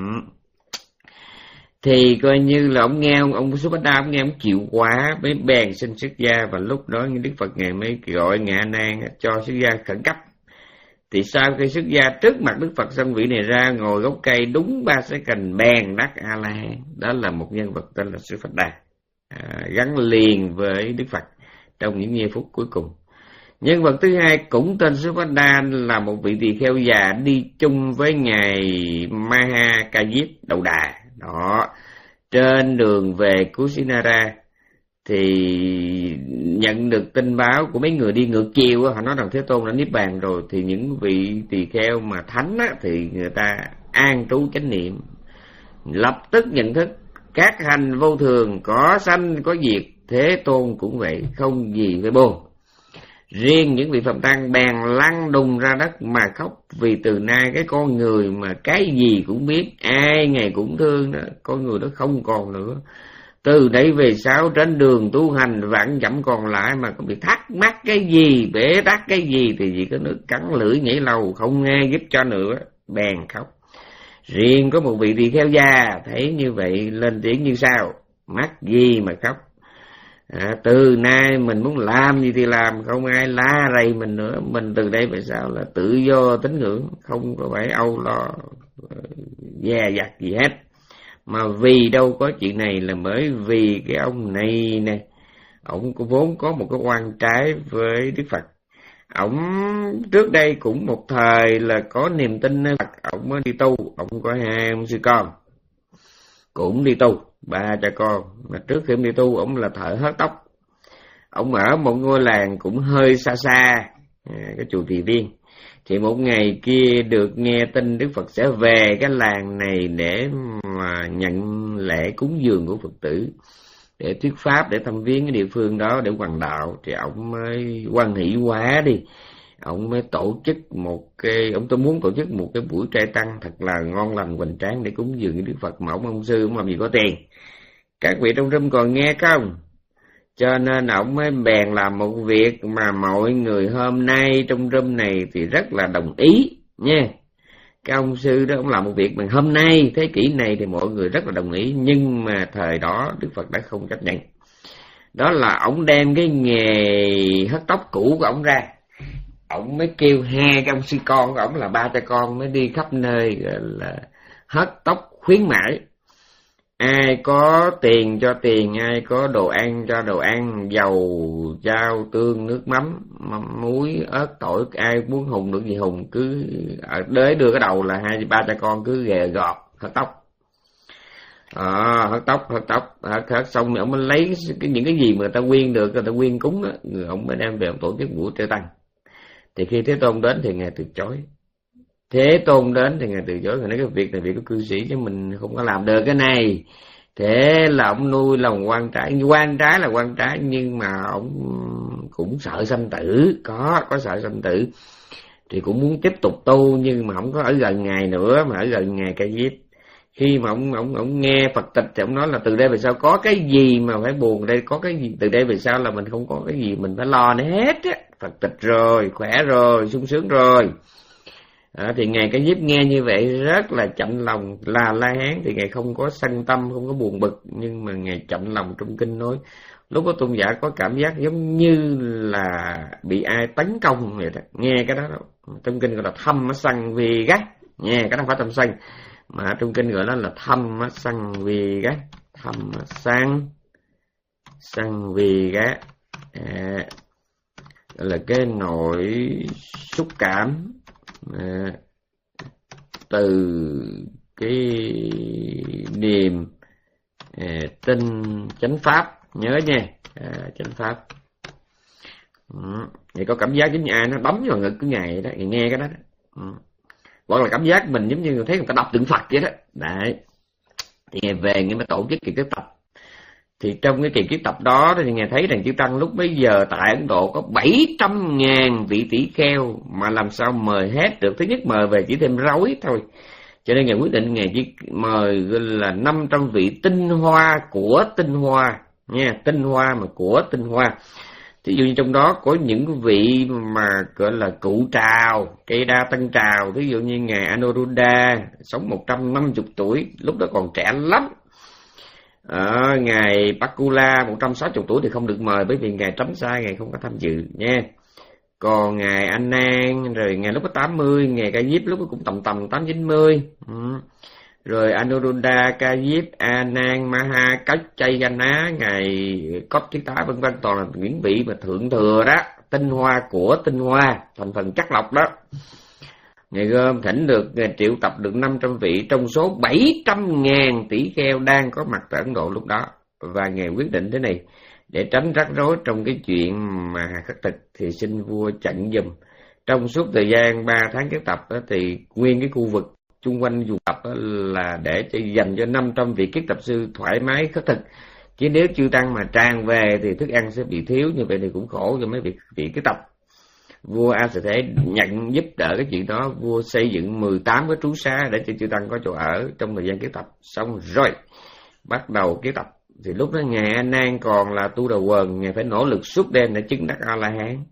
Thì coi như là ông nghe ông, ông Subhadda ông nghe ông chịu quá mới bèn xin xuất gia. Và lúc đó Đức Phật ngài mới gọi Ngài A Nan cho xuất gia khẩn cấp. Thì sau khi xuất gia trước mặt Đức Phật xong, vị này ra ngồi gốc cây đúng ba cái cành bèn đắc A La Hán. Đó là một nhân vật tên là Subhadda, à, gắn liền với Đức Phật trong những giây phút cuối cùng. Nhân vật thứ hai cũng tên Subhadda là một vị tỳ kheo già đi chung với ngài Maha Ca Diếp Đậu Đà. Đó, trên đường về Kusinara thì nhận được tin báo của mấy người đi ngược chiều, họ nói rằng Thế Tôn đã niết bàn rồi. Thì những vị tỳ kheo mà thánh á, thì người ta an trú chánh niệm, lập tức nhận thức các hành vô thường, có sanh có diệt, Thế Tôn cũng vậy, không gì phải buồn. Riêng những vị Phạm Tăng bèn lăn đùng ra đất mà khóc, vì từ nay cái con người mà cái gì cũng biết, ai ngày cũng thương đó, con người đó không còn nữa. Từ đây về sau trên đường tu hành vạn dặm còn lại mà có bị thắc mắc cái gì, bể tắc cái gì thì chỉ có nước cắn lưỡi nhảy lầu, không ai giúp cho nữa, bèn khóc. Riêng có một vị tỳ kheo già thấy như vậy lên tiếng như sau: mắc gì mà khóc, à, từ nay mình muốn làm gì thì làm, không ai la rầy mình nữa. Mình từ đây về sau là tự do tín ngưỡng, không có phải âu lo dè dặt gì hết. Mà vì đâu có chuyện này là bởi vì cái ông này nè, ông cũng vốn có một cái oan trái với Đức Phật. Ông trước đây cũng một thời là có niềm tin nơi Phật, ông mới đi tu. Ông có hai ông sư con cũng đi tu, ba cha con. Mà trước khi ông đi tu, ông là thợ hớt tóc. Ông ở một ngôi làng cũng hơi xa xa, cái chùa Tỳ Viên. Thì một ngày kia được nghe tin Đức Phật sẽ về cái làng này để mà nhận lễ cúng dường của Phật tử, để thuyết pháp, để thăm viếng cái địa phương đó để hoằng đạo. Thì ông mới hoan hỷ quá đi, ông mới tổ chức một cái, ông tôi muốn tổ chức một cái buổi trai tăng thật là ngon lành hoành tráng để cúng dường cái Đức Phật. Mà ông ông sư ông làm gì có tiền, các vị trong room còn nghe không? Cho nên ông mới bèn làm một việc mà mọi người hôm nay trong room này thì rất là đồng ý nha. Cái ông sư đó ông làm một việc mà hôm nay thế kỷ này thì mọi người rất là đồng ý, nhưng mà thời đó Đức Phật đã không chấp nhận. Đó là ông đem cái nghề hớt tóc cũ của ông ra, ông mới kêu hai cái ông sư con của ông là ba cha con mới đi khắp nơi gọi là hớt tóc khuyến mãi. Ai có tiền cho tiền, ai có đồ ăn cho đồ ăn, dầu, chao, tương, nước mắm, mắm muối, ớt, tỏi, ai muốn hùng được gì hùng, cứ ở đế đưa cái đầu là hai ba cha con cứ ghè gọt hớt tóc. À, hớt tóc, hớt tóc, hớt, hớt xong rồi ông mới lấy cái, những cái gì mà người ta quyên được, người ta quyên cúng đó, người ông mới đem về ông tổ chức buổi trai tăng. Thì khi Thế Tôn đến thì ngài từ chối. Thế Tôn đến thì ngài từ chối, ngài nói cái việc này việc của cư sĩ chứ mình không có làm được cái này. Thế là ông nuôi lòng quan trái, quan trái là quan trái, nhưng mà ông cũng sợ sanh tử, có có sợ sanh tử, thì cũng muốn tiếp tục tu nhưng mà không có ở gần ngài nữa, mà ở gần ngài Ca Diếp. Khi mà ông ông ông nghe Phật tịch thì ông nói là từ đây về sau có cái gì mà phải buồn, đây có cái gì, từ đây về sau là mình không có cái gì mình phải lo nữa hết á. Phật tịch rồi, khỏe rồi, sung sướng rồi. À, thì ngài Ca Diếp nghe như vậy rất là chạnh lòng. Là La Hán thì ngài không có sân tâm, không có buồn bực, nhưng mà ngài chạnh lòng. Trong kinh nói lúc đó tôn giả có cảm giác giống như là bị ai tấn công vậy đó. Nghe cái đó, đó. Trong kinh gọi là thâm sân vì gắt, nghe cái đó không phải thâm sân, mà trong kinh gọi đó là thâm sân vì gắt, thâm sân sân vì gắt, à, là cái nỗi xúc cảm à, từ cái niềm à, tin chánh pháp, nhớ nha, à, chánh pháp. Thì có cảm giác giống như ai nó bấm vào ngực của Ngài đó, Ngài nghe cái đó, đó. Ừ. Hoặc là cảm giác mình giống như thấy người ta đọc tượng Phật vậy đó. Đấy. Thì Ngài về Ngài mới tổ chức kỳ kiếp tập. Thì trong cái kỳ kiếp tập đó thì Ngài thấy rằng chư Tăng lúc bấy giờ tại Ấn Độ có bảy trăm ngàn vị tỷ kheo, mà làm sao mời hết được. Thứ nhất mời về chỉ thêm rối thôi, cho nên Ngài quyết định Ngài chỉ mời là năm trăm vị tinh hoa của tinh hoa nha, tinh hoa mà của tinh hoa. Thí dụ như trong đó có những vị mà gọi là cụ trào, cây đa tân trào, ví dụ như Ngài Anuruddha sống một trăm năm mươi tuổi, lúc đó còn trẻ lắm. À, Ngài Pakula một trăm sáu mươi tuổi thì không được mời, bởi vì Ngài tránh xa, Ngài không có tham dự nha. Còn Ngài A Nan rồi Ngài lúc có tám mươi, Ngài Ca Diếp lúc đó cũng tầm tầm tám chín mươi. Ừ. Rồi Anuruddha, Ca Diếp, A Nan, Maha, Kaccayana, Ngài Cốt Chí Tá vân vân, toàn là những vị mà thượng thừa đó, tinh hoa của tinh hoa, thành phần chắc lọc đó. Ngài gom thỉnh được Ngài triệu tập được năm trăm vị trong số bảy trăm ngàn tỷ kheo đang có mặt tại Ấn Độ lúc đó. Và Ngài quyết định thế này, để tránh rắc rối trong cái chuyện mà khất thực thì xin vua chặn giùm. Trong suốt thời gian ba tháng kiếp tập đó, thì nguyên cái khu vực chung quanh vùng tập đó là để cho dành cho năm trăm vị kiếp tập sư thoải mái khất thực. Chứ nếu chư Tăng mà tràn về thì thức ăn sẽ bị thiếu, như vậy thì cũng khổ cho mấy vị, vị kiếp tập. Vua A Xà Thế nhận giúp đỡ cái chuyện đó, vua xây dựng mười tám cái trú xá để cho chư Tăng có chỗ ở trong thời gian kiếp tập. Xong rồi bắt đầu kiếp tập. Thì lúc đó Ngài A Nan còn là tu đầu quần, Ngài phải nỗ lực suốt đêm để chứng đắc A La Hán.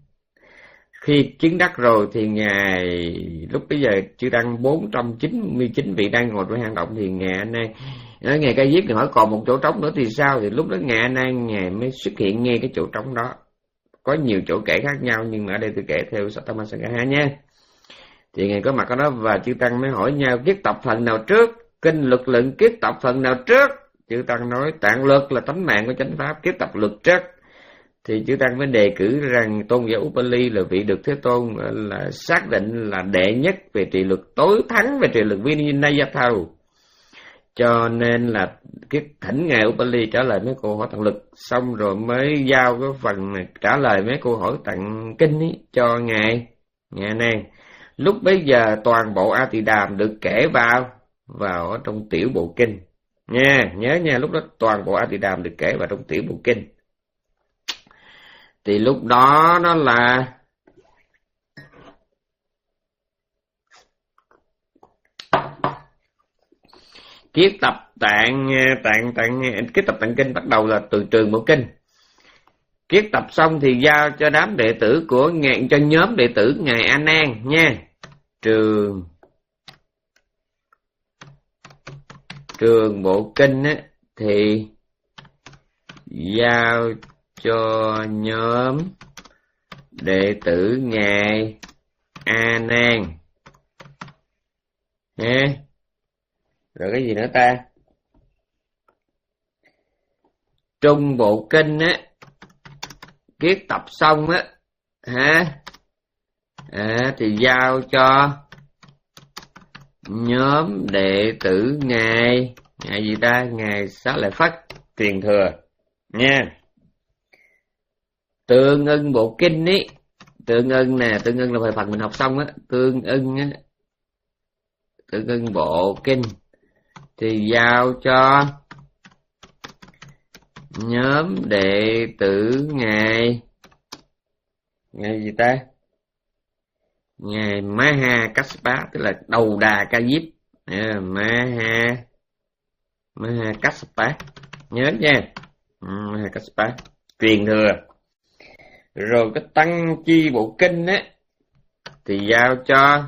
Khi chứng đắc rồi thì Ngài lúc bây giờ chư Tăng bốn trăm chín mươi chín vị đang ngồi trong hang động, thì Ngài A Nan nói Ngài Ca Diếp hỏi còn một chỗ trống nữa thì sao, thì lúc đó Ngài A Nan Ngài mới xuất hiện ngay cái chỗ trống đó. Có nhiều chỗ kể khác nhau, nhưng mà ở đây tôi kể theo Sattama Sangaha nha. Thì Ngài có mặt ở đó và chư Tăng mới hỏi nhau kiếp tập phần nào trước, kinh luật luận kiếp tập phần nào trước. Chư Tăng nói tạng luật là tánh mạng của chánh pháp, kiếp tập luật trước. Thì chư Tăng mới đề cử rằng tôn giả Upali là vị được Thế Tôn là xác định là đệ nhất về trị luật, tối thắng về trị luật Vinayatha. Cho nên là cái thỉnh Ngài Upali trả lời mấy câu hỏi tạng luật, xong rồi mới giao cái phần trả lời mấy câu hỏi tạng kinh ấy cho Ngài Ngài Nan. Lúc bấy giờ toàn bộ A Tỳ Đàm được kể vào vào ở trong tiểu bộ kinh nha, nhớ nha, lúc đó toàn bộ A Tỳ Đàm được kể vào trong tiểu bộ kinh. Thì lúc đó nó là kiếp tập tạng tạng tạng kiếp tập tạng kinh bắt đầu là từ trường bộ kinh. Kiếp tập xong thì giao cho đám đệ tử của ngài, cho nhóm đệ tử Ngài A Nan nha. Trường trường bộ kinh á, thì giao cho nhóm đệ tử Ngài A Nan nha. Rồi cái gì nữa ta? Trung bộ kinh á, kiếp tập xong á hả, à, thì giao cho nhóm đệ tử Ngài Ngài gì ta? Ngài Xá Lợi Phất truyền thừa nha. Tương ưng bộ kinh ấy, tương ưng nè, tương ưng là bài phần mình học xong á, tương ưng á, tương ưng bộ kinh thì giao cho nhóm đệ tử Ngài Ngài gì ta? Ngài Maha Kassapa, tức là đầu đà Ca Diếp. À, Maha Maha Kassapa, nhớ nha. Maha Kassapa truyền thừa. Rồi cái tăng chi bộ kinh á thì giao cho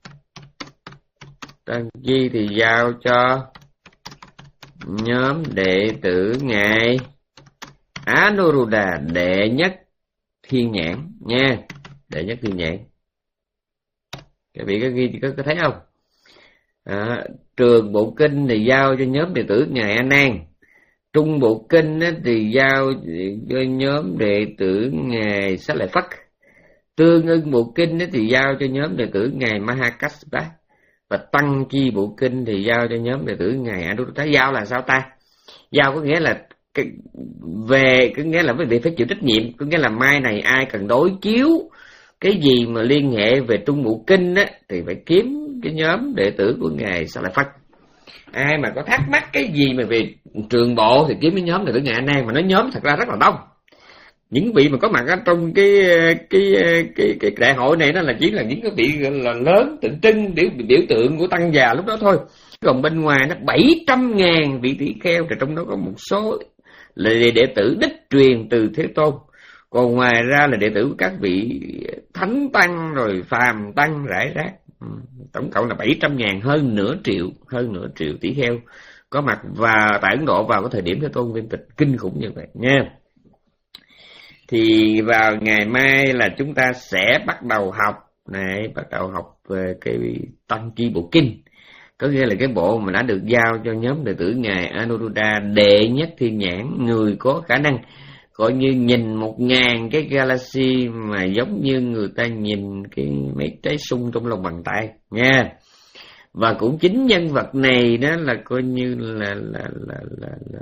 tăng chi thì giao cho nhóm đệ tử Ngài Anuruddha đệ nhất thiên nhãn nha, đệ nhất thiên nhãn. Các vị có ghi có, có thấy không? À, trường bộ kinh thì giao cho nhóm đệ tử Ngài A Nan. Trung bộ kinh thì giao cho nhóm đệ tử Ngài Xá Lợi Phất. Tương ưng bộ kinh thì giao cho nhóm đệ tử Ngài Maha Kassapa. Và tăng chi bộ kinh thì giao cho nhóm đệ tử Ngài Anuruddha. Giao là sao ta? Giao có nghĩa là cái, về có nghĩa là quý vị phải chịu trách nhiệm, có nghĩa là mai này ai cần đối chiếu cái gì mà liên hệ về Trung Bộ Kinh á, thì phải kiếm cái nhóm đệ tử của Ngài Sa La Phật. Ai mà có thắc mắc cái gì mà về Trường Bộ thì kiếm cái nhóm đệ tử Ngài A Nan, mà nói nhóm thật ra rất là đông. Những vị mà có mặt ở trong cái cái cái cái đại hội này đó là chỉ là những cái vị là lớn tượng trưng biểu biểu tượng của tăng già lúc đó thôi. Còn bên ngoài nó bảy trăm ngàn vị tỷ kheo, thì trong đó có một số là đệ tử đích truyền từ Thế Tôn. Còn ngoài ra là đệ tử của các vị thánh tăng rồi phàm tăng rải rác. Tổng cộng là bảy trăm ngàn, hơn nửa triệu, hơn nửa triệu tỷ kheo có mặt và tại Ấn Độ vào cái thời điểm Thế Tôn viên tịch kinh khủng như vậy nha. Thì vào ngày mai là chúng ta sẽ bắt đầu học này, bắt đầu học về cái Tăng Chi Bộ Kinh. Có nghĩa là cái bộ mà đã được giao cho nhóm đệ tử Ngài Anuruddha đệ nhất thiên nhãn, người có khả năng coi như nhìn một ngàn cái galaxy mà giống như người ta nhìn cái mấy trái sung trong lòng bàn tay nha. Và cũng chính nhân vật này đó là coi như là là là là, là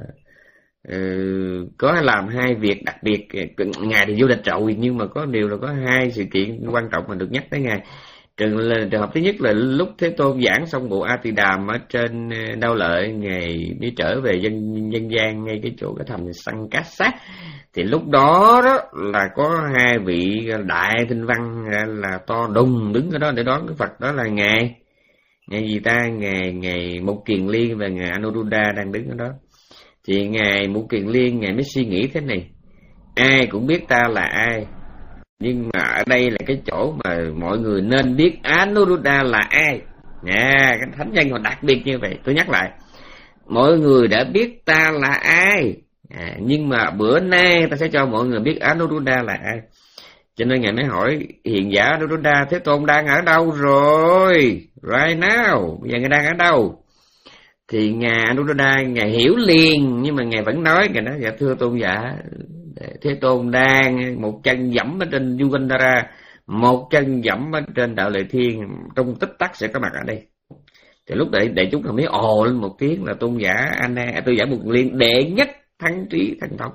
uh, có làm hai việc đặc biệt. Ngài thì vô địch rồi, nhưng mà có điều là có hai sự kiện quan trọng mà được nhắc tới Ngài. Trường, trường hợp thứ nhất là lúc Thế Tôn giảng xong bộ A Tỳ Đàm ở trên Đao Lợi, Ngài đi trở về dân dân gian ngay cái chỗ cái thành Săn Cát Sát. Thì lúc đó đó là có hai vị đại tinh văn là to đùng đứng ở đó để đón cái Phật, đó là ngài ngài gì ta ngài ngài Mục Kiền Liên và ngài Anuruddha đang đứng ở đó. Thì ngài Mục Kiền Liên ngài mới suy nghĩ thế này: ai cũng biết ta là ai, nhưng mà ở đây là cái chỗ mà mọi người nên biết Anuruddha là ai nha. Cái thánh nhân họ đặc biệt như vậy. Tôi nhắc lại, mọi người đã biết ta là ai, à, nhưng mà bữa nay ta sẽ cho mọi người biết Anuruddha là ai. Cho nên ngài mới hỏi hiền giả Anuruddha, Thế Tôn đang ở đâu rồi? Right now, bây giờ ngài đang ở đâu? Thì ngài Anuruddha ngài hiểu liền, nhưng mà ngài vẫn nói, ngài nói dạ thưa tôn giả, Thế Tôn đang một chân dẫm ở trên Yugandhara, một chân dẫm ở trên Đạo Lệ Thiên, trong tích tắc sẽ có mặt ở đây. Thì lúc đấy đại chúng mới ồ lên một tiếng là tôn giả Anna, tôn giả Mục Liên đệ nhất thắng trí thần thông.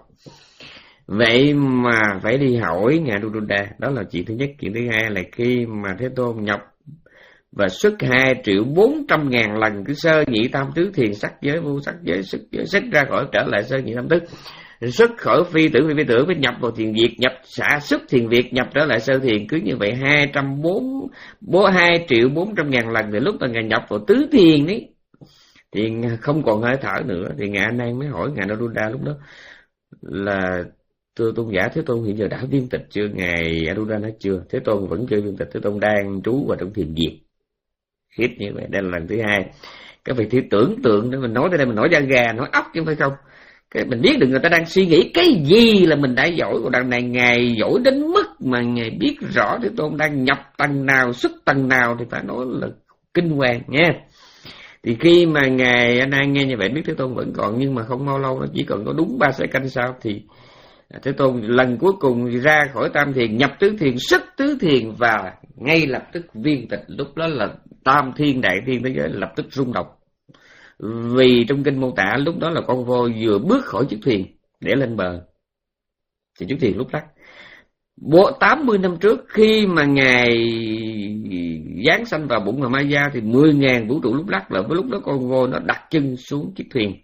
Vậy mà phải đi hỏi ngài Anuruddha. Đó là chuyện thứ nhất. Chuyện thứ hai là khi mà Thế Tôn nhập và xuất hai triệu bốn trăm ngàn lần cái sơ nhị tam tứ thiền, sắc giới vô sắc giới xuất giới, xuất ra khỏi trở lại sơ nhị tam tứ, xuất khỏi phi tử phi phi tử, mới nhập vào thiền việt, nhập xả xuất thiền việt, nhập trở lại sơ thiền. Cứ như vậy hai trăm bốn hai triệu bốn trăm ngàn lần. Thì lúc mà ngài nhập vào tứ thiền ấy thì không còn hơi thở nữa. Thì ngài A Nan mới hỏi ngài Anuruddha lúc đó là thưa tôn giả, Thế Tôn hiện giờ đã viên tịch chưa? Ngài Anuruddha nói chưa, Thế Tôn vẫn chưa viên tịch, Thế Tôn đang trú vào trong thiền việt. Khiếp như vậy. Đây là lần thứ hai. Các vị thử tưởng tượng để mình nói tới đây, mình nói da gà, nói óc chứ phải không? Cái mình biết được người ta đang suy nghĩ cái gì là mình đã giỏi. Còn đằng này ngài giỏi đến mức mà ngài biết rõ Thế Tôn đang nhập tầng nào, xuất tầng nào, thì phải nói là kinh hoàng nha. Thì khi mà ngài anh An nghe như vậy biết Thế Tôn vẫn còn, nhưng mà không bao lâu, nó chỉ còn có đúng ba giây canh sau thì Thế Tôn lần cuối cùng ra khỏi tam thiền, nhập tứ thiền, xuất tứ thiền và ngay lập tức viên tịch. Lúc đó là tam thiên đại thiên thế giới lập tức rung động. Vì trong kinh mô tả lúc đó là con voi vừa bước khỏi chiếc thuyền để lên bờ thì chiếc thuyền lúc lắc. tám mươi năm trước khi mà ngài giáng sanh vào bụng Hà Maya thì mười ngàn vũ trụ lúc lắc, là với lúc đó con voi nó đặt chân xuống chiếc thuyền.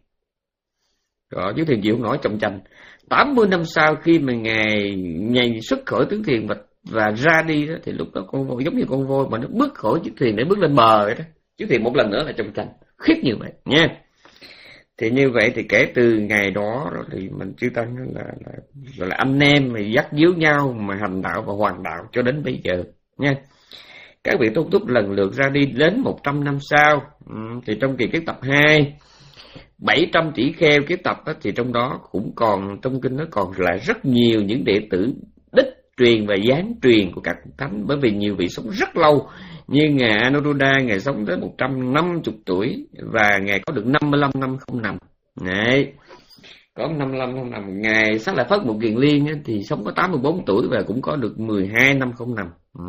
Rồi chiếc thuyền chịu không nổi chồng chành. tám mươi năm sau khi mà ngài ngài xuất khỏi tướng thuyền và, và ra đi đó, thì lúc đó con voi giống như con voi mà nó bước khỏi chiếc thuyền để bước lên bờ vậy đó. Chiếc thuyền một lần nữa là chồng chành. Khiếp như vậy nha. Thì như vậy thì kể từ ngày đó rồi thì mình chư tăng là, là, là, là anh em mà dắt díu nhau mà hành đạo và hoàn đạo cho đến bây giờ nha. Các vị tôn túc lần lượt ra đi đến một trăm năm sau. Ừ, thì trong kỳ kiếp tập hai, bảy trăm tỷ kheo kiếp tập đó, thì trong đó cũng còn, trong kinh nó còn lại rất nhiều những đệ tử đích truyền và gián truyền của các thánh, bởi vì nhiều vị sống rất lâu. Như ngài Anuruddha, ngài sống tới một trăm năm mươi tuổi và ngài có được năm mươi lăm năm không nằm. Đấy, có năm mươi lăm năm nằm. Ngài Xá Lợi Phất Mục Kiền Liên ấy, thì sống có tám mươi bốn tuổi và cũng có được mười hai năm không nằm. Ừ.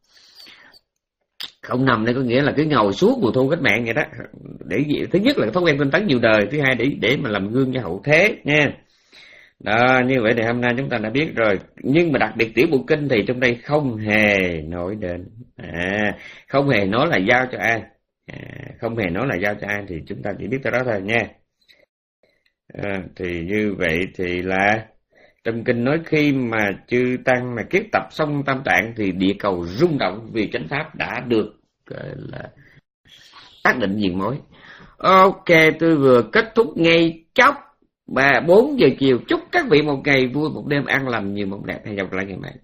Không nằm đây có nghĩa là cứ ngồi suốt mùa thu cách mạng vậy đó. Để thứ nhất là thói quen tinh tấn nhiều đời, thứ hai để để mà làm gương cho hậu thế nha. Đó, như vậy thì hôm nay chúng ta đã biết rồi. Nhưng mà đặc biệt tiểu bộ kinh thì trong đây không hề nói đến, à, không hề nói là giao cho ai, à, không hề nói là giao cho ai, thì chúng ta chỉ biết tới đó thôi nha. À, thì như vậy thì là trong kinh nói khi mà chư tăng mà kiết tập xong tam tạng thì địa cầu rung động vì chánh pháp đã được gọi là xác định diệt mối. Ok, tôi vừa kết thúc ngay chốc và bốn giờ chiều. Chúc các vị một ngày vui, một đêm an lành, nhiều mộng đẹp. Hẹn gặp lại ngày mai.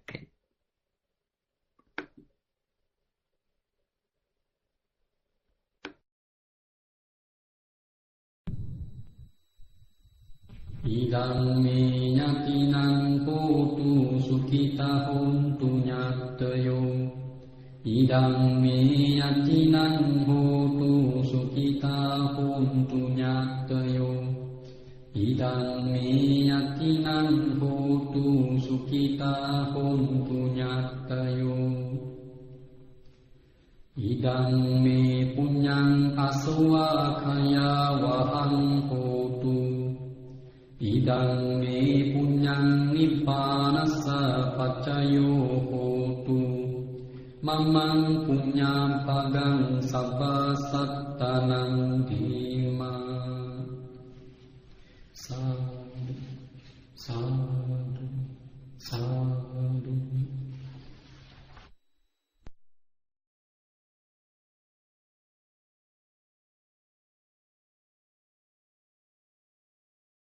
Idang me yatinang hotu sukita hontu nyatayo. Idang me yatinang hotu sukita hontu nyatayo. Idang me yatinang hotu sukita hontu nyatayo. Idang me punyang aswa kaya wahang hotu. Idang me punyang nippanassa paccayo hotu. Mamang punyam pagang sabba sattanang dhima. Sadhu, sadhu, sadhu.